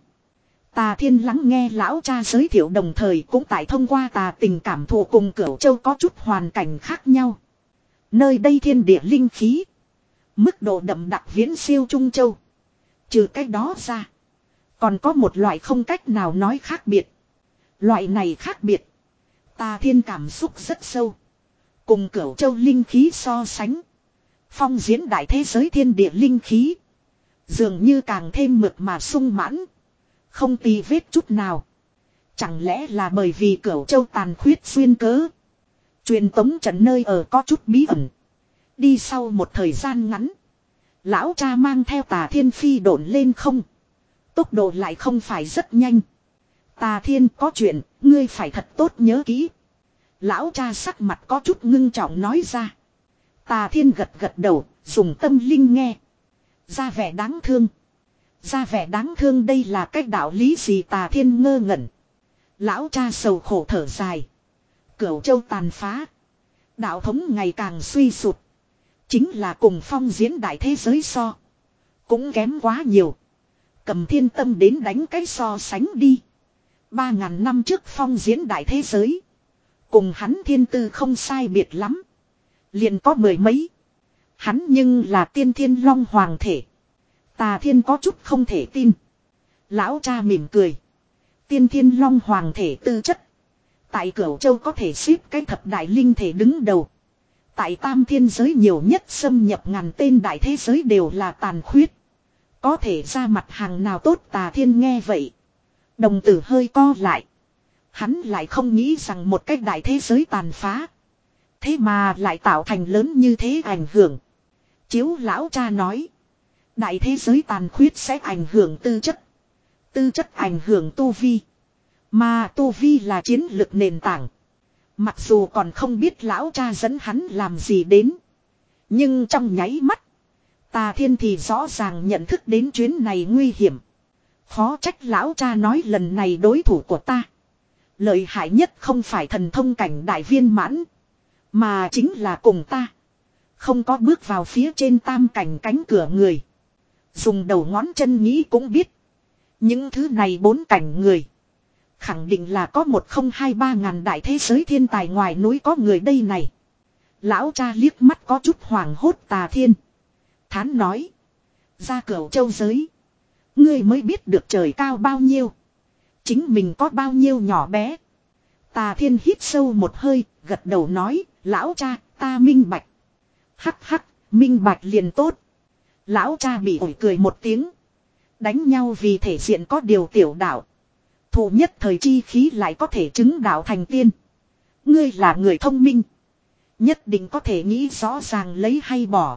Tà Thiên lắng nghe lão cha giới thiệu đồng thời cũng tại thông qua tà tình cảm thụ cùng cửu châu có chút hoàn cảnh khác nhau. Nơi đây thiên địa linh khí. Mức độ đậm đặc viễn siêu Trung Châu. Trừ cách đó ra. Còn có một loại không cách nào nói khác biệt. Loại này khác biệt. Tà Thiên cảm xúc rất sâu. Cùng cửu châu linh khí so sánh. Phong diễn đại thế giới thiên địa linh khí. Dường như càng thêm mượt mà sung mãn. Không tì vết chút nào. Chẳng lẽ là bởi vì cửu châu tàn khuyết xuyên cớ. Truyền tống trận nơi ở có chút bí ẩn. Đi sau một thời gian ngắn. Lão cha mang theo Tà Thiên phi độn lên không. Tốc độ lại không phải rất nhanh. Tà Thiên có chuyện, ngươi phải thật tốt nhớ kỹ. Lão cha sắc mặt có chút ngưng trọng nói ra. Tà Thiên gật gật đầu, dùng tâm linh nghe. Ra vẻ đáng thương. Ra vẻ đáng thương đây là cách đạo lý gì Tà Thiên ngơ ngẩn. Lão cha sầu khổ thở dài. Cửu châu tàn phá. Đạo thống ngày càng suy sụt. Chính là cùng phong diễn đại thế giới so. Cũng kém quá nhiều. Cầm thiên tâm đến đánh cái so sánh đi. Ba ngàn năm trước phong diễn đại thế giới. Cùng hắn thiên tư không sai biệt lắm. Liền có mười mấy. Hắn nhưng là tiên thiên long hoàng thể. Tà Thiên có chút không thể tin. Lão cha mỉm cười. Tiên thiên long hoàng thể tư chất. Tại Cửu Châu có thể xếp cái thập đại linh thể đứng đầu. Tại tam thiên giới nhiều nhất xâm nhập ngàn tên đại thế giới đều là tàn khuyết. Có thể ra mặt hàng nào tốt Tà Thiên nghe vậy. Đồng tử hơi co lại. Hắn lại không nghĩ rằng một cách đại thế giới tàn phá. Thế mà lại tạo thành lớn như thế ảnh hưởng. Chiếu lão cha nói. Đại thế giới tàn khuyết sẽ ảnh hưởng tư chất. Tư chất ảnh hưởng tu vi. Mà tu vi là chiến lược nền tảng. Mặc dù còn không biết lão cha dẫn hắn làm gì đến. Nhưng trong nháy mắt. Tà Thiên thì rõ ràng nhận thức đến chuyến này nguy hiểm. Khó trách lão cha nói lần này đối thủ của ta. Lợi hại nhất không phải thần thông cảnh đại viên mãn. Mà chính là cùng ta. Không có bước vào phía trên tam cảnh cánh cửa người. Dùng đầu ngón chân nghĩ cũng biết. Những thứ này bốn cảnh người. Khẳng định là có một không hai ba ngàn đại thế giới thiên tài ngoài núi có người đây này. Lão cha liếc mắt có chút hoảng hốt Tà Thiên. Thán nói. Ra Cửu Châu giới. Ngươi mới biết được trời cao bao nhiêu. Chính mình có bao nhiêu nhỏ bé. Tà Thiên hít sâu một hơi, gật đầu nói. Lão cha, ta minh bạch. Hắc hắc, minh bạch liền tốt. Lão cha bị ổi cười một tiếng. Đánh nhau vì thể diện có điều tiểu đạo. Thù nhất thời chi khí lại có thể chứng đạo thành tiên. Ngươi là người thông minh. Nhất định có thể nghĩ rõ ràng lấy hay bỏ.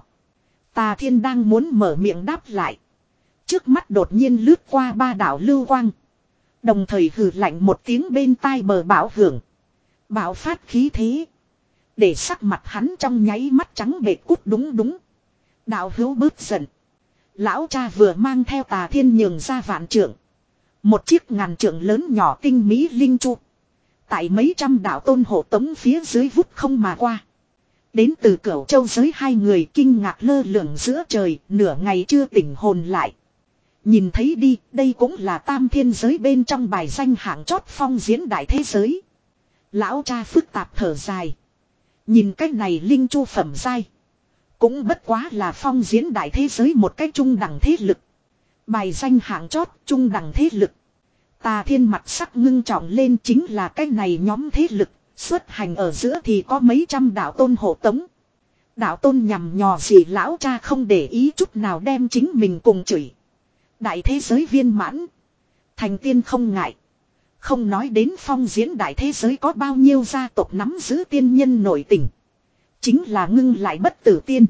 Tà Thiên đang muốn mở miệng đáp lại. Trước mắt đột nhiên lướt qua ba đạo lưu quang. Đồng thời hừ lạnh một tiếng bên tai bờ bảo hưởng. Bạo phát khí thế. Để sắc mặt hắn trong nháy mắt trắng bệt cút đúng đúng. Đạo hữu bớt giận. Lão cha vừa mang theo Tà Thiên nhường ra vạn trượng. Một chiếc ngàn trượng lớn nhỏ tinh mỹ linh chu. Tại mấy trăm đạo tôn hộ tống phía dưới vút không mà qua. Đến từ Cửu Châu giới hai người kinh ngạc lơ lửng giữa trời, nửa ngày chưa tỉnh hồn lại. Nhìn thấy đi, đây cũng là tam thiên giới bên trong bài danh hạng chót phong diễn đại thế giới. Lão cha phức tạp thở dài. Nhìn cách này linh chu phẩm giai. Cũng bất quá là phong diễn đại thế giới một cách trung đẳng thế lực. Bài danh hạng chót trung đẳng thế lực. Tà Thiên mặt sắc ngưng trọng lên chính là cách này nhóm thế lực. Xuất hành ở giữa thì có mấy trăm đạo tôn hộ tống. Đạo tôn nhằm nhò gì lão cha không để ý chút nào đem chính mình cùng chửi. Đại thế giới viên mãn. Thành tiên không ngại. Không nói đến phong diễn đại thế giới có bao nhiêu gia tộc nắm giữ tiên nhân nổi tình. Chính là ngưng lại bất tử tiên.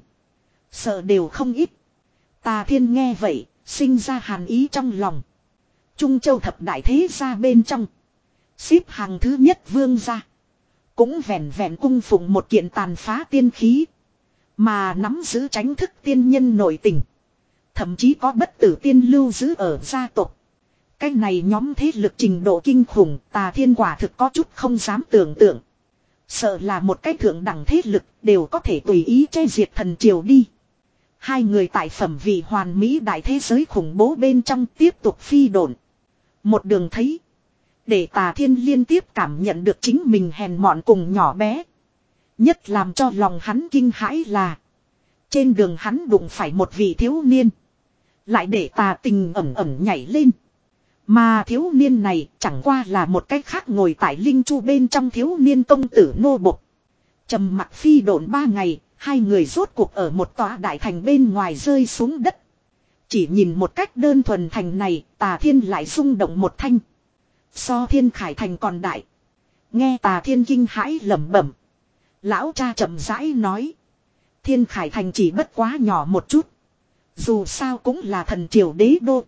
Sợ đều không ít. Tà Thiên nghe vậy, sinh ra hàn ý trong lòng. Trung Châu thập đại thế gia bên trong. Xếp hàng thứ nhất vương gia. Cũng vẹn vẹn cung phụng một kiện tàn phá tiên khí. Mà nắm giữ tránh thức tiên nhân nổi tình. Thậm chí có bất tử tiên lưu giữ ở gia tộc. Cái này nhóm thế lực trình độ kinh khủng, Tà Thiên quả thực có chút không dám tưởng tượng. Sợ là một cái thượng đẳng thế lực đều có thể tùy ý che diệt thần triều đi. Hai người tại phẩm vị hoàn mỹ đại thế giới khủng bố bên trong tiếp tục phi độn. Một đường thấy. Để Tà Thiên liên tiếp cảm nhận được chính mình hèn mọn cùng nhỏ bé. Nhất làm cho lòng hắn kinh hãi là. Trên đường hắn đụng phải một vị thiếu niên. Lại để Tà tình ẩm ẩm nhảy lên. Mà thiếu niên này chẳng qua là một cách khác ngồi tại linh chu bên trong thiếu niên công tử nô bộc. Trầm mặc phi độn ba ngày, hai người rốt cuộc ở một tòa đại thành bên ngoài rơi xuống đất. Chỉ nhìn một cách đơn thuần thành này, Tà Thiên lại rung động một thanh. So Thiên Khải thành còn đại. Nghe Tà Thiên kinh hãi lẩm bẩm. Lão cha chậm rãi nói. Thiên Khải thành chỉ bất quá nhỏ một chút. Dù sao cũng là thần triều đế đô.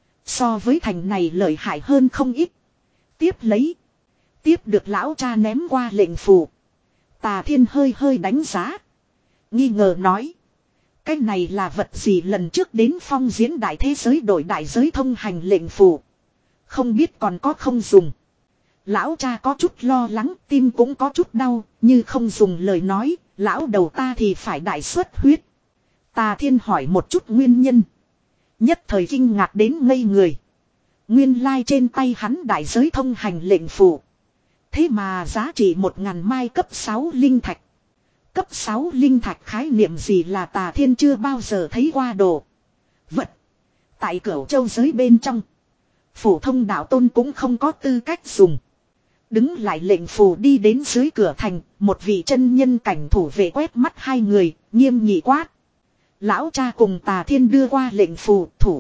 So với thành này lợi hại hơn không ít. Tiếp lấy. Tiếp được lão cha ném qua lệnh phù. Tà Thiên hơi hơi đánh giá. Nghi ngờ nói. Cái này là vật gì lần trước đến phong diễn đại thế giới đổi đại giới thông hành lệnh phù. Không biết còn có không dùng. Lão cha có chút lo lắng, tim cũng có chút đau, như không dùng lời nói, lão đầu ta thì phải đại xuất huyết. Tà Thiên hỏi một chút nguyên nhân. Nhất thời kinh ngạc đến ngây người. Nguyên lai trên tay hắn đại giới thông hành lệnh phù. Thế mà giá trị một ngàn mai cấp sáu linh thạch. Cấp sáu linh thạch khái niệm gì là Tà Thiên chưa bao giờ thấy qua đồ. Vật. Tại Cửu Châu giới bên trong. Phổ thông đạo tôn cũng không có tư cách dùng. Đứng lại lệnh phù đi đến dưới cửa thành. Một vị chân nhân cảnh thủ vệ quét mắt hai người. Nghiêm nghị quát. Lão cha cùng Tà Thiên đưa qua lệnh phù thủ.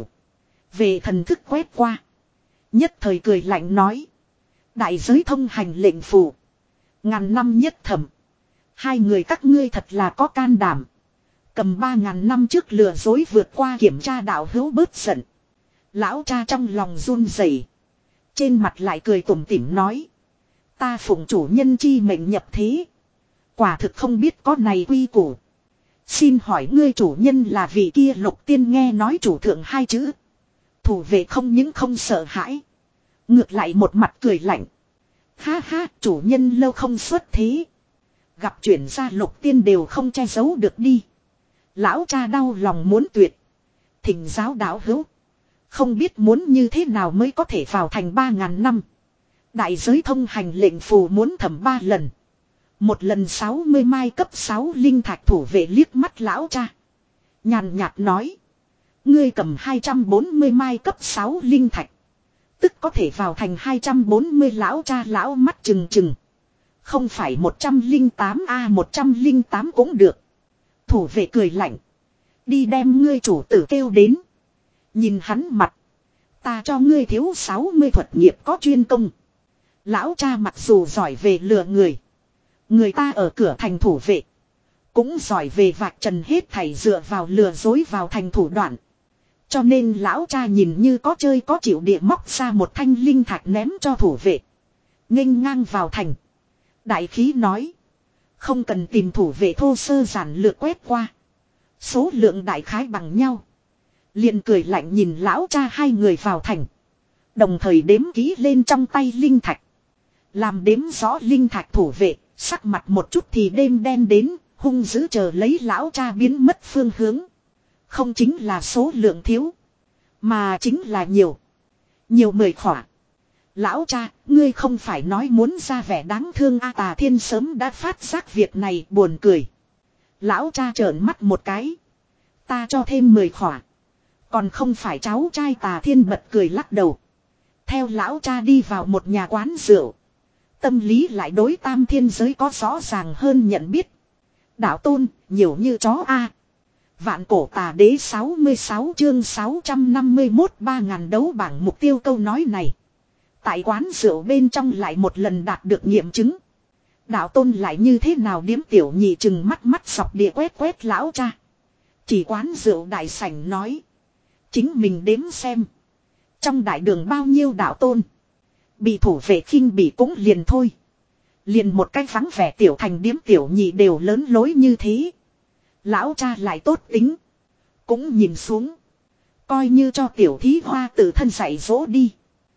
Về thần thức quét qua. Nhất thời cười lạnh nói. Đại giới thông hành lệnh phù. Ngàn năm nhất thẩm. Hai người các ngươi thật là có can đảm. Cầm ba ngàn năm trước lừa dối vượt qua kiểm tra đạo hữu bớt giận. Lão cha trong lòng run rẩy, trên mặt lại cười tủm tỉm nói. Ta phụng chủ nhân chi mệnh nhập thế. Quả thực không biết có này quy củ. Xin hỏi ngươi chủ nhân là vị kia Lục Tiên nghe nói chủ thượng hai chữ. Thủ vệ không những không sợ hãi. Ngược lại một mặt cười lạnh. Ha ha, chủ nhân lâu không xuất thế. Gặp chuyển ra Lục Tiên đều không che giấu được đi. Lão cha đau lòng muốn tuyệt. Thỉnh giáo đạo hữu. Không biết muốn như thế nào mới có thể vào thành ba ngàn năm. Đại giới thông hành lệnh phù muốn thẩm ba lần. Một lần sáu mươi mai cấp sáu linh thạch thủ vệ liếc mắt lão cha. Nhàn nhạt nói. Ngươi cầm hai trăm bốn mươi mai cấp sáu linh thạch. Tức có thể vào thành hai trăm bốn mươi lão cha lão mắt trừng trừng. Không phải một trăm lẻ tám a một trăm lẻ tám cũng được. Thủ vệ cười lạnh. Đi đem ngươi chủ tử kêu đến. Nhìn hắn mặt. Ta cho ngươi thiếu sáu mươi thuật nghiệp có chuyên công. Lão cha mặc dù giỏi về lừa người. Người ta ở cửa thành thủ vệ. Cũng giỏi về vạch trần hết thảy dựa vào lừa dối vào thành thủ đoạn. Cho nên lão cha nhìn như có chơi có chịu địa móc ra một thanh linh thạch ném cho thủ vệ. Nghênh ngang vào thành. Đại khí nói. Không cần tìm thủ vệ thô sơ giản lược quét qua. Số lượng đại khái bằng nhau. Liền cười lạnh nhìn lão cha hai người vào thành. Đồng thời đếm kỹ lên trong tay linh thạch. Làm đếm rõ linh thạch thủ vệ. Sắc mặt một chút thì đêm đen đến. Hung dữ chờ lấy lão cha biến mất phương hướng. Không chính là số lượng thiếu. Mà chính là nhiều. Nhiều mười khỏa. Lão cha, ngươi không phải nói muốn ra vẻ đáng thương a. Tà Thiên sớm đã phát giác việc này buồn cười. Lão cha trợn mắt một cái. Ta cho thêm mười khỏa. Còn không phải cháu trai Tà Thiên bật cười lắc đầu. Theo lão cha đi vào một nhà quán rượu. Tâm lý lại đối tam thiên giới có rõ ràng hơn nhận biết. Đạo tôn, nhiều như chó a. Vạn cổ tà đế sáu mươi sáu chương sáu trăm năm mươi mốt ba ngàn đấu bảng mục tiêu câu nói này. Tại quán rượu bên trong lại một lần đạt được nghiệm chứng. Đạo tôn lại như thế nào điếm tiểu nhị chừng mắt mắt sọc địa quét quét lão cha. Chỉ quán rượu đại sảnh nói. Chính mình đếm xem. Trong đại đường bao nhiêu đạo tôn. Bị thủ vệ khinh bị cũng liền thôi. Liền một cái vắng vẻ tiểu thành điếm tiểu nhị đều lớn lối như thế. Lão cha lại tốt tính. Cũng nhìn xuống. Coi như cho tiểu thí hoa tự thân dạy dỗ đi.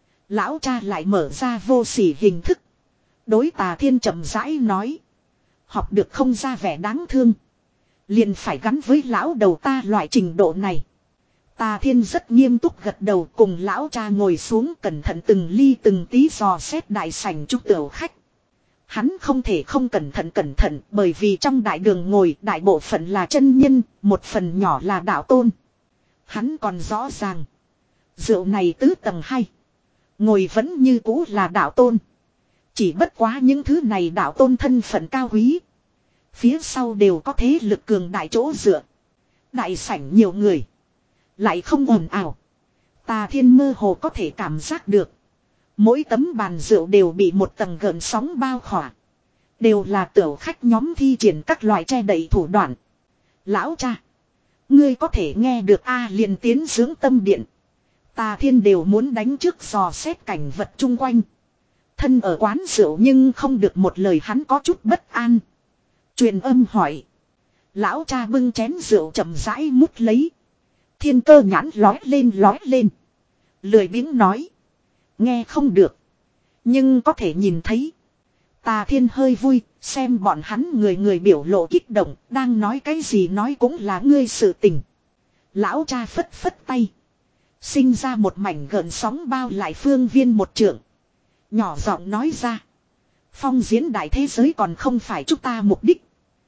Lão cha lại mở ra vô sỉ hình thức. Đối Tà Thiên chậm rãi nói. Học được không ra vẻ đáng thương. Liền phải gắn với lão đầu ta loại trình độ này. Tà Thiên rất nghiêm túc gật đầu cùng lão cha ngồi xuống cẩn thận từng ly từng tí dò xét đại sảnh chúc tiểu khách. Hắn không thể không cẩn thận cẩn thận bởi vì trong đại đường ngồi đại bộ phận là chân nhân, một phần nhỏ là đạo tôn. Hắn còn rõ ràng. Rượu này tứ tầng hay. Ngồi vẫn như cũ là đạo tôn. Chỉ bất quá những thứ này đạo tôn thân phận cao quý. Phía sau đều có thế lực cường đại chỗ dựa. Đại sảnh nhiều người. Lại không ồn ào. Tà Thiên mơ hồ có thể cảm giác được. Mỗi tấm bàn rượu đều bị một tầng gợn sóng bao khỏa. Đều là tiểu khách nhóm thi triển các loại che đậy thủ đoạn. Lão cha. Ngươi có thể nghe được A à, liền tiến dưỡng tâm điện. Tà Thiên đều muốn đánh trước dò xét cảnh vật chung quanh. Thân ở quán rượu nhưng không được một lời hắn có chút bất an. Truyền âm hỏi. Lão cha bưng chén rượu chậm rãi mút lấy. Thiên cơ nhãn lói lên lói lên. Lười biếng nói. Nghe không được. Nhưng có thể nhìn thấy. Tà Thiên hơi vui. Xem bọn hắn người người biểu lộ kích động. Đang nói cái gì nói cũng là ngươi sự tình. Lão cha phất phất tay. Sinh ra một mảnh gợn sóng bao lại phương viên một trượng. Nhỏ giọng nói ra. Phong diễn đại thế giới còn không phải chúng ta mục đích.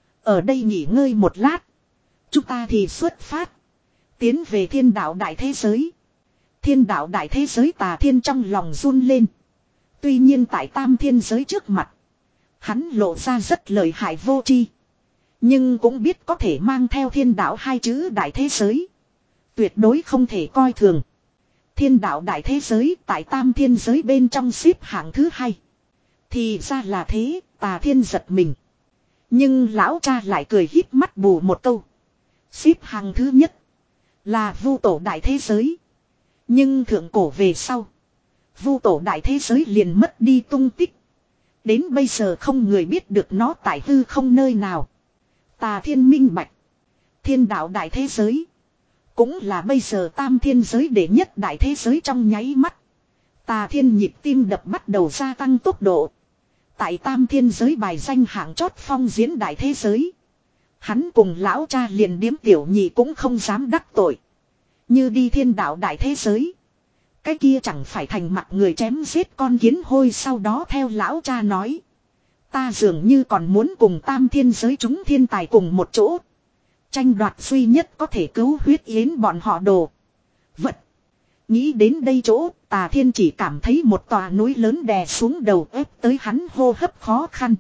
Ở đây nghỉ ngơi một lát. Chúng ta thì xuất phát. Tiến về thiên đạo đại thế giới. Thiên đạo đại thế giới Tà Thiên trong lòng run lên. Tuy nhiên tại tam thiên giới trước mặt. Hắn lộ ra rất lợi hại vô tri. Nhưng cũng biết có thể mang theo thiên đạo hai chữ đại thế giới. Tuyệt đối không thể coi thường. Thiên đạo đại thế giới tại tam thiên giới bên trong xếp hạng thứ hai. Thì ra là thế, Tà Thiên giật mình. Nhưng lão cha lại cười híp mắt bù một câu. Xếp hạng thứ nhất là Vu tổ đại thế giới. Nhưng thượng cổ về sau, Vu tổ đại thế giới liền mất đi tung tích. Đến bây giờ không người biết được nó tại hư không nơi nào. Tà Thiên minh bạch. Thiên đạo đại thế giới cũng là bây giờ tam thiên giới đệ nhất đại thế giới trong nháy mắt. Tà Thiên nhịp tim đập bắt đầu gia tăng tốc độ. Tại tam thiên giới bài danh hạng chót phong diễn đại thế giới. Hắn cùng lão cha liền điếm tiểu nhị cũng không dám đắc tội. Như đi thiên đạo đại thế giới. Cái kia chẳng phải thành mặt người chém giết con kiến hôi sau đó theo lão cha nói. Ta dường như còn muốn cùng tam thiên giới chúng thiên tài cùng một chỗ. Tranh đoạt duy nhất có thể cứu huyết yến bọn họ đồ. Vật. Nghĩ đến đây chỗ, Tà Thiên chỉ cảm thấy một tòa núi lớn đè xuống đầu ép tới hắn hô hấp khó khăn.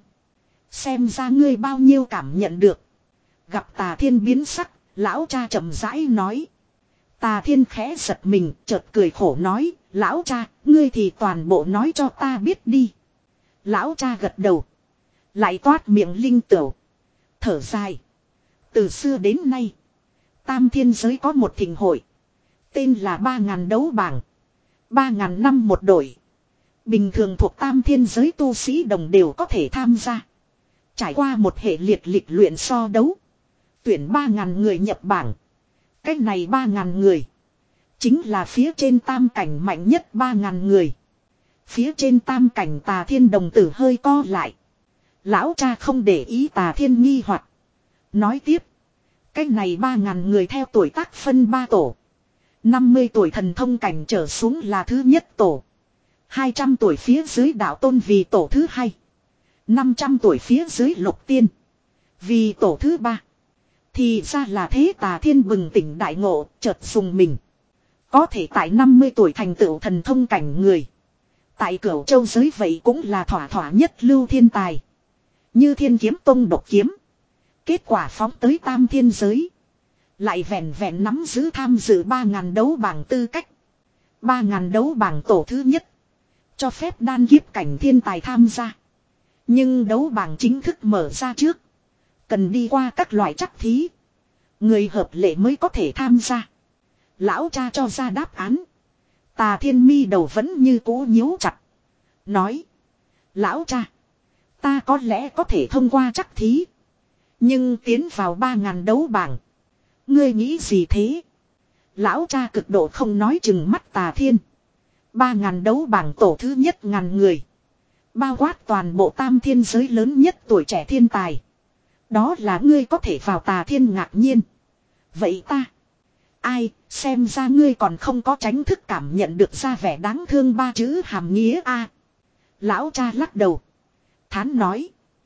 Xem ra ngươi bao nhiêu cảm nhận được. Gặp Tà Thiên biến sắc, lão cha chậm rãi nói. Tà Thiên khẽ giật mình, chợt cười khổ nói, lão cha, ngươi thì toàn bộ nói cho ta biết đi. Lão cha gật đầu. Lại toát miệng linh tửu. Thở dài. Từ xưa đến nay, Tam Thiên giới có một thịnh hội. Tên là ba ngàn đấu bảng. Ba ngàn năm một đội. Bình thường thuộc Tam Thiên giới tu sĩ đồng đều có thể tham gia. Trải qua một hệ liệt lịch luyện so đấu. Tuyển ba ngàn người nhập bảng. Cách này ba ngàn người. Chính là phía trên tam cảnh mạnh nhất ba ngàn người. Phía trên tam cảnh Tà Thiên đồng tử hơi co lại. Lão cha không để ý Tà Thiên nghi hoặc. Nói tiếp. Cách này ba ngàn người theo tuổi tác phân ba tổ. năm mươi tuổi thần thông cảnh trở xuống là thứ nhất tổ. hai trăm tuổi phía dưới đạo tôn vì tổ thứ hai. năm trăm tuổi phía dưới lục tiên. Vì tổ thứ ba. Thì ra là thế. Tà Thiên bừng tỉnh đại ngộ, chợt dùng mình. Có thể tại năm mươi tuổi thành tựu thần thông cảnh người. Tại Cửu Châu giới vậy cũng là thỏa thỏa nhất lưu thiên tài. Như Thiên Kiếm Tông độc kiếm. Kết quả phóng tới Tam Thiên giới. Lại vẹn vẹn nắm giữ tham dự ba ngàn đấu bảng tư cách. ba ngàn đấu bảng tổ thứ nhất. Cho phép đan kiếp cảnh thiên tài tham gia. Nhưng đấu bảng chính thức mở ra trước. Cần đi qua các loại trắc thí. Người hợp lệ mới có thể tham gia. Lão cha cho ra đáp án. Tà Thiên mi đầu vẫn như cũ nhíu chặt. Nói. Lão cha. Ta có lẽ có thể thông qua trắc thí. Nhưng tiến vào ba ngàn đấu bảng. Ngươi nghĩ gì thế? Lão cha cực độ không nói chừng mắt Tà Thiên. Ba ngàn đấu bảng tổ thứ nhất ngàn người. Bao quát toàn bộ Tam Thiên giới lớn nhất tuổi trẻ thiên tài. Đó là ngươi có thể vào. Tà Thiên ngạc nhiên. Vậy ta? Ai, xem ra ngươi còn không có tránh thức cảm nhận được ra vẻ đáng thương ba chữ hàm nghĩa a. Lão cha lắc đầu. Thán nói.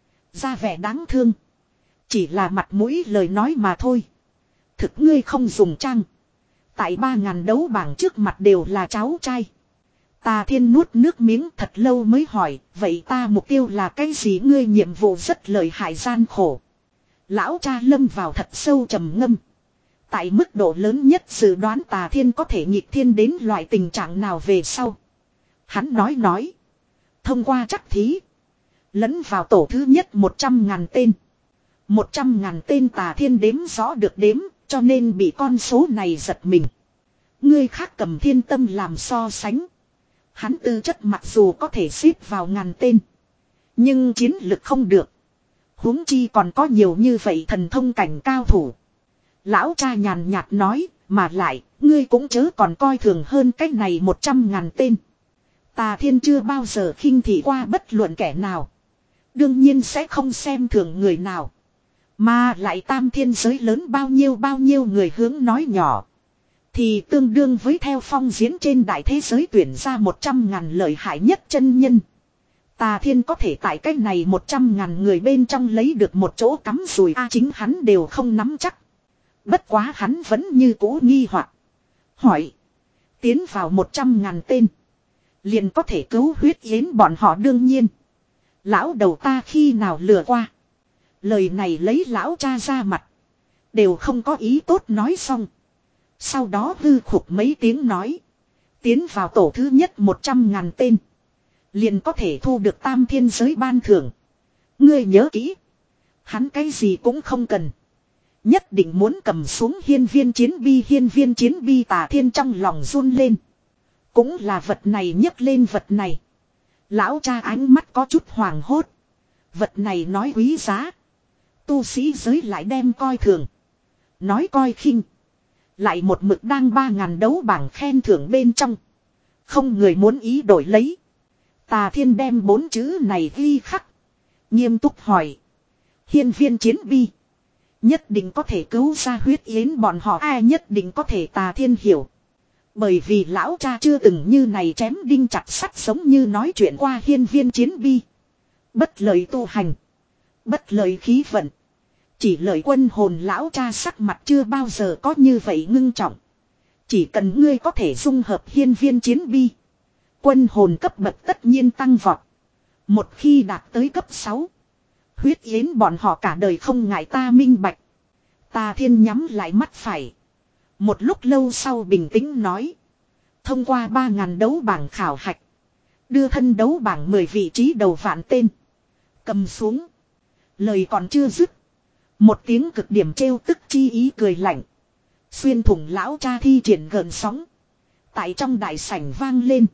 Ra vẻ đáng thương. Chỉ là mặt mũi lời nói mà thôi. Thực ngươi không dùng trang. Tại ba ngàn đấu bảng trước mặt đều là cháu trai. Tà Thiên nuốt nước miếng thật lâu mới hỏi. Vậy ta mục tiêu là cái gì? Ngươi nhiệm vụ rất lợi hại gian khổ. Lão cha lâm vào thật sâu trầm ngâm. Tại mức độ lớn nhất dự đoán Tà Thiên có thể nghịch thiên đến loại tình trạng nào về sau. Hắn nói nói. Thông qua trắc thí. Lẫn vào tổ thứ nhất một trăm ngàn tên. Một trăm ngàn tên Tà Thiên đếm rõ được đếm. Cho nên bị con số này giật mình. Người khác cầm thiên tâm làm so sánh. Hắn tư chất mặc dù có thể xếp vào ngàn tên. Nhưng chiến lực không được. Huống chi còn có nhiều như vậy thần thông cảnh cao thủ. Lão cha nhàn nhạt nói, mà lại, ngươi cũng chớ còn coi thường hơn cách này một trăm ngàn tên. Tà Thiên chưa bao giờ khinh thị qua bất luận kẻ nào. Đương nhiên sẽ không xem thường người nào. Mà lại Tam Thiên giới lớn bao nhiêu bao nhiêu người hướng nói nhỏ. Thì tương đương với theo phong diễn trên đại thế giới tuyển ra một trăm ngàn lợi hại nhất chân nhân. Tà Thiên có thể tại cách này một trăm ngàn người bên trong lấy được một chỗ cắm rùi a chính hắn đều không nắm chắc. Bất quá hắn vẫn như cũ nghi hoặc. Hỏi. Tiến vào một trăm ngàn tên. Liền có thể cứu huyết yến bọn họ đương nhiên. Lão đầu ta khi nào lừa qua. Lời này lấy lão cha ra mặt. Đều không có ý tốt nói xong. Sau đó hư khục mấy tiếng nói. Tiến vào tổ thứ nhất một trăm ngàn tên. Liền có thể thu được Tam Thiên giới ban thưởng. Ngươi nhớ kỹ. Hắn cái gì cũng không cần. Nhất định muốn cầm xuống hiên viên chiến bi. Hiên viên chiến bi Tà Thiên trong lòng run lên. Cũng là vật này nhấc lên vật này. Lão cha ánh mắt có chút hoàng hốt. Vật này nói quý giá. Tu sĩ giới lại đem coi thường. Nói coi khinh. Lại một mực đang ba ngàn đấu bảng khen thưởng bên trong. Không người muốn ý đổi lấy. Tà Thiên đem bốn chữ này ghi khắc. Nghiêm túc hỏi. Hiên viên chiến bi. Nhất định có thể cứu ra huyết yến bọn họ. Ai nhất định có thể. Tà Thiên hiểu. Bởi vì lão cha chưa từng như này chém đinh chặt sắt giống như nói chuyện qua hiên viên chiến bi. Bất lợi tu hành. Bất lợi khí vận. Chỉ lợi quân hồn. Lão cha sắc mặt chưa bao giờ có như vậy ngưng trọng. Chỉ cần ngươi có thể dung hợp hiên viên chiến bi. Quân hồn cấp bậc tất nhiên tăng vọt. Một khi đạt tới cấp sáu. Huyết yến bọn họ cả đời không ngại ta minh bạch. Tà Thiên nhắm lại mắt phải. Một lúc lâu sau bình tĩnh nói. Thông qua ba ngàn đấu bảng khảo hạch. Đưa thân đấu bảng mười vị trí đầu vạn tên. Cầm xuống. Lời còn chưa dứt. Một tiếng cực điểm trêu tức chi ý cười lạnh. Xuyên thủng lão cha thi triển gợn sóng. Tại trong đại sảnh vang lên.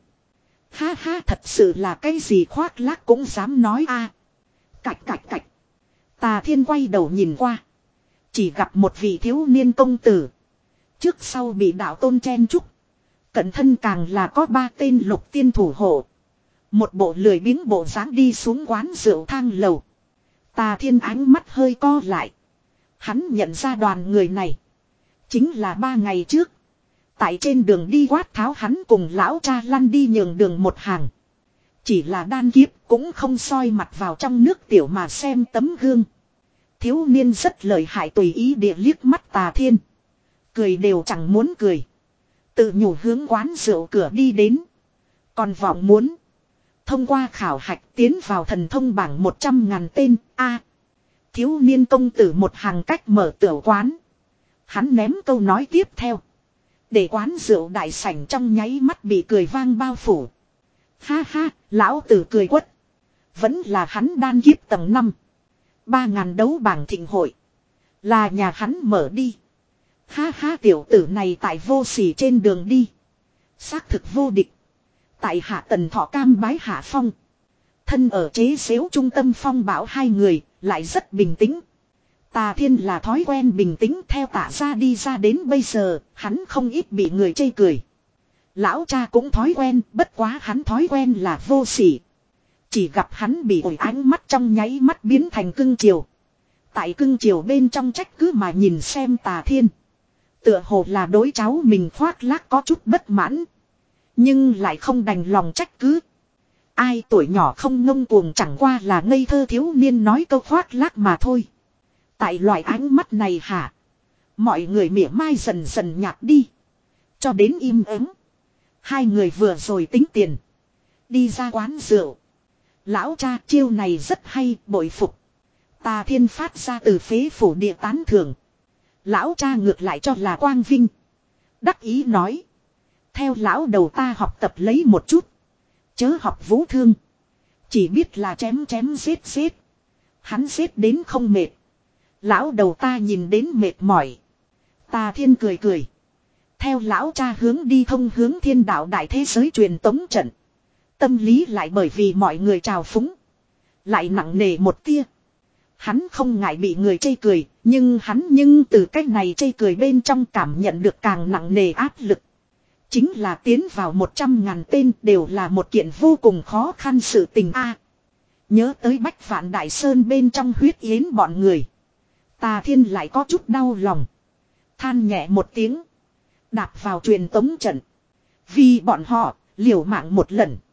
Ha ha, thật sự là cái gì khoác lác cũng dám nói a. Cạch cạch cạch. Tà Thiên quay đầu nhìn qua. Chỉ gặp một vị thiếu niên công tử. Trước sau bị đạo tôn chen chúc. Cận thân càng là có ba tên lục tiên thủ hộ. Một bộ lười biếng bộ dáng đi xuống quán rượu thang lầu. Tà Thiên ánh mắt hơi co lại. Hắn nhận ra đoàn người này. Chính là ba ngày trước. Tại trên đường đi quát tháo hắn cùng lão cha lăn đi nhường đường một hàng. Chỉ là đan kiếp cũng không soi mặt vào trong nước tiểu mà xem tấm gương. Thiếu niên rất lợi hại, tùy ý địa liếc mắt Tà Thiên. Cười đều chẳng muốn cười. Tự nhủ hướng quán rượu cửa đi đến. Còn vọng muốn. Thông qua khảo hạch tiến vào thần thông bảng một trăm ngàn tên. A. Thiếu niên công tử một hàng cách mở tiểu quán. Hắn ném câu nói tiếp theo. Để quán rượu đại sảnh trong nháy mắt bị cười vang bao phủ. Ha ha, lão tử cười quất. Vẫn là hắn đan kiếp tầng năm. Ba ngàn đấu bảng thịnh hội. Là nhà hắn mở đi. Ha ha, tiểu tử này tại vô sỉ trên đường đi. Xác thực vô địch. Tại hạ Tần Thọ cam bái hạ phong. Thân ở chế xếu trung tâm phong bảo hai người, lại rất bình tĩnh. Tà Thiên là thói quen bình tĩnh theo Tạ ra đi ra đến bây giờ, hắn không ít bị người chê cười. Lão cha cũng thói quen, bất quá hắn thói quen là vô sỉ. Chỉ gặp hắn bị ổi ánh mắt trong nháy mắt biến thành cưng chiều. Tại cưng chiều bên trong trách cứ mà nhìn xem Tà Thiên. Tựa hồ là đối cháu mình khoác lác có chút bất mãn. Nhưng lại không đành lòng trách cứ. Ai tuổi nhỏ không ngông cuồng, chẳng qua là ngây thơ thiếu niên nói câu khoác lác mà thôi. Tại loại ánh mắt này hả? Mọi người mỉa mai dần dần nhạt đi. Cho đến im ắng. Hai người vừa rồi tính tiền. Đi ra quán rượu. Lão cha, chiêu này rất hay, bội phục. Tà Thiên phát ra từ phế phủ địa tán thưởng. Lão cha ngược lại cho là quang vinh. Đắc ý nói. Theo lão đầu ta học tập lấy một chút. Chớ học vũ thương. Chỉ biết là chém chém giết giết. Hắn giết đến không mệt. Lão đầu ta nhìn đến mệt mỏi. Tà Thiên cười cười. Theo lão cha hướng đi thông hướng thiên đạo đại thế giới truyền tống trận. Tâm lý lại bởi vì mọi người trào phúng. Lại nặng nề một tia. Hắn không ngại bị người chê cười. Nhưng hắn nhưng từ cách này chê cười bên trong cảm nhận được càng nặng nề áp lực. Chính là tiến vào một trăm ngàn tên đều là một kiện vô cùng khó khăn sự tình a. Nhớ tới Bách Vạn Đại Sơn bên trong huyết yến bọn người. Tà Thiên lại có chút đau lòng. Than nhẹ một tiếng. Đạp vào truyền tống trận. Vì bọn họ liều mạng một lần.